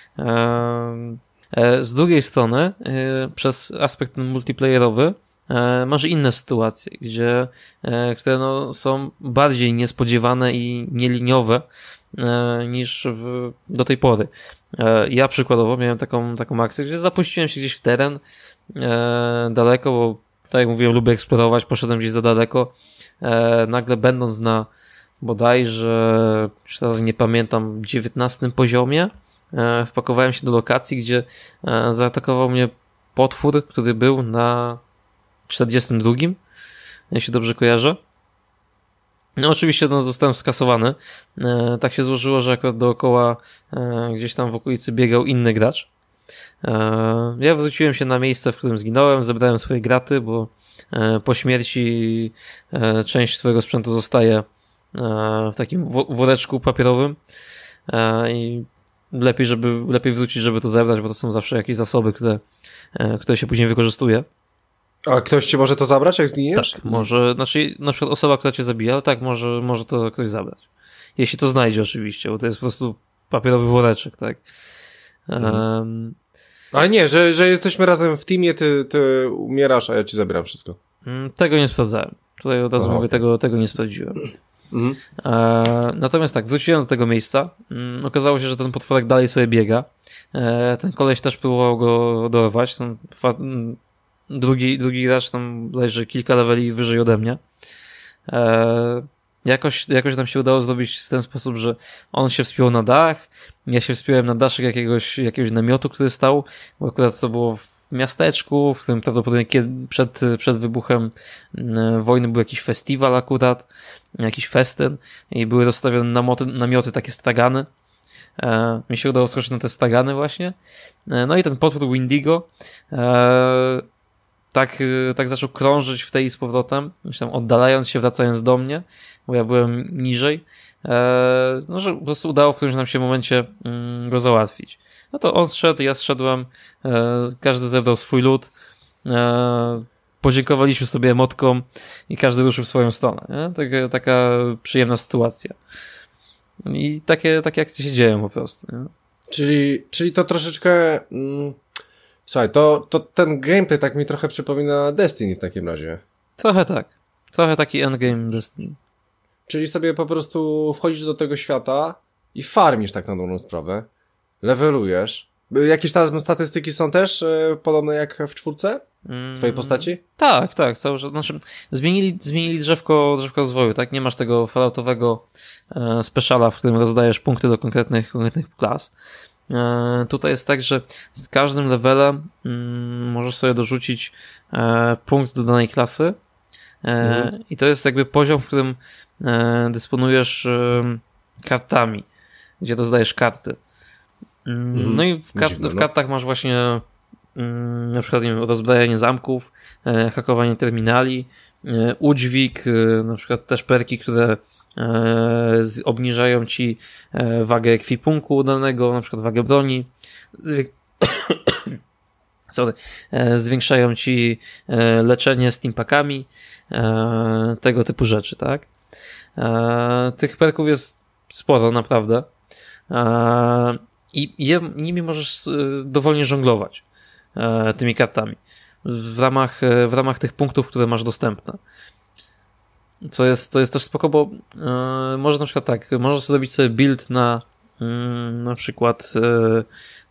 [SPEAKER 4] Z drugiej strony, przez aspekt multiplayerowy, masz inne sytuacje, gdzie, które no, są bardziej niespodziewane i nieliniowe niż w, do tej pory. Ja przykładowo miałem taką, taką akcję, gdzie zapuściłem się gdzieś w teren daleko, bo tak jak mówiłem, lubię eksplorować, poszedłem gdzieś za daleko. Nagle będąc na bodajże, już teraz nie pamiętam, dziewiętnastym poziomie, e, wpakowałem się do lokacji, gdzie e, zaatakował mnie potwór, który był na czterdziestym drugim, jeśli dobrze kojarzę. No oczywiście no, zostałem skasowany. E, tak się złożyło, że akurat dookoła e, gdzieś tam w okolicy biegał inny gracz. E, ja wróciłem się na miejsce, w którym zginąłem, zebrałem swoje graty, bo e, po śmierci e, część twojego sprzętu zostaje e, w takim wo- woreczku papierowym e, i lepiej, żeby, lepiej wrócić, żeby to zebrać, bo to są zawsze jakieś zasoby, które, e, które się później wykorzystuje.
[SPEAKER 1] A ktoś ci może to zabrać, jak zginiesz?
[SPEAKER 4] Tak, może, znaczy na przykład osoba, która cię zabija, ale tak, może, może to ktoś zabrać. Jeśli to znajdzie oczywiście, bo to jest po prostu papierowy woreczek, tak.
[SPEAKER 1] Mhm.
[SPEAKER 4] Um,
[SPEAKER 1] Ale nie, że, że jesteśmy razem w teamie, ty, ty umierasz, a ja ci zabieram wszystko.
[SPEAKER 4] tego nie sprawdzałem. Tutaj od razu
[SPEAKER 1] Aha,
[SPEAKER 4] mówię,
[SPEAKER 1] okay.
[SPEAKER 4] tego, tego nie sprawdziłem.
[SPEAKER 1] Mhm.
[SPEAKER 4] E, natomiast tak, wróciłem do tego miejsca. Mm, okazało się, że ten potworek dalej sobie biega. E, ten koleś też próbował go dorwać. Ten fa- drugi, drugi gracz tam leży kilka leveli wyżej ode mnie. E, jakoś, jakoś nam się udało zrobić w ten sposób, że on się wspiął na dach, ja się wspiąłem na daszek jakiegoś, jakiegoś namiotu, który stał, bo akurat to było w miasteczku, w którym prawdopodobnie kiedy, przed, przed wybuchem e, wojny był jakiś festiwal akurat, jakiś festyn i były rozstawione namioty, namioty takie stragany. E, mi się udało skoczyć na te stragany właśnie. E, no i ten potwór Windigo e, tak, tak zaczął krążyć w tej i z powrotem, myślę, oddalając się, wracając do mnie, bo ja byłem niżej, e, no, że po prostu udało w którymś nam się momencie mm, go załatwić. No to on zszedł, ja zszedłem, e, każdy zebrał swój lód, e, podziękowaliśmy sobie emotkom i każdy ruszył w swoją stronę. Nie? Taka, taka przyjemna sytuacja. I takie, takie akcje się dzieją po prostu. Nie?
[SPEAKER 1] Czyli, czyli to troszeczkę... Mm, słuchaj, to, to ten gameplay tak mi trochę przypomina Destiny w takim razie.
[SPEAKER 4] Trochę tak. Trochę taki endgame Destiny.
[SPEAKER 1] Czyli sobie po prostu wchodzisz do tego świata i farmisz tak na dobrą sprawę. Levelujesz. Jakieś tam statystyki są też e, podobne jak w czwórce? Twojej postaci?
[SPEAKER 4] Tak, tak. Cały, znaczy, zmienili, zmienili drzewko, drzewko rozwoju, tak? Nie masz tego falloutowego e, speciala, w którym rozdajesz punkty do konkretnych, konkretnych klas. E, tutaj jest tak, że z każdym levelem mm, możesz sobie dorzucić e, punkt do danej klasy e, mhm. i to jest jakby poziom, w którym e, dysponujesz e, kartami, gdzie rozdajesz karty. Mm,
[SPEAKER 1] mhm.
[SPEAKER 4] No i w, kart,
[SPEAKER 1] Dziwne,
[SPEAKER 4] w
[SPEAKER 1] no.
[SPEAKER 4] kartach masz właśnie na przykład nie wiem, rozbrajanie zamków, e, hakowanie terminali, e, udźwig, e, na przykład też perki, które e, z, obniżają ci e, wagę ekwipunku danego, na przykład wagę broni, Zwiek... Sorry. E, zwiększają ci e, leczenie steampakami, e, tego typu rzeczy, tak? E, tych perków jest sporo, naprawdę. E, I je, nimi możesz e, dowolnie żonglować tymi kartami w ramach, w ramach tych punktów, które masz dostępne. Co jest, co jest też spoko, bo yy, możesz na przykład tak, możesz zrobić sobie build na yy, na przykład yy,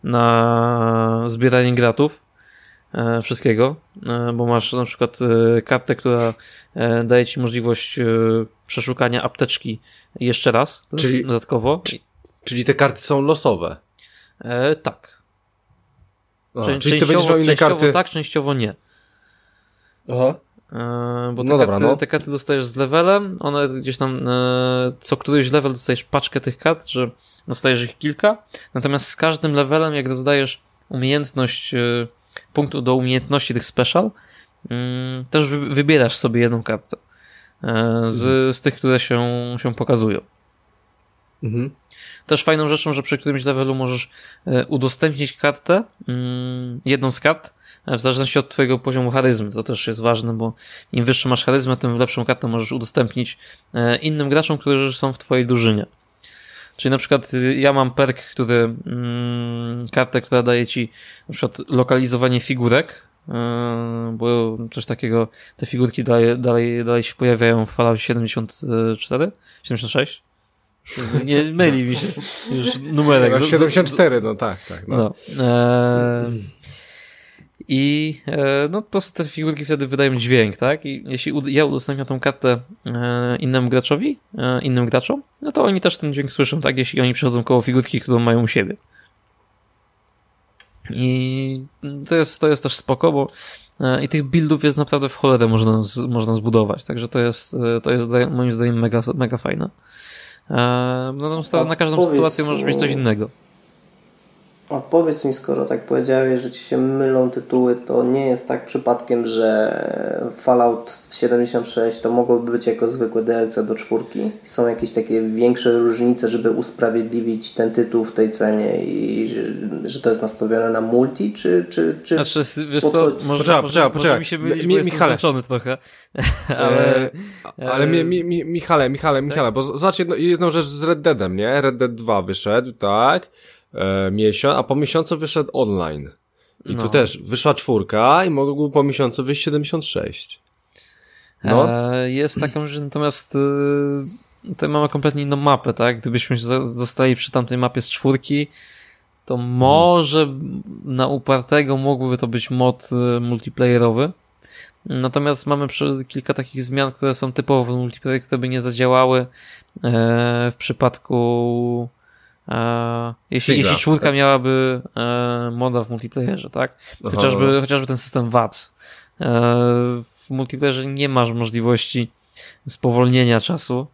[SPEAKER 4] na zbieranie gratów yy, wszystkiego, yy, bo masz na przykład yy, kartę, która yy, daje ci możliwość yy, przeszukania apteczki jeszcze raz,
[SPEAKER 1] Czyli,
[SPEAKER 4] dodatkowo.
[SPEAKER 1] Czyli te karty są losowe?
[SPEAKER 4] Yy, tak.
[SPEAKER 1] A,
[SPEAKER 4] Cze-
[SPEAKER 1] czyli ty będziesz miał inne
[SPEAKER 4] częściowo
[SPEAKER 1] karty?
[SPEAKER 4] tak, częściowo nie.
[SPEAKER 1] Aha.
[SPEAKER 4] E, bo te,
[SPEAKER 1] No dobra,
[SPEAKER 4] karty,
[SPEAKER 1] no.
[SPEAKER 4] te karty dostajesz z levelem, one gdzieś tam e, co któryś level dostajesz paczkę tych kart, że dostajesz ich kilka, natomiast z każdym levelem, jak rozdajesz umiejętność, e, punktu do umiejętności tych special, mm, też wy, wybierasz sobie jedną kartę e, z, z tych, które się, się pokazują.
[SPEAKER 1] Mhm.
[SPEAKER 4] Też fajną rzeczą, że przy którymś levelu możesz e, udostępnić kartę, mm, jedną z kart, w zależności od twojego poziomu charyzmy. To też jest ważne, bo im wyższy masz charyzmę, tym lepszą kartę możesz udostępnić e, innym graczom, którzy są w twojej drużynie. Czyli na przykład ja mam perk, który mm, kartę, która daje ci na przykład lokalizowanie figurek, yy, bo coś takiego, te figurki dalej, dalej, dalej się pojawiają w Falloutie siedemdziesiąt cztery, siedemdziesiąt sześć. Nie myli mi się już numerek.
[SPEAKER 1] Tak, siedemdziesiąt cztery, no tak, tak. No.
[SPEAKER 4] No. E, I e, no po prostu te figurki wtedy wydają dźwięk, tak? I jeśli ud- ja udostępniam tą kartę e, innemu graczowi, e, innym graczom, no to oni też ten dźwięk słyszą, tak? Jeśli oni przychodzą koło figurki, którą mają u siebie. I to jest, to jest też spoko, bo i tych buildów jest naprawdę w cholerę można, można zbudować, także to jest, to jest moim zdaniem mega, mega fajne. No, to na każdą
[SPEAKER 2] powiedz,
[SPEAKER 4] sytuację możesz mieć coś innego.
[SPEAKER 2] A powiedz mi, skoro tak powiedziałeś, że ci się mylą tytuły, to nie jest tak przypadkiem, że Fallout siedemdziesiąt sześć to mogłoby być jako zwykłe D L C do czwórki? Są jakieś takie większe różnice, żeby usprawiedliwić ten tytuł w tej cenie i że, że to jest nastawione na multi, czy... czy, czy
[SPEAKER 4] znaczy, wiesz co, może,
[SPEAKER 1] poczekaj,
[SPEAKER 4] może,
[SPEAKER 1] poczekaj,
[SPEAKER 4] może
[SPEAKER 1] poczekaj.
[SPEAKER 4] mi się mylić,
[SPEAKER 1] Mi,
[SPEAKER 4] bo jestem
[SPEAKER 1] Michale.
[SPEAKER 4] zmęczony trochę, ale...
[SPEAKER 1] E, ale mi, mi, mi, Michale, Michale, Michale, tak? Bo zobacz jedno, jedną rzecz z Red Deadem, nie? Red Dead dwa wyszedł, tak? E, miesiąc, a po miesiącu wyszedł online. I
[SPEAKER 4] no.
[SPEAKER 1] tu też wyszła czwórka i mogło po miesiącu wyjść siedemdziesiąt sześć.
[SPEAKER 4] No. E, jest taką, że natomiast y, tutaj mamy kompletnie inną mapę, tak? Gdybyśmy zostali przy tamtej mapie z czwórki, to może na upartego mógłby to być mod y, multiplayerowy. Natomiast mamy przy, kilka takich zmian, które są typowo multiplayer, które by nie zadziałały e, w przypadku e, jeśli, jeśli czwórka tak? miałaby e, moda w multiplayerze, tak? Chociażby, Aha. chociażby ten system V A T S. E, w multiplayerze nie masz możliwości spowolnienia czasu.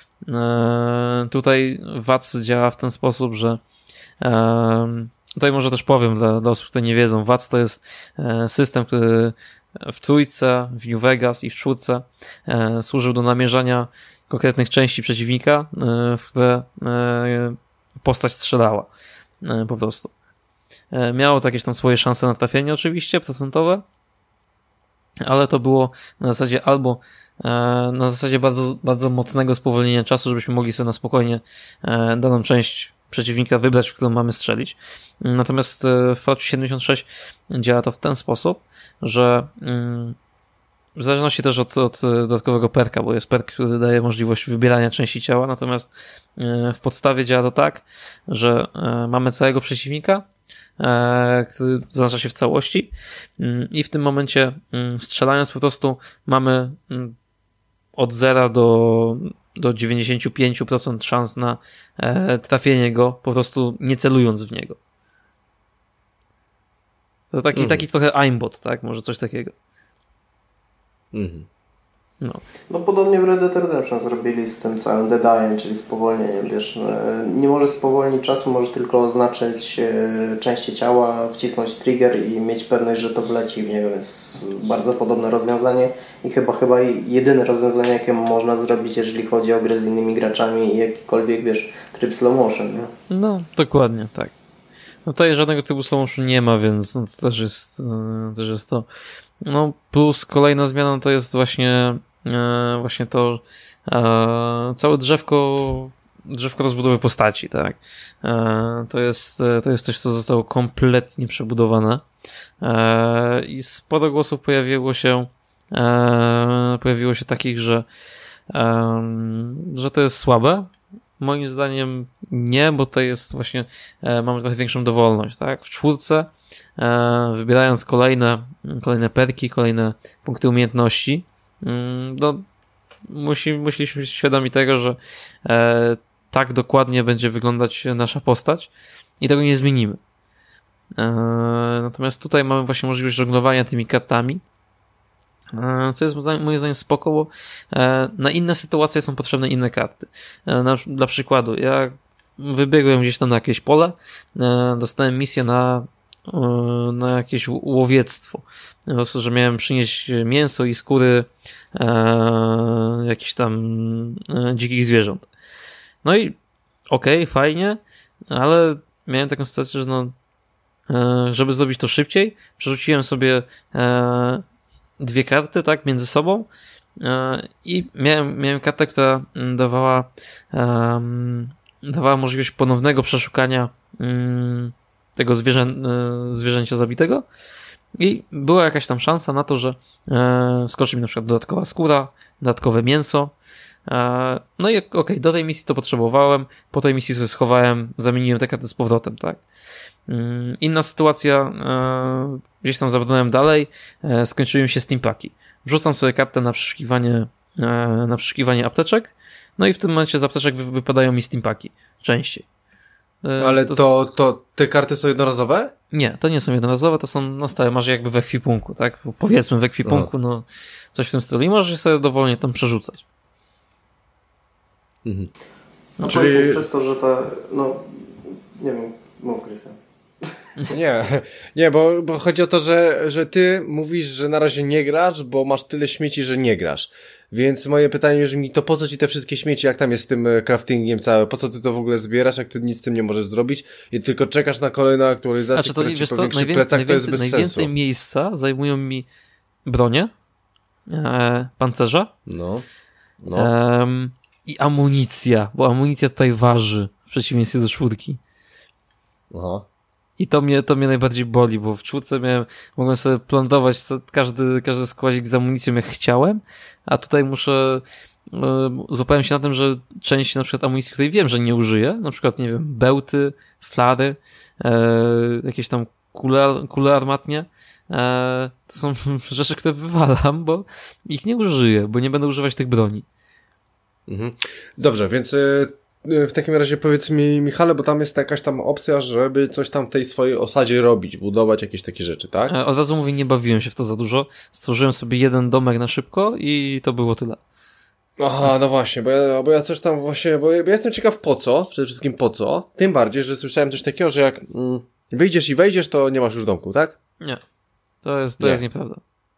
[SPEAKER 4] E, tutaj V A T S działa w ten sposób, że e, tutaj może też powiem dla, dla osób, które nie wiedzą, V A T S to jest e, system, który w trójce, w New Vegas i w czwórce e, służył do namierzania konkretnych części przeciwnika, e, w które e, postać strzelała e, po prostu. E, miało to jakieś tam swoje szanse na trafienie oczywiście, procentowe, ale to było na zasadzie albo e, na zasadzie bardzo, bardzo mocnego spowolnienia czasu, żebyśmy mogli sobie na spokojnie e, daną część przeciwnika wybrać, w którą mamy strzelić. Natomiast w Falloutie siedemdziesiąt sześć działa to w ten sposób, że w zależności też od, od dodatkowego perka, bo jest perk, który daje możliwość wybierania części ciała, natomiast w podstawie działa to tak, że mamy całego przeciwnika, który zaznacza się w całości i w tym momencie strzelając po prostu mamy od zera do do dziewięćdziesiąt pięć procent szans na e, trafienie go, po prostu nie celując w niego. To taki, mhm. taki trochę aimbot, tak? Może coś takiego.
[SPEAKER 1] Mhm.
[SPEAKER 2] No. no podobnie w Red Dead Redemption zrobili z tym całym deadeye'em, czyli spowolnieniem, wiesz, nie może spowolnić czasu, może tylko oznaczyć e, części ciała, wcisnąć trigger i mieć pewność, że to wleci w niego, więc bardzo podobne rozwiązanie i chyba chyba jedyne rozwiązanie, jakie można zrobić, jeżeli chodzi o grę z innymi graczami i jakikolwiek, wiesz, tryb slow motion, nie?
[SPEAKER 4] No, dokładnie, tak. No tutaj żadnego trybu slow motion nie ma, więc no, to też jest, yy, też jest to. No plus kolejna zmiana to jest właśnie e, właśnie to e, całe drzewko drzewko rozbudowy postaci, tak. E, to jest to jest coś, co zostało kompletnie przebudowane e, i sporo głosów pojawiło się e, pojawiło się takich, że e, że to jest słabe. Moim zdaniem nie, bo to jest właśnie e, mamy trochę większą dowolność, tak. W czwórce e, wybierając kolejne kolejne perki, kolejne punkty umiejętności, no musi, musieliśmy być świadomi tego, że e, tak dokładnie będzie wyglądać nasza postać i tego nie zmienimy. E, natomiast tutaj mamy właśnie możliwość żonglowania tymi kartami, e, co jest moim zdaniem spoko, bo e, na inne sytuacje są potrzebne inne karty. E, na, dla przykładu, ja wybiegłem gdzieś tam na jakieś pole, e, dostałem misję na na jakieś łowiectwo. Po prostu, że miałem przynieść mięso i skóry e, jakichś tam e, dzikich zwierząt. No i okej, okay, fajnie, ale miałem taką sytuację, że no, e, żeby zrobić to szybciej, przerzuciłem sobie e, dwie karty, tak, między sobą e, i miałem, miałem kartę, która dawała e, dawała możliwość ponownego przeszukania mm, tego zwierzę, zwierzęcia zabitego i była jakaś tam szansa na to, że e, skoczy mi na przykład dodatkowa skóra, dodatkowe mięso. E, no i okej, okay, do tej misji to potrzebowałem, po tej misji sobie schowałem, zamieniłem te karty z powrotem, tak. Mm, inna sytuacja, e, gdzieś tam zabrnąłem dalej, e, skończyły mi się steampaki. Wrzucam sobie kartę na przeszukiwanie, e, na przeszukiwanie apteczek, no i w tym momencie z apteczek wy, wypadają mi steampaki częściej. E,
[SPEAKER 1] Ale
[SPEAKER 4] to,
[SPEAKER 1] to, to te karty są jednorazowe?
[SPEAKER 4] Nie, to nie są jednorazowe, to są na stałe, masz je jakby w ekwipunku, tak? Powiedzmy w ekwipunku, no coś w tym stylu i możesz je sobie dowolnie tam przerzucać.
[SPEAKER 1] Mhm.
[SPEAKER 2] No
[SPEAKER 1] Czyli...
[SPEAKER 2] przez to, że ta, no, nie wiem, mów Krystian.
[SPEAKER 1] Nie, nie, bo, bo chodzi o to, że, że ty mówisz, że na razie nie grasz, bo masz tyle śmieci, że nie grasz. Więc moje pytanie brzmi, to po co ci te wszystkie śmieci, jak tam jest z tym craftingiem całe, po co ty to w ogóle zbierasz, jak ty nic z tym nie możesz zrobić i tylko czekasz na kolejną aktualizację,
[SPEAKER 4] znaczy, to,
[SPEAKER 1] która ci
[SPEAKER 4] wiesz co,
[SPEAKER 1] powiększy
[SPEAKER 4] najwięcej,
[SPEAKER 1] plecak, to jest
[SPEAKER 4] najwięcej,
[SPEAKER 1] bez
[SPEAKER 4] najwięcej
[SPEAKER 1] sensu.
[SPEAKER 4] miejsca zajmują mi bronie, e, pancerza
[SPEAKER 1] No, no.
[SPEAKER 4] em, i amunicja, bo amunicja tutaj waży w przeciwieństwie do czwórki.
[SPEAKER 1] Aha.
[SPEAKER 4] I to mnie, to mnie najbardziej boli, bo w czwórce miałem, mogłem sobie plądować każdy, każdy składzik z amunicją jak chciałem, a tutaj muszę, e, złapałem się na tym, że część na przykład amunicji, której wiem, że nie użyję, na przykład, nie wiem, bełty, flary, e, jakieś tam kule, kule armatnie, e, to są rzeczy, które wywalam, bo ich nie użyję, bo nie będę używać tych broni.
[SPEAKER 1] Mhm. Dobrze, więc y, w takim razie powiedz mi, Michale, bo tam jest jakaś tam opcja, żeby coś tam w tej swojej osadzie robić, budować jakieś takie rzeczy, tak?
[SPEAKER 4] E, od razu mówię, nie bawiłem się w to za dużo, stworzyłem sobie jeden domek na szybko i to było tyle.
[SPEAKER 1] Aha, no właśnie, bo ja, bo ja coś tam właśnie, bo ja, bo ja jestem ciekaw po co, przede wszystkim po co, tym bardziej, że słyszałem coś takiego, że jak mm, wyjdziesz i wejdziesz, to nie masz już domku, tak?
[SPEAKER 4] Nie, to jest, to
[SPEAKER 1] Nie.
[SPEAKER 4] jest nieprawda.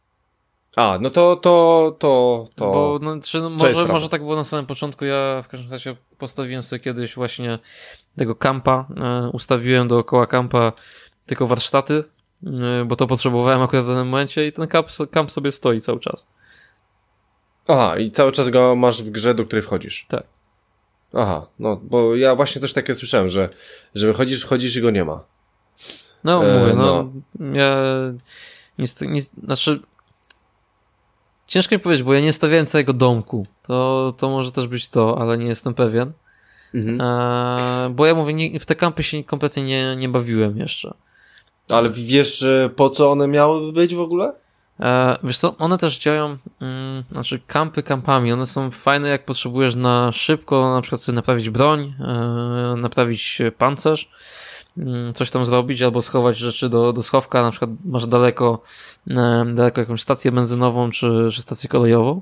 [SPEAKER 1] A, no to, to, to, to...
[SPEAKER 4] Bo no, czy, no,
[SPEAKER 1] jest
[SPEAKER 4] może,
[SPEAKER 1] prawda.
[SPEAKER 4] może tak było na samym początku. Ja w każdym razie postawiłem sobie kiedyś właśnie tego kampa. E, ustawiłem dookoła kampa tylko warsztaty, e, bo to potrzebowałem akurat w danym momencie i ten kamp, kamp sobie stoi cały czas.
[SPEAKER 1] Aha, i cały czas go masz w grze, do której wchodzisz.
[SPEAKER 4] Tak.
[SPEAKER 1] Aha, no, bo ja właśnie coś takiego słyszałem, że, że wychodzisz, wchodzisz i go nie ma.
[SPEAKER 4] No
[SPEAKER 1] E,
[SPEAKER 4] mówię, no, ja nic, nic, znaczy ciężko mi powiedzieć, bo ja nie stawiałem całego domku. To, to może też być to, ale nie jestem pewien.
[SPEAKER 1] Mhm.
[SPEAKER 4] E, bo ja mówię, nie, w te kampy się kompletnie nie, nie bawiłem jeszcze.
[SPEAKER 1] Ale wiesz, że po co one miały być w ogóle?
[SPEAKER 4] E, wiesz co, one też działają, mm, znaczy kampy kampami, one są fajne jak potrzebujesz na szybko, na przykład sobie naprawić broń, e, naprawić pancerz, mm, coś tam zrobić, albo schować rzeczy do, do schowka, na przykład masz daleko, e, daleko jakąś stację benzynową, czy, czy stację kolejową.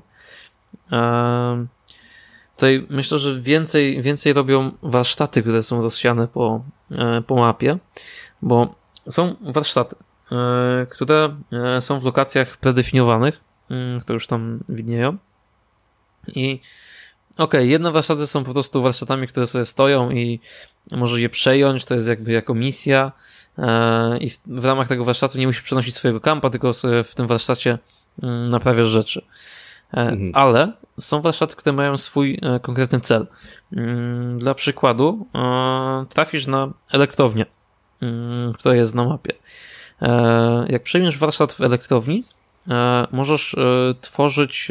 [SPEAKER 4] E, tutaj myślę, że więcej, więcej robią warsztaty, które są rozsiane po, e, po mapie, bo są warsztaty, które są w lokacjach predefiniowanych, które już tam widnieją. I okej, okay, jedne warsztaty są po prostu warsztatami, które sobie stoją i może je przejąć, to jest jakby jako misja i w, w ramach tego warsztatu nie musisz przenosić swojego kampa, tylko sobie w tym warsztacie naprawiasz rzeczy. Mhm. Ale są warsztaty, które mają swój konkretny cel. Dla przykładu trafisz na elektrownię, która jest na mapie. Jak przejmiesz warsztat w elektrowni, możesz tworzyć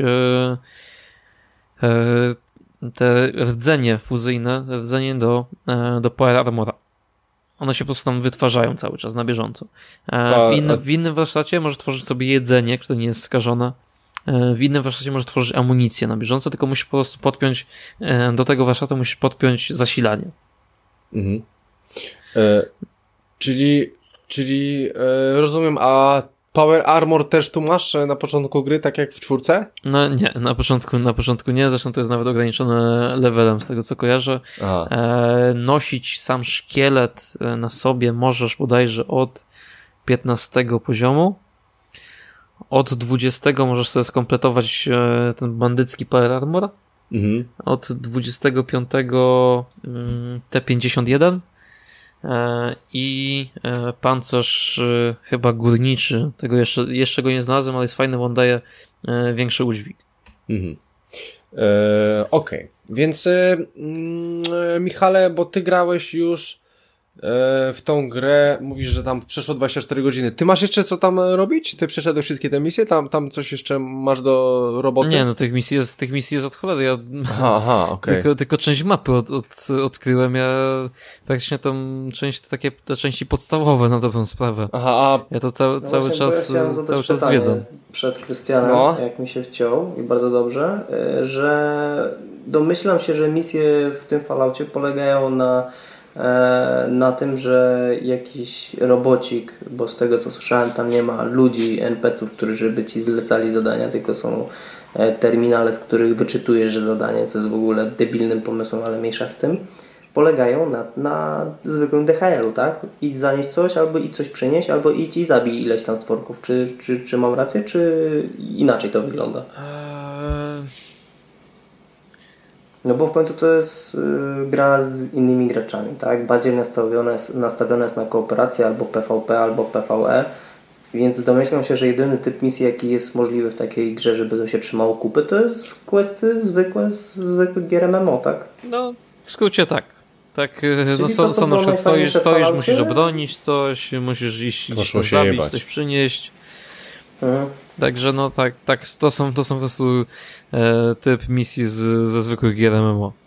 [SPEAKER 4] te rdzenie fuzyjne, rdzenie do, do Power Armora. One się po prostu tam wytwarzają cały czas na bieżąco. W innym, w innym warsztacie możesz tworzyć sobie jedzenie, które nie jest skażone. W innym warsztacie możesz tworzyć amunicję na bieżąco, tylko musisz po prostu podpiąć, do tego warsztatu musisz podpiąć zasilanie.
[SPEAKER 1] Mhm. E, czyli Czyli e, rozumiem, a Power Armor też tu masz na początku gry, tak jak w czwórce?
[SPEAKER 4] No nie, na początku, na początku nie, zresztą to jest nawet ograniczone levelem z tego co kojarzę. E, nosić sam szkielet na sobie możesz bodajże od piętnastego poziomu. Od dwudziestego możesz sobie skompletować e, ten bandycki Power Armor. Mhm. Od dwudziestego piątego mm, T pięćdziesiąt jeden. I pancerz chyba górniczy, tego jeszcze, jeszcze go nie znalazłem, ale jest fajny, bo on daje większy udźwig. Mhm.
[SPEAKER 1] E, Okej, okay. Więc e, Michale, bo ty grałeś już e, w tą grę, mówisz, że tam przeszło dwadzieścia cztery godziny. Ty masz jeszcze co tam robić? Ty przeszedłeś wszystkie te misje? Tam, tam coś jeszcze masz do roboty?
[SPEAKER 4] Nie, no tych misji jest, tych misji jest od cholery. Ja
[SPEAKER 1] aha, aha, okay.
[SPEAKER 4] tylko, tylko część mapy od, od, odkryłem. Ja praktycznie tam część, takie te części podstawowe na dobrą sprawę.
[SPEAKER 1] Aha, a...
[SPEAKER 4] Ja to cały,
[SPEAKER 2] no
[SPEAKER 4] cały czas,
[SPEAKER 2] ja
[SPEAKER 4] cały czas zwiedzam.
[SPEAKER 2] Przed Krystianem,
[SPEAKER 1] no.
[SPEAKER 2] jak mi się wciął i bardzo dobrze, że domyślam się, że misje w tym Falloutie polegają na e, na tym, że jakiś robocik, bo z tego co słyszałem tam nie ma ludzi, en pe ce ów, którzy by ci zlecali zadania, tylko są e, terminale, z których wyczytujesz, że zadanie, co jest w ogóle debilnym pomysłem, ale mniejsza z tym, polegają na, na zwykłym de ha eru, tak? Idź zanieść coś, albo idź coś przynieść, albo idź i zabij ileś tam stworków. Czy, czy, czy mam rację, czy inaczej to wygląda?
[SPEAKER 4] Eee...
[SPEAKER 2] No bo w końcu to jest y, gra z innymi graczami, tak? Bardziej nastawione jest, nastawione jest na kooperację albo pe ve pe, albo pe ve e, więc domyślam się, że jedyny typ misji, jaki jest możliwy w takiej grze, żeby to się trzymało kupy, to jest questy zwykłe z zwykłych gier em em o, tak?
[SPEAKER 4] No, w skrócie tak. Tak, no
[SPEAKER 2] to,
[SPEAKER 4] są,
[SPEAKER 2] co
[SPEAKER 4] są na
[SPEAKER 2] było
[SPEAKER 4] przykład stoisz,
[SPEAKER 2] najfajniejsze w
[SPEAKER 4] stoisz,
[SPEAKER 2] Falloutie?
[SPEAKER 4] musisz obronić coś, musisz iść gdzieś
[SPEAKER 1] Poszło
[SPEAKER 4] tam
[SPEAKER 1] się
[SPEAKER 4] zabić,
[SPEAKER 1] jebać.
[SPEAKER 4] coś przynieść.
[SPEAKER 2] Mhm.
[SPEAKER 4] Także no tak, tak to, są, to są po prostu e, typ misji z, ze zwykłych gier em em o.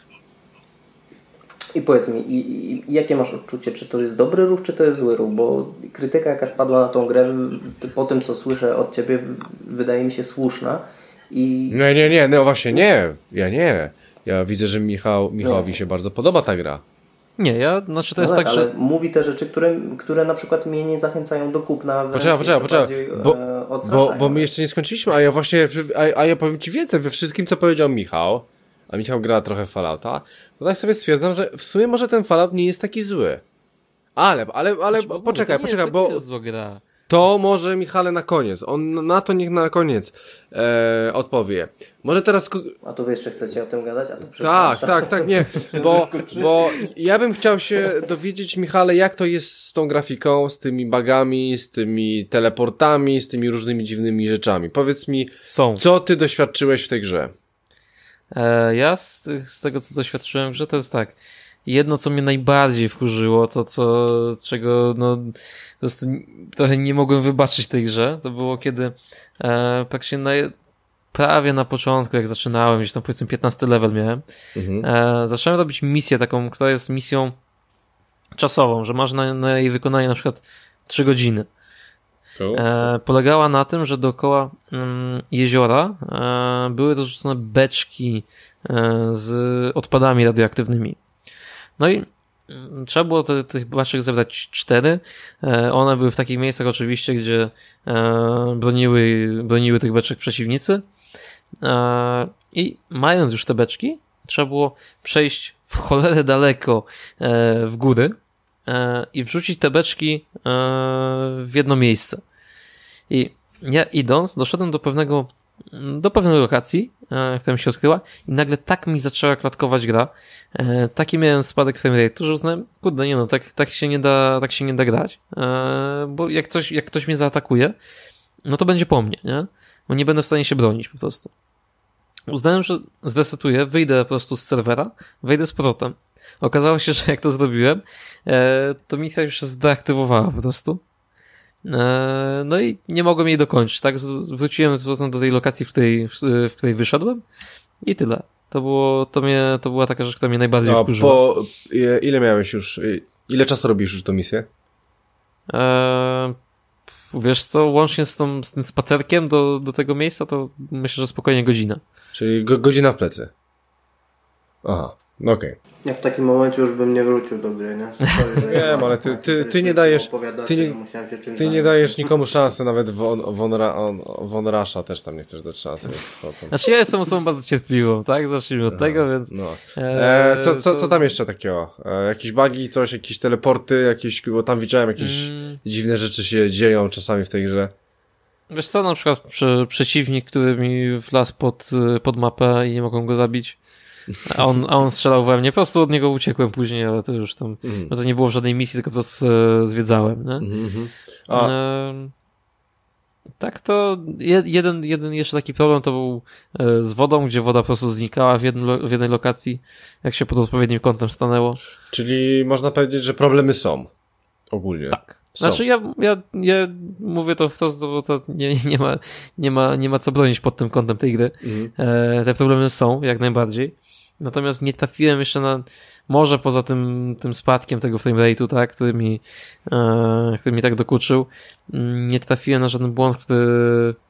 [SPEAKER 2] I powiedz mi, i, i, jakie masz odczucie? Czy to jest dobry ruch, czy to jest zły ruch? Bo krytyka, jaka spadła na tą grę, po tym, co słyszę od ciebie, wydaje mi się słuszna. I...
[SPEAKER 1] Nie, nie, nie, no właśnie nie. Ja nie. Ja widzę, że Michał, Michałowi się bardzo podoba ta gra.
[SPEAKER 4] Nie, ja, znaczy to
[SPEAKER 2] No
[SPEAKER 4] jest
[SPEAKER 2] tak,
[SPEAKER 4] tak,
[SPEAKER 2] ale
[SPEAKER 4] że...
[SPEAKER 2] mówi te rzeczy, które, które na przykład mnie nie zachęcają do kupna.
[SPEAKER 1] Poczekaj, poczekaj, poczekaj, bo, bo, bo my jeszcze nie skończyliśmy, a ja właśnie, a, a ja powiem ci więcej, we wszystkim, co powiedział Michał, a Michał gra trochę w Fallouta, to tak sobie stwierdzam, że w sumie może ten Fallout nie jest taki zły. Ale, ale, ale,
[SPEAKER 4] Znaczy,
[SPEAKER 1] poczekaj,
[SPEAKER 4] to nie,
[SPEAKER 1] poczekaj,
[SPEAKER 4] to
[SPEAKER 1] bo...
[SPEAKER 4] nie jest zła gra.
[SPEAKER 1] To może Michale na koniec. On na to niech na koniec e, odpowie. Może teraz...
[SPEAKER 2] A to wy jeszcze chcecie o tym gadać? A to
[SPEAKER 1] tak, tak, tak, nie. Bo, bo ja bym chciał się dowiedzieć, Michale, jak to jest z tą grafiką, z tymi bugami, z tymi teleportami, z tymi różnymi dziwnymi rzeczami. Powiedz mi,
[SPEAKER 4] Są.
[SPEAKER 1] co ty doświadczyłeś w tej grze?
[SPEAKER 4] E, ja z, z tego, co doświadczyłem w grze, to jest tak. Jedno, co mnie najbardziej wkurzyło, to co, czego no, po prostu trochę nie mogłem wybaczyć tej grze, to było kiedy e, praktycznie na, prawie na początku, jak zaczynałem, gdzieś tam powiedzmy piętnasty level miałem,
[SPEAKER 1] Mhm.
[SPEAKER 4] e, zacząłem robić misję taką, która jest misją czasową, że masz na, na jej wykonanie na przykład trzy godziny. E, polegała na tym, że dookoła mm, jeziora e, były rozrzucone beczki e, z odpadami radioaktywnymi. No i mm, trzeba było te, tych beczek zebrać cztery. E, one były w takich miejscach oczywiście, gdzie e, broniły, broniły tych beczek przeciwnicy. E, I mając już te beczki, trzeba było przejść w cholerę daleko e, w góry e, i wrzucić te beczki e, w jedno miejsce. I ja idąc, doszedłem do pewnego, do pewnej lokacji, e, która mi się odkryła i nagle tak mi zaczęła klatkować gra. E, taki miałem spadek framerate, że uznałem, kurde, nie no, tak, tak się nie da, tak się nie da grać, e, bo jak coś, jak ktoś mnie zaatakuje, no to będzie po mnie, nie? Bo nie będę w stanie się bronić po prostu. Uznałem, że zresetuję, wyjdę po prostu z serwera, wejdę z powrotem. Okazało się, że jak to zrobiłem, e, to misja już się zdeaktywowała po prostu. E, no i nie mogłem jej dokończyć, tak? Z- Wróciłem po prostu do tej lokacji, w której, w, w której wyszedłem i tyle. To było, to mnie, to była taka rzecz, która mnie najbardziej
[SPEAKER 1] No,
[SPEAKER 4] wkurzyła.
[SPEAKER 1] po, e, ile miałeś już, e, ile czasu robisz już tę misję?
[SPEAKER 4] E, wiesz co, łącznie z, tą, z tym spacerkiem do, do tego miejsca, to myślę, że spokojnie godzina.
[SPEAKER 1] Czyli go, godzina w plecy. Aha, no okej.
[SPEAKER 2] Ja w takim momencie już bym nie wrócił do gry, nie? Sorry, że
[SPEAKER 1] Wiem,
[SPEAKER 2] ja
[SPEAKER 1] ale ty- ty- ty nie dajesz- ty nie-
[SPEAKER 2] musiałem się czymś
[SPEAKER 1] Ty nie
[SPEAKER 2] zająć.
[SPEAKER 1] dajesz nikomu szansy, nawet Von, von, Ra, on, von Rasha też tam nie chcesz dać szansy. Co tam?
[SPEAKER 4] Znaczy ja jestem osobą bardzo cierpliwą, tak? Zacznijmy od tego, więc...
[SPEAKER 1] No.
[SPEAKER 4] E,
[SPEAKER 1] E, co, co,
[SPEAKER 4] to-
[SPEAKER 1] co tam jeszcze takiego? E, jakieś bugi, coś, jakieś teleporty, jakieś, bo tam widziałem jakieś
[SPEAKER 4] Mm.
[SPEAKER 1] dziwne rzeczy się dzieją czasami w tej grze.
[SPEAKER 4] Wiesz co, na przykład przy, przeciwnik, który mi wlazł pod, pod mapę i nie mogłem go zabić, a on, a on strzelał we mnie, po prostu od niego uciekłem później, ale to już tam,
[SPEAKER 1] Mhm.
[SPEAKER 4] no to nie było w żadnej misji, tylko po prostu e, zwiedzałem, nie?
[SPEAKER 1] Mhm, mhm. A,
[SPEAKER 4] E, tak to je- jeden, jeden jeszcze taki problem to był e, z wodą, gdzie woda po prostu znikała w, jednym, lo- w jednej lokacji, jak się pod odpowiednim kątem stanęło.
[SPEAKER 1] czyli można powiedzieć, że problemy są. Ogólnie.
[SPEAKER 4] Tak.
[SPEAKER 1] Są.
[SPEAKER 4] Znaczy ja, ja, ja mówię to wprost, bo to nie, nie, ma, nie, ma, nie ma co bronić pod tym kątem tej gry.
[SPEAKER 1] Mhm.
[SPEAKER 4] E, te problemy są, jak najbardziej. Natomiast nie trafiłem jeszcze na, może poza tym, tym spadkiem tego framerate'u, tak, który mi, e, który mi tak dokuczył, mm, nie trafiłem na żaden błąd, który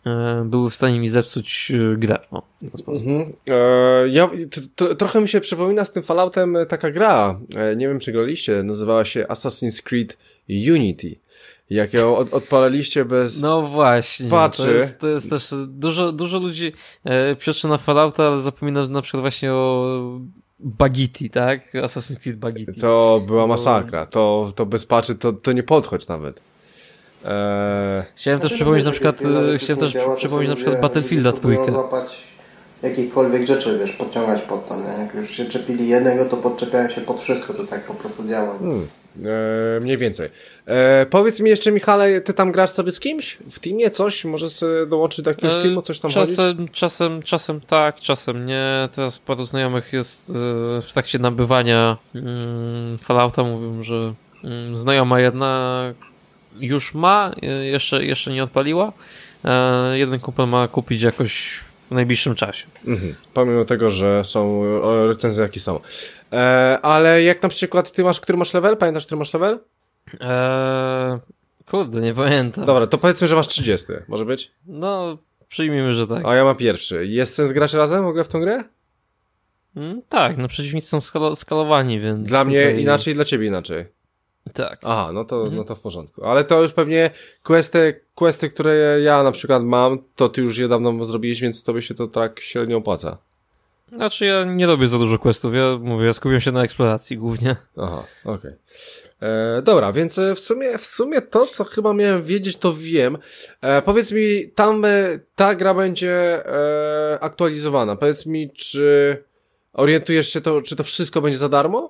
[SPEAKER 4] e, były w stanie mi zepsuć e, grę. O, w ten sposób.
[SPEAKER 1] Mhm. E, ja, to, to, trochę mi się przypomina z tym Falloutem taka gra, e, nie wiem czy graliście, nazywała się Assassin's Creed Unity. Jak ją od, odpalaliście bez
[SPEAKER 4] No właśnie,
[SPEAKER 1] patchy.
[SPEAKER 4] to jest, to jest też dużo, dużo ludzi e, pieczy na Fallouta, ale zapomina na przykład właśnie o Bagiti, tak? Assassin's Creed Bagiti.
[SPEAKER 1] To była masakra. To, to bez patchy to, to nie podchodź nawet. Eee...
[SPEAKER 4] Chciałem też przypomnieć na przykład, chciałem też przypomnieć na przykład Battlefielda trójkę.
[SPEAKER 3] złapać jakiejkolwiek rzeczy, wiesz, podciągać pod to, nie? Jak już się czepili jednego, to podczepiają się pod wszystko, to tak po prostu działa.
[SPEAKER 1] Hmm. Eee, mniej więcej. Eee, powiedz mi jeszcze, Michale, ty tam grasz sobie z kimś? W teamie coś? Możesz sobie dołączyć do jakiegoś teamu, coś tam
[SPEAKER 4] czasem,
[SPEAKER 1] chodzić?
[SPEAKER 4] czasem, czasem tak, czasem nie. Teraz paru znajomych jest w trakcie nabywania mm, Fallouta. Mówią, że mm, znajoma jedna już ma, jeszcze, jeszcze nie odpaliła. E, jeden kumpel ma kupić jakoś w najbliższym czasie.
[SPEAKER 1] Mhm. Pomimo tego, że są recenzje jakie są. Eee, ale jak na przykład ty masz, który masz level? Pamiętasz, który masz level?
[SPEAKER 4] E, kurde, nie pamiętam.
[SPEAKER 1] Dobra, to powiedzmy, że masz trzydziesty. Może być?
[SPEAKER 4] No, przyjmijmy, że tak.
[SPEAKER 1] A ja mam pierwszy. Jest sens grać razem w ogóle w tą grę?
[SPEAKER 4] Mm, tak, no przeciwnicy są skalo- skalowani, więc...
[SPEAKER 1] Dla mnie
[SPEAKER 4] tutaj...
[SPEAKER 1] inaczej, dla ciebie inaczej.
[SPEAKER 4] Tak.
[SPEAKER 1] Aha, no to,
[SPEAKER 4] Mhm.
[SPEAKER 1] no to w porządku. Ale to już pewnie questy, questy, które ja na przykład mam, to ty już je dawno zrobiłeś, więc tobie się to tak średnio opłaca.
[SPEAKER 4] Znaczy ja nie robię za dużo questów, ja mówię, ja skupiam się na eksploracji głównie.
[SPEAKER 1] Aha, okej. Okay. E, dobra, więc w sumie, w sumie to, co chyba miałem wiedzieć, to wiem. E, powiedz mi, tam e, ta gra będzie e, aktualizowana. Powiedz mi, czy orientujesz się to, czy to wszystko będzie za darmo?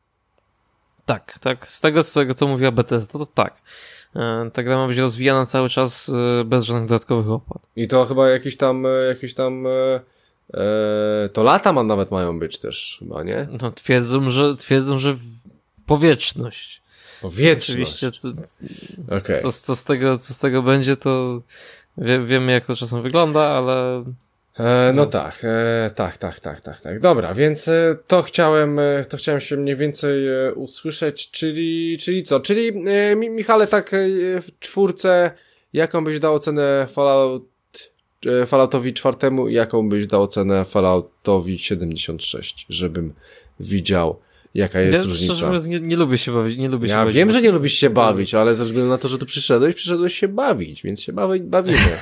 [SPEAKER 4] Tak, tak, z tego, z tego co mówiła Bethesda, to tak. E, ta gra ma być rozwijana cały czas e, bez żadnych dodatkowych opłat.
[SPEAKER 1] I to chyba jakieś tam, e, jakieś tam, e, e, to lata ma, nawet mają być też, chyba, nie?
[SPEAKER 4] No twierdzą, że, twierdzą, że w- powietrzność.
[SPEAKER 1] Powietrzność.
[SPEAKER 4] Oczywiście, co,
[SPEAKER 1] Okej.
[SPEAKER 4] co, co, z tego, co z tego będzie, to wie, wiemy jak to czasem wygląda, ale
[SPEAKER 1] E, no
[SPEAKER 4] No.
[SPEAKER 1] tak, e, tak, tak, tak, tak, tak. Dobra, więc e, to chciałem, e, to chciałem się mniej więcej e, usłyszeć, czyli, czyli co? Czyli, e, Mi- Michale, tak e, w czwórce, jaką byś dał ocenę Fallout, e, Falloutowi czwartemu i jaką byś dał ocenę Falloutowi siedemdziesiąt sześć, żebym widział, jaka jest
[SPEAKER 4] ja
[SPEAKER 1] różnica.
[SPEAKER 4] szczerze mówiąc nie, nie lubię się bawić, nie lubię się
[SPEAKER 1] Ja
[SPEAKER 4] bawić.
[SPEAKER 1] wiem, że nie lubisz się bawić, ale ze względu na to, że tu przyszedłeś, przyszedłeś się bawić, więc się bawi, bawimy.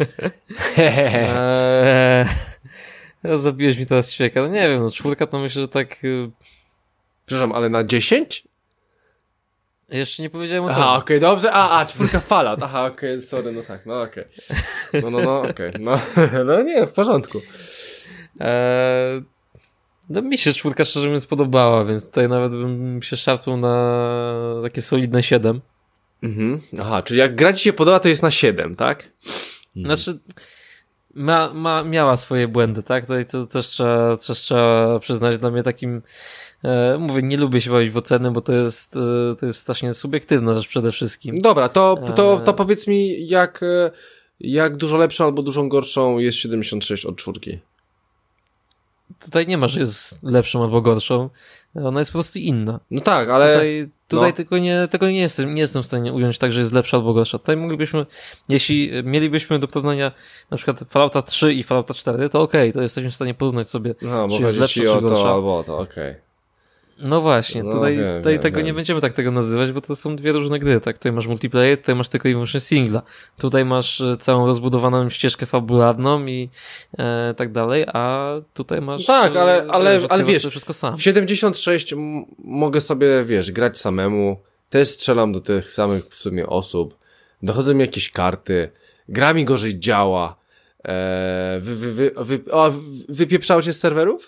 [SPEAKER 4] Eee, no, zabiłeś mi teraz ćwieka. No nie wiem, no czwórka to myślę, że tak... y,
[SPEAKER 1] Przepraszam, ale na dziesięć?
[SPEAKER 4] Jeszcze nie powiedziałem o co.
[SPEAKER 1] Aha, okej, dobrze. A, a, czwórka Fallout. Aha, okej, sorry, no tak, no okej. No, no, no, okej, no, no nie, w porządku.
[SPEAKER 4] Eee, no mi się czwórka szczerze mówiąc podobała, więc tutaj nawet bym się szarpnął na takie solidne siedem.
[SPEAKER 1] Mhm. Aha, czyli jak gra ci się podoba, to jest na siedem, tak?
[SPEAKER 4] Znaczy, ma, ma, miała swoje błędy, tak? Tutaj to też trzeba, też trzeba przyznać dla mnie takim, e, mówię, nie lubię się bawić w oceny, bo to jest, e, to jest strasznie subiektywna rzecz przede wszystkim.
[SPEAKER 1] Dobra, to, to, to
[SPEAKER 4] Eee.
[SPEAKER 1] powiedz mi, jak, e, jak dużo lepszą albo dużo gorszą jest siedemdziesiąt sześć od czwórki?
[SPEAKER 4] Tutaj nie ma, że jest lepszą albo gorszą. Ona jest po prostu inna.
[SPEAKER 1] No tak, ale...
[SPEAKER 4] Tutaj, tutaj
[SPEAKER 1] no.
[SPEAKER 4] tylko nie, tego nie jestem, nie jestem w stanie ująć tak, że jest lepsza albo gorsza. Tutaj moglibyśmy, jeśli mielibyśmy do porównania na przykład Fallouta trzy i Fallouta cztery, to okej, okay, to jesteśmy w stanie porównać sobie,
[SPEAKER 1] No, bo
[SPEAKER 4] czy jest
[SPEAKER 1] chodzi
[SPEAKER 4] lepsza,
[SPEAKER 1] ci
[SPEAKER 4] czy
[SPEAKER 1] o
[SPEAKER 4] gorsza.
[SPEAKER 1] to albo o to, okej.
[SPEAKER 4] No właśnie,
[SPEAKER 1] No,
[SPEAKER 4] tutaj,
[SPEAKER 1] wiem,
[SPEAKER 4] tutaj
[SPEAKER 1] wiem,
[SPEAKER 4] tego
[SPEAKER 1] wiem.
[SPEAKER 4] nie będziemy tak tego nazywać, bo to są dwie różne gry, tak? Tutaj masz multiplayer, tutaj masz tylko i wyłącznie singla. Tutaj masz e, całą rozbudowaną ścieżkę fabularną i e, tak dalej, a tutaj masz...
[SPEAKER 1] Tak, ale-
[SPEAKER 4] e,
[SPEAKER 1] ale-
[SPEAKER 4] wiesz,
[SPEAKER 1] ale
[SPEAKER 4] odkrywasz
[SPEAKER 1] wiesz,
[SPEAKER 4] to wszystko sam.
[SPEAKER 1] W siedemdziesiąt sześć m- mogę sobie, wiesz, grać samemu, też strzelam do tych samych w sumie osób, dochodzą mi jakieś karty, gra mi gorzej działa, eee, wy, wy, wy, wy, o, wy, wypieprzało się z serwerów?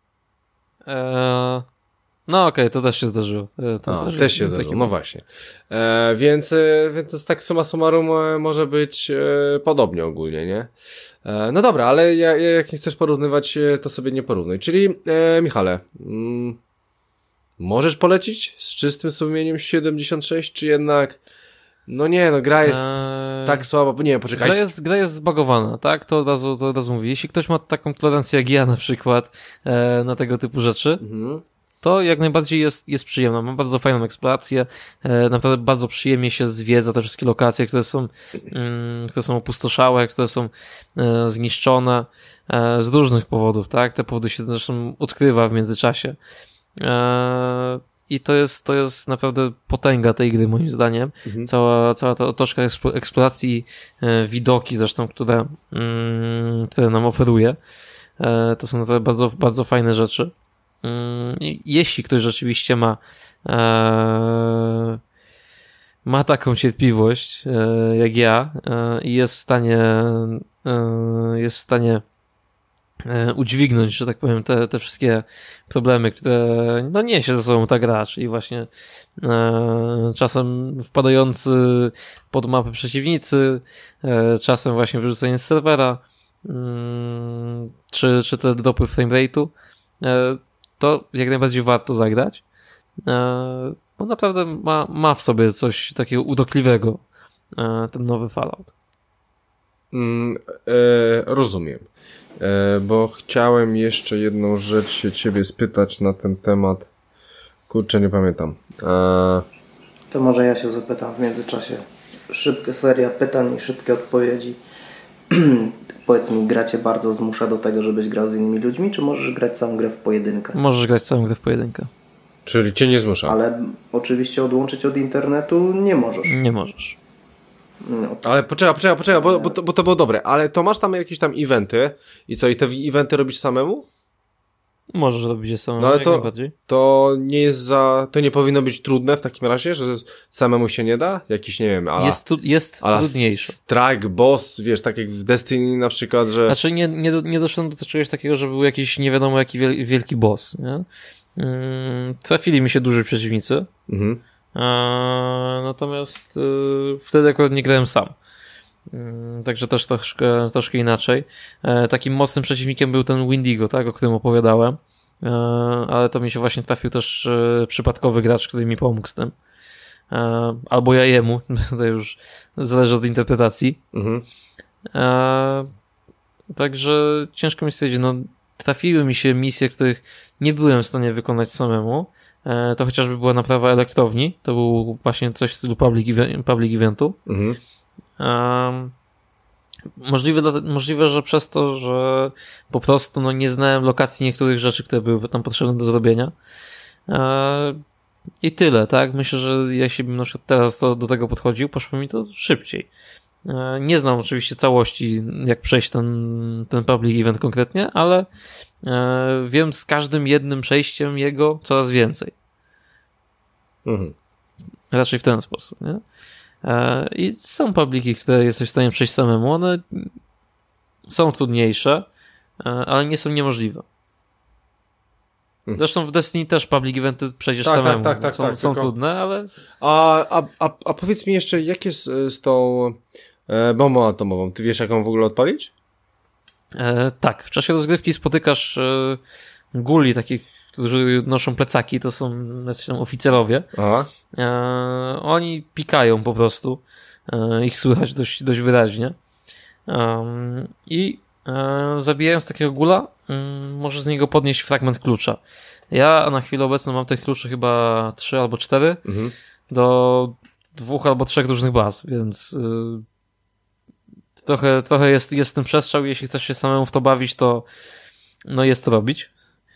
[SPEAKER 4] E, no okej, okay, to też się zdarzyło. E, To
[SPEAKER 1] A,
[SPEAKER 4] też,
[SPEAKER 1] też
[SPEAKER 4] jest
[SPEAKER 1] się
[SPEAKER 4] taki-
[SPEAKER 1] zdarzyło, no właśnie. E, więc, e, więc to jest tak summa summarum e, może być e, podobnie ogólnie, nie? E, no dobra, ale ja, ja, jak nie chcesz porównywać, e, to sobie nie porównuj. Czyli, e, Michale, mm, możesz polecić z czystym sumieniem siedemdziesiąt sześć, czy jednak, no nie, no gra jest
[SPEAKER 4] Eee,
[SPEAKER 1] tak słaba, bo nie, poczekaj.
[SPEAKER 4] Gra jest, gra jest zbagowana, tak? To od razu, to od razu mówię. Jeśli ktoś ma taką tolerancję jak ja na przykład e, na tego typu rzeczy,
[SPEAKER 1] Mhm.
[SPEAKER 4] to jak najbardziej jest, jest przyjemne. Mam bardzo fajną eksplorację, e, naprawdę bardzo przyjemnie się zwiedza te wszystkie lokacje, które są, mm, które są opustoszałe, które są e, zniszczone e, z różnych powodów, tak? Te powody się zresztą odkrywa w międzyczasie. E, I to jest, to jest naprawdę potęga tej gry, moim zdaniem. Mhm. Cała, cała ta otoczka eksploracji, e, widoki zresztą, które, mm, które nam oferuje. E, to są naprawdę bardzo, bardzo fajne rzeczy. Jeśli ktoś rzeczywiście ma e, ma taką cierpliwość e, jak ja e, i jest w stanie e, jest w stanie e, udźwignąć, że tak powiem, te, te wszystkie problemy, które no niesie ze sobą ta gra, czyli właśnie e, czasem wpadający pod mapę przeciwnicy, e, czasem właśnie wyrzucenie z serwera, mm, czy, czy te dropy framerate'u, e, to jak najbardziej warto zagrać, bo naprawdę ma, ma w sobie coś takiego udokliwego ten nowy Fallout.
[SPEAKER 1] Mm, e, rozumiem, e, bo chciałem jeszcze jedną rzecz się ciebie spytać na ten temat. Kurczę, nie pamiętam. E...
[SPEAKER 2] To może ja się zapytam w międzyczasie. Szybka seria pytań i szybkie odpowiedzi. Powiedz mi, gra cię bardzo zmusza do tego, żebyś grał z innymi ludźmi, czy możesz grać całą grę w pojedynkę?
[SPEAKER 4] Możesz grać całą grę w pojedynkę.
[SPEAKER 1] Czyli cię nie zmusza.
[SPEAKER 2] Ale oczywiście odłączyć od internetu nie możesz.
[SPEAKER 4] Nie możesz.
[SPEAKER 1] No. Ale poczekaj, poczekaj, poczekaj, bo, bo, to, bo to było dobre. Ale to masz tam jakieś tam eventy i co, i te eventy robisz samemu?
[SPEAKER 4] Możesz robić je samemu,
[SPEAKER 1] no ale
[SPEAKER 4] jak
[SPEAKER 1] to,
[SPEAKER 4] najbardziej.
[SPEAKER 1] To nie jest za... To nie powinno być trudne w takim razie, że samemu się nie da? Jakiś, nie wiem, ala...
[SPEAKER 4] Jest, tu, jest
[SPEAKER 1] ala
[SPEAKER 4] trudniejsze.
[SPEAKER 1] Strike, boss, wiesz, tak jak w Destiny na przykład, że...
[SPEAKER 4] Znaczy nie, nie, nie doszedłem do czegoś takiego, że był jakiś nie wiadomo jaki wielki boss, nie? Hmm, trafili mi się duży przeciwnicy. Mhm. E, natomiast e, wtedy akurat nie grałem sam. E, także też troszkę, troszkę inaczej. E, takim mocnym przeciwnikiem był ten Windigo, tak, o którym opowiadałem. E, ale to mi się właśnie trafił też e, przypadkowy gracz, który mi pomógł z tym. E, albo ja jemu, to już zależy od interpretacji. Mhm. E, także ciężko mi stwierdzić, no trafiły mi się misje, których nie byłem w stanie wykonać samemu. E, to chociażby była naprawa elektrowni, to był właśnie coś w stylu public, ev- public eventu. Mhm. E, możliwe, możliwe, że przez to, że po prostu no, nie znałem lokacji niektórych rzeczy, które były tam potrzebne do zrobienia. E, I tyle, tak? Myślę, że jeśli bym na przykład teraz to, do tego podchodził, poszło mi to szybciej. E, nie znam oczywiście całości, jak przejść ten, ten public event konkretnie, ale e, wiem z każdym jednym przejściem jego coraz więcej. Mhm. Raczej w ten sposób, nie? I są publiki, które jesteś w stanie przejść samemu, one są trudniejsze, ale nie są niemożliwe. Zresztą w Destiny też public eventy przejdziesz
[SPEAKER 1] tak,
[SPEAKER 4] samemu.
[SPEAKER 1] Tak, tak, tak,
[SPEAKER 4] są
[SPEAKER 1] tak,
[SPEAKER 4] są
[SPEAKER 1] tylko...
[SPEAKER 4] trudne, ale...
[SPEAKER 1] A, a, a, a powiedz mi jeszcze, jak jest z tą e, bombą atomową? Ty wiesz, jak ją w ogóle odpalić?
[SPEAKER 4] E, tak, w czasie rozgrywki spotykasz e, guli takich, którzy noszą plecaki, to są tam oficerowie. Aha. E, oni pikają po prostu. E, ich słychać dość, dość wyraźnie. E, I e, zabijając takiego gula, e, możesz z niego podnieść fragment klucza. Ja na chwilę obecną mam tych kluczy chyba trzy albo cztery mhm. do dwóch albo trzech różnych baz, więc e, trochę, trochę jest, jest ten przestrzał. Jeśli chcesz się samemu w to bawić, to no jest co robić.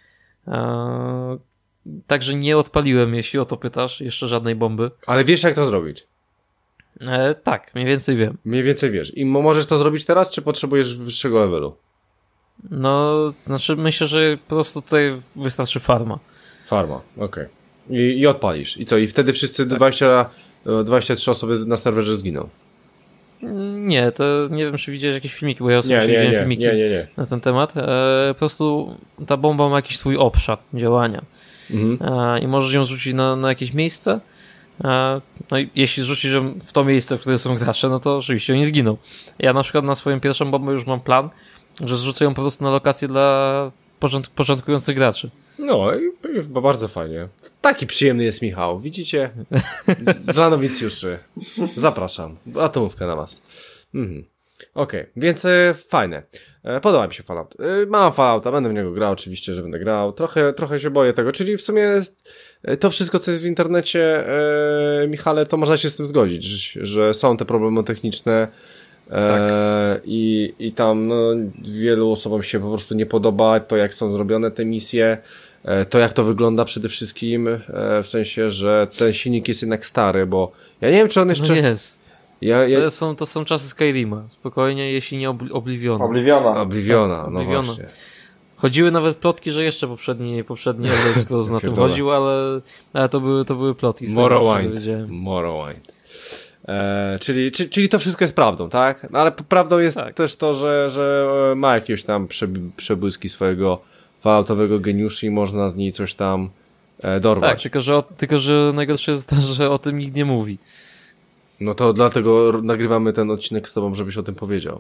[SPEAKER 4] Eee, także nie odpaliłem, jeśli o to pytasz, jeszcze żadnej bomby.
[SPEAKER 1] Ale wiesz, jak to zrobić?
[SPEAKER 4] Eee, tak, mniej więcej wiem.
[SPEAKER 1] Mniej więcej wiesz. I możesz to zrobić teraz, czy potrzebujesz wyższego levelu?
[SPEAKER 4] No, znaczy myślę, że po prostu tutaj wystarczy farma.
[SPEAKER 1] Farma, okej. Okay. I, I odpalisz. I co? I wtedy wszyscy tak. dwadzieścia, dwadzieścia trzy osoby na serwerze zginą.
[SPEAKER 4] Nie, to nie wiem, czy widziałeś jakieś filmiki, bo ja osobiście
[SPEAKER 1] nie, nie,
[SPEAKER 4] widziałem
[SPEAKER 1] nie,
[SPEAKER 4] filmiki
[SPEAKER 1] nie, nie, nie.
[SPEAKER 4] na ten temat. E, po prostu ta bomba ma jakiś swój obszar działania. Mhm. E, I możesz ją rzucić na, na jakieś miejsce. E, no i jeśli rzucisz ją w to miejsce, w którym są gracze, no to oczywiście oni zginą. Ja na przykład na swoją pierwszą bombę już mam plan, że zrzucę ją po prostu na lokację dla porząd- porządkujących graczy.
[SPEAKER 1] No i, i bardzo fajnie. Taki przyjemny jest Michał, widzicie? Dla nowicjuszy. Zapraszam. Atomówka na was. Mhm. Okej, okay, więc e, fajne. E, podoba mi się Fallout. E, mam Fallouta, będę w niego grał, oczywiście, że będę grał. Trochę, trochę się boję tego, czyli w sumie jest, e, to wszystko, co jest w internecie, e, Michale, to można się z tym zgodzić, że, że są te problemy techniczne e, tak. i, i tam no, wielu osobom się po prostu nie podoba to, jak są zrobione te misje, e, to jak to wygląda przede wszystkim, e, w sensie, że ten silnik jest jednak stary, bo ja nie wiem, czy on jeszcze...
[SPEAKER 4] No jest. Ja, ja... To, są, to są czasy Skyrima. Spokojnie, jeśli nie obli- Obliviona.
[SPEAKER 3] Obliviona.
[SPEAKER 1] Obliviona, no
[SPEAKER 4] Obliviona.
[SPEAKER 1] właśnie.
[SPEAKER 4] Chodziły nawet plotki, że jeszcze poprzedni, poprzedni Elder Scrolls na tym chodził, ale, ale to, były, to były plotki.
[SPEAKER 1] Morrowind. Morrowind. E, czyli, czy, czyli to wszystko jest prawdą, tak? No, ale prawdą jest tak. też to, że, że ma jakieś tam przebłyski swojego falloutowego geniuszu i można z niej coś tam e, dorwać.
[SPEAKER 4] Tak, tylko że, o, tylko że najgorsze jest to, że o tym nikt nie mówi.
[SPEAKER 1] No to dlatego nagrywamy ten odcinek z tobą, żebyś o tym powiedział.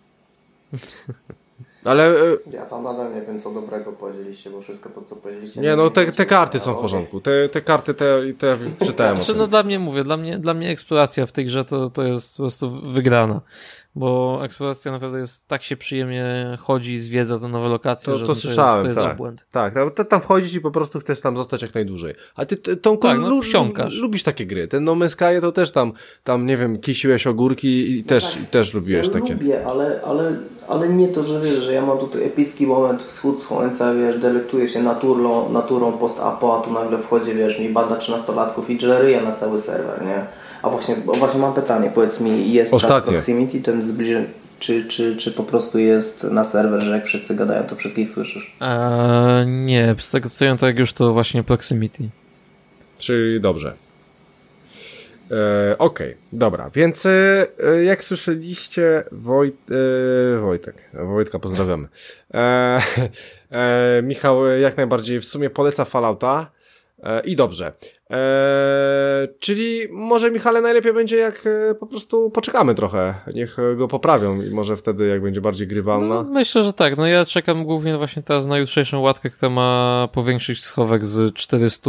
[SPEAKER 1] Ale...
[SPEAKER 2] Ja tam nadal nie wiem, co dobrego powiedzieliście, bo wszystko to, co powiedzieliście...
[SPEAKER 1] Nie, no te, te karty są w porządku. Te, te karty, te, te czytałem.
[SPEAKER 4] Znaczy, no dla mnie, mówię, dla mnie, dla mnie eksploracja w tej grze to, to jest po prostu wygrana. Bo eksploracja naprawdę jest, tak się przyjemnie chodzi, zwiedza te nowe lokacje,
[SPEAKER 1] to,
[SPEAKER 4] że
[SPEAKER 1] to, to słyszałem,
[SPEAKER 4] jest, to jest
[SPEAKER 1] tak.
[SPEAKER 4] obłęd.
[SPEAKER 1] Tak, tak, tam wchodzisz i po prostu chcesz tam zostać jak najdłużej. A ty, ty tą
[SPEAKER 4] tak, no,
[SPEAKER 1] lub,
[SPEAKER 4] wsiąkasz.
[SPEAKER 1] lubisz takie gry. Ten No Man's Sky to też tam, tam nie wiem, kisiłeś ogórki i też, no tak, i też lubiłeś
[SPEAKER 2] ja
[SPEAKER 1] takie.
[SPEAKER 2] Lubię, ale, ale, ale nie to, że wiesz, że ja mam tutaj epicki moment, wschód słońca, wiesz, delektuję się naturą, naturą post-apo, a tu nagle wchodzi, wiesz, mi banda trzynastolatków i dżeryja na cały serwer, nie? A właśnie, właśnie mam pytanie, powiedz mi, jest tak proximity, ten zbliżenie, czy, czy, czy po prostu jest na serwer, że jak wszyscy gadają, to wszystkich słyszysz?
[SPEAKER 4] Eee, nie, z tego co ja tak już to właśnie proximity.
[SPEAKER 1] Czyli dobrze. E, Okej, okay, dobra, więc e, jak słyszeliście, Wojt, e, Wojtek, Wojtka pozdrawiamy. E, e, Michał jak najbardziej w sumie poleca Fallouta e, i dobrze. E, czyli może, Michale, najlepiej będzie, jak e, po prostu poczekamy trochę, niech go poprawią i może wtedy, jak będzie bardziej grywalna.
[SPEAKER 4] No, myślę, że tak. No ja czekam głównie właśnie teraz na jutrzejszą łatkę, która ma powiększyć schowek z czterysta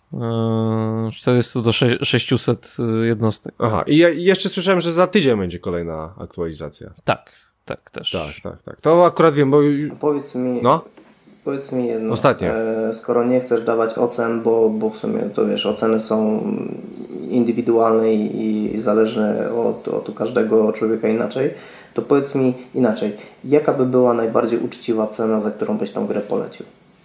[SPEAKER 4] czterysta do sześciuset jednostek.
[SPEAKER 1] Aha, i, ja, i jeszcze słyszałem, że za tydzień będzie kolejna aktualizacja.
[SPEAKER 4] Tak, tak też.
[SPEAKER 1] Tak, tak, tak. To akurat wiem, bo...
[SPEAKER 2] A powiedz mi,
[SPEAKER 1] no?
[SPEAKER 2] powiedz mi jedno.
[SPEAKER 1] Ostatnie.
[SPEAKER 2] E, skoro nie chcesz dawać ocen, bo, bo w sumie to wiesz, oceny są indywidualne i, i zależne od, od każdego człowieka inaczej, to powiedz mi inaczej, jaka by była najbardziej uczciwa cena, za którą byś tą grę polecił?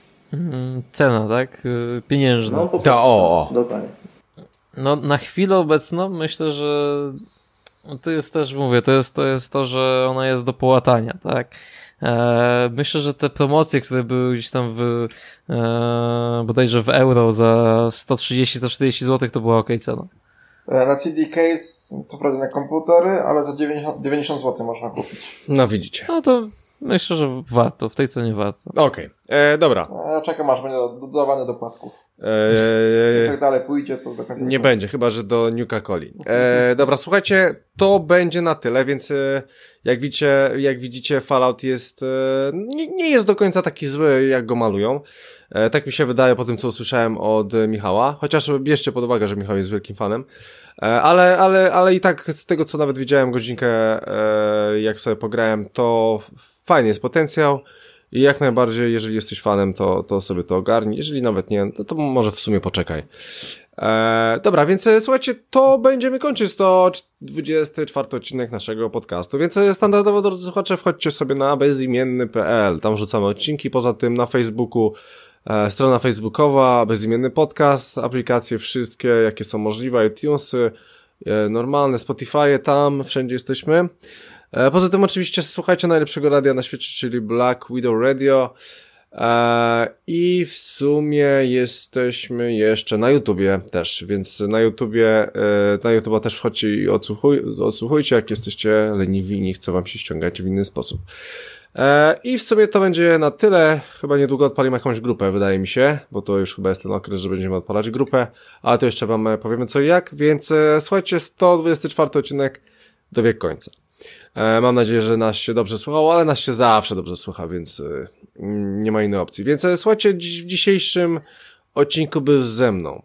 [SPEAKER 4] Cena, tak? Pieniężna.
[SPEAKER 2] No, po
[SPEAKER 1] Ta, o, o.
[SPEAKER 2] Dokładnie.
[SPEAKER 4] No, na chwilę obecną myślę, że to jest też, mówię, to jest to, jest to że ona jest do połatania, tak? E, myślę, że te promocje, które były gdzieś tam w e, bodajże w euro za sto trzydzieści do stu czterdziestu złotych, to była okej cena.
[SPEAKER 3] Na C D case, to prawda na komputery, ale za dziewięćdziesiąt złotych można kupić.
[SPEAKER 1] No widzicie.
[SPEAKER 4] No to myślę, że warto, w tej cenie warto.
[SPEAKER 1] Okej, okay. Dobra.
[SPEAKER 3] Ja czekam, aż będzie dodawane do płatków.
[SPEAKER 1] Eee,
[SPEAKER 3] Jak tak dalej pójdzie, to do końca
[SPEAKER 1] nie będzie, chyba że do Nuka Coli. Eee, dobra, słuchajcie, to będzie na tyle, więc e, jak widzicie, jak widzicie, Fallout jest e, nie, nie jest do końca taki zły, jak go malują. E, tak mi się wydaje po tym, co usłyszałem od Michała, chociaż bierzcie pod uwagę, że Michał jest wielkim fanem. E, ale, ale, ale i tak z tego, co nawet widziałem godzinkę, e, jak sobie pograłem, to fajny jest potencjał. I jak najbardziej, jeżeli jesteś fanem, to, to sobie to ogarnij. Jeżeli nawet nie, to, to może w sumie poczekaj. Eee, dobra, więc słuchajcie, to będziemy kończyć sto dwudziesty czwarty odcinek naszego podcastu. Więc standardowo, drodzy słuchacze, wchodźcie sobie na bezimienny kropka p l. Tam rzucamy odcinki. Poza tym na Facebooku e, strona facebookowa, bezimienny podcast, aplikacje wszystkie, jakie są możliwe, iTunesy, e, normalne, Spotify, tam wszędzie jesteśmy. Poza tym oczywiście słuchajcie najlepszego radia na świecie, czyli Black Widow Radio, i w sumie jesteśmy jeszcze na YouTubie też, więc na YouTubie, na YouTube'a też wchodźcie i odsłuchuj, odsłuchujcie, jak jesteście leniwi i nie chce wam się ściągać w inny sposób. I w sumie to będzie na tyle. Chyba niedługo odpalimy jakąś grupę, wydaje mi się, bo to już chyba jest ten okres, że będziemy odpalać grupę, ale to jeszcze wam powiemy co i jak, więc słuchajcie, sto dwudziesty czwarty odcinek dobiegł końca. Mam nadzieję, że nas się dobrze słuchało, ale nas się zawsze dobrze słucha, więc nie ma innej opcji. Więc słuchajcie, w dzisiejszym odcinku był ze mną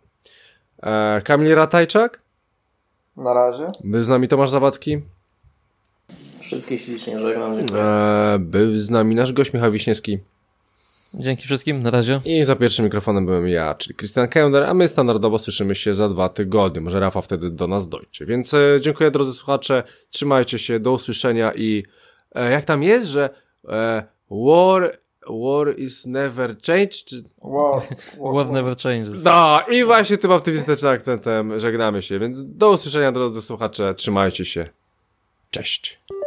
[SPEAKER 1] Kamil Ratajczak.
[SPEAKER 3] Na razie.
[SPEAKER 1] Był z nami Tomasz Zawadzki.
[SPEAKER 2] Wszystkich ślicznie żegnam. Dziękuję.
[SPEAKER 1] Eee, był z nami nasz gość Michał Wiśniewski.
[SPEAKER 4] Dzięki wszystkim, na razie.
[SPEAKER 1] I za pierwszym mikrofonem byłem ja, czyli Christian Kender, a my standardowo słyszymy się za dwa tygodnie. Może Rafał wtedy do nas dojdzie. Więc e, dziękuję drodzy słuchacze, trzymajcie się, do usłyszenia i e, jak tam jest, że e, war, war is never changed? Czy...
[SPEAKER 3] Wow.
[SPEAKER 4] War never changes.
[SPEAKER 1] No i właśnie tym optymistycznym akcentem żegnamy się, więc do usłyszenia drodzy słuchacze, trzymajcie się. Cześć.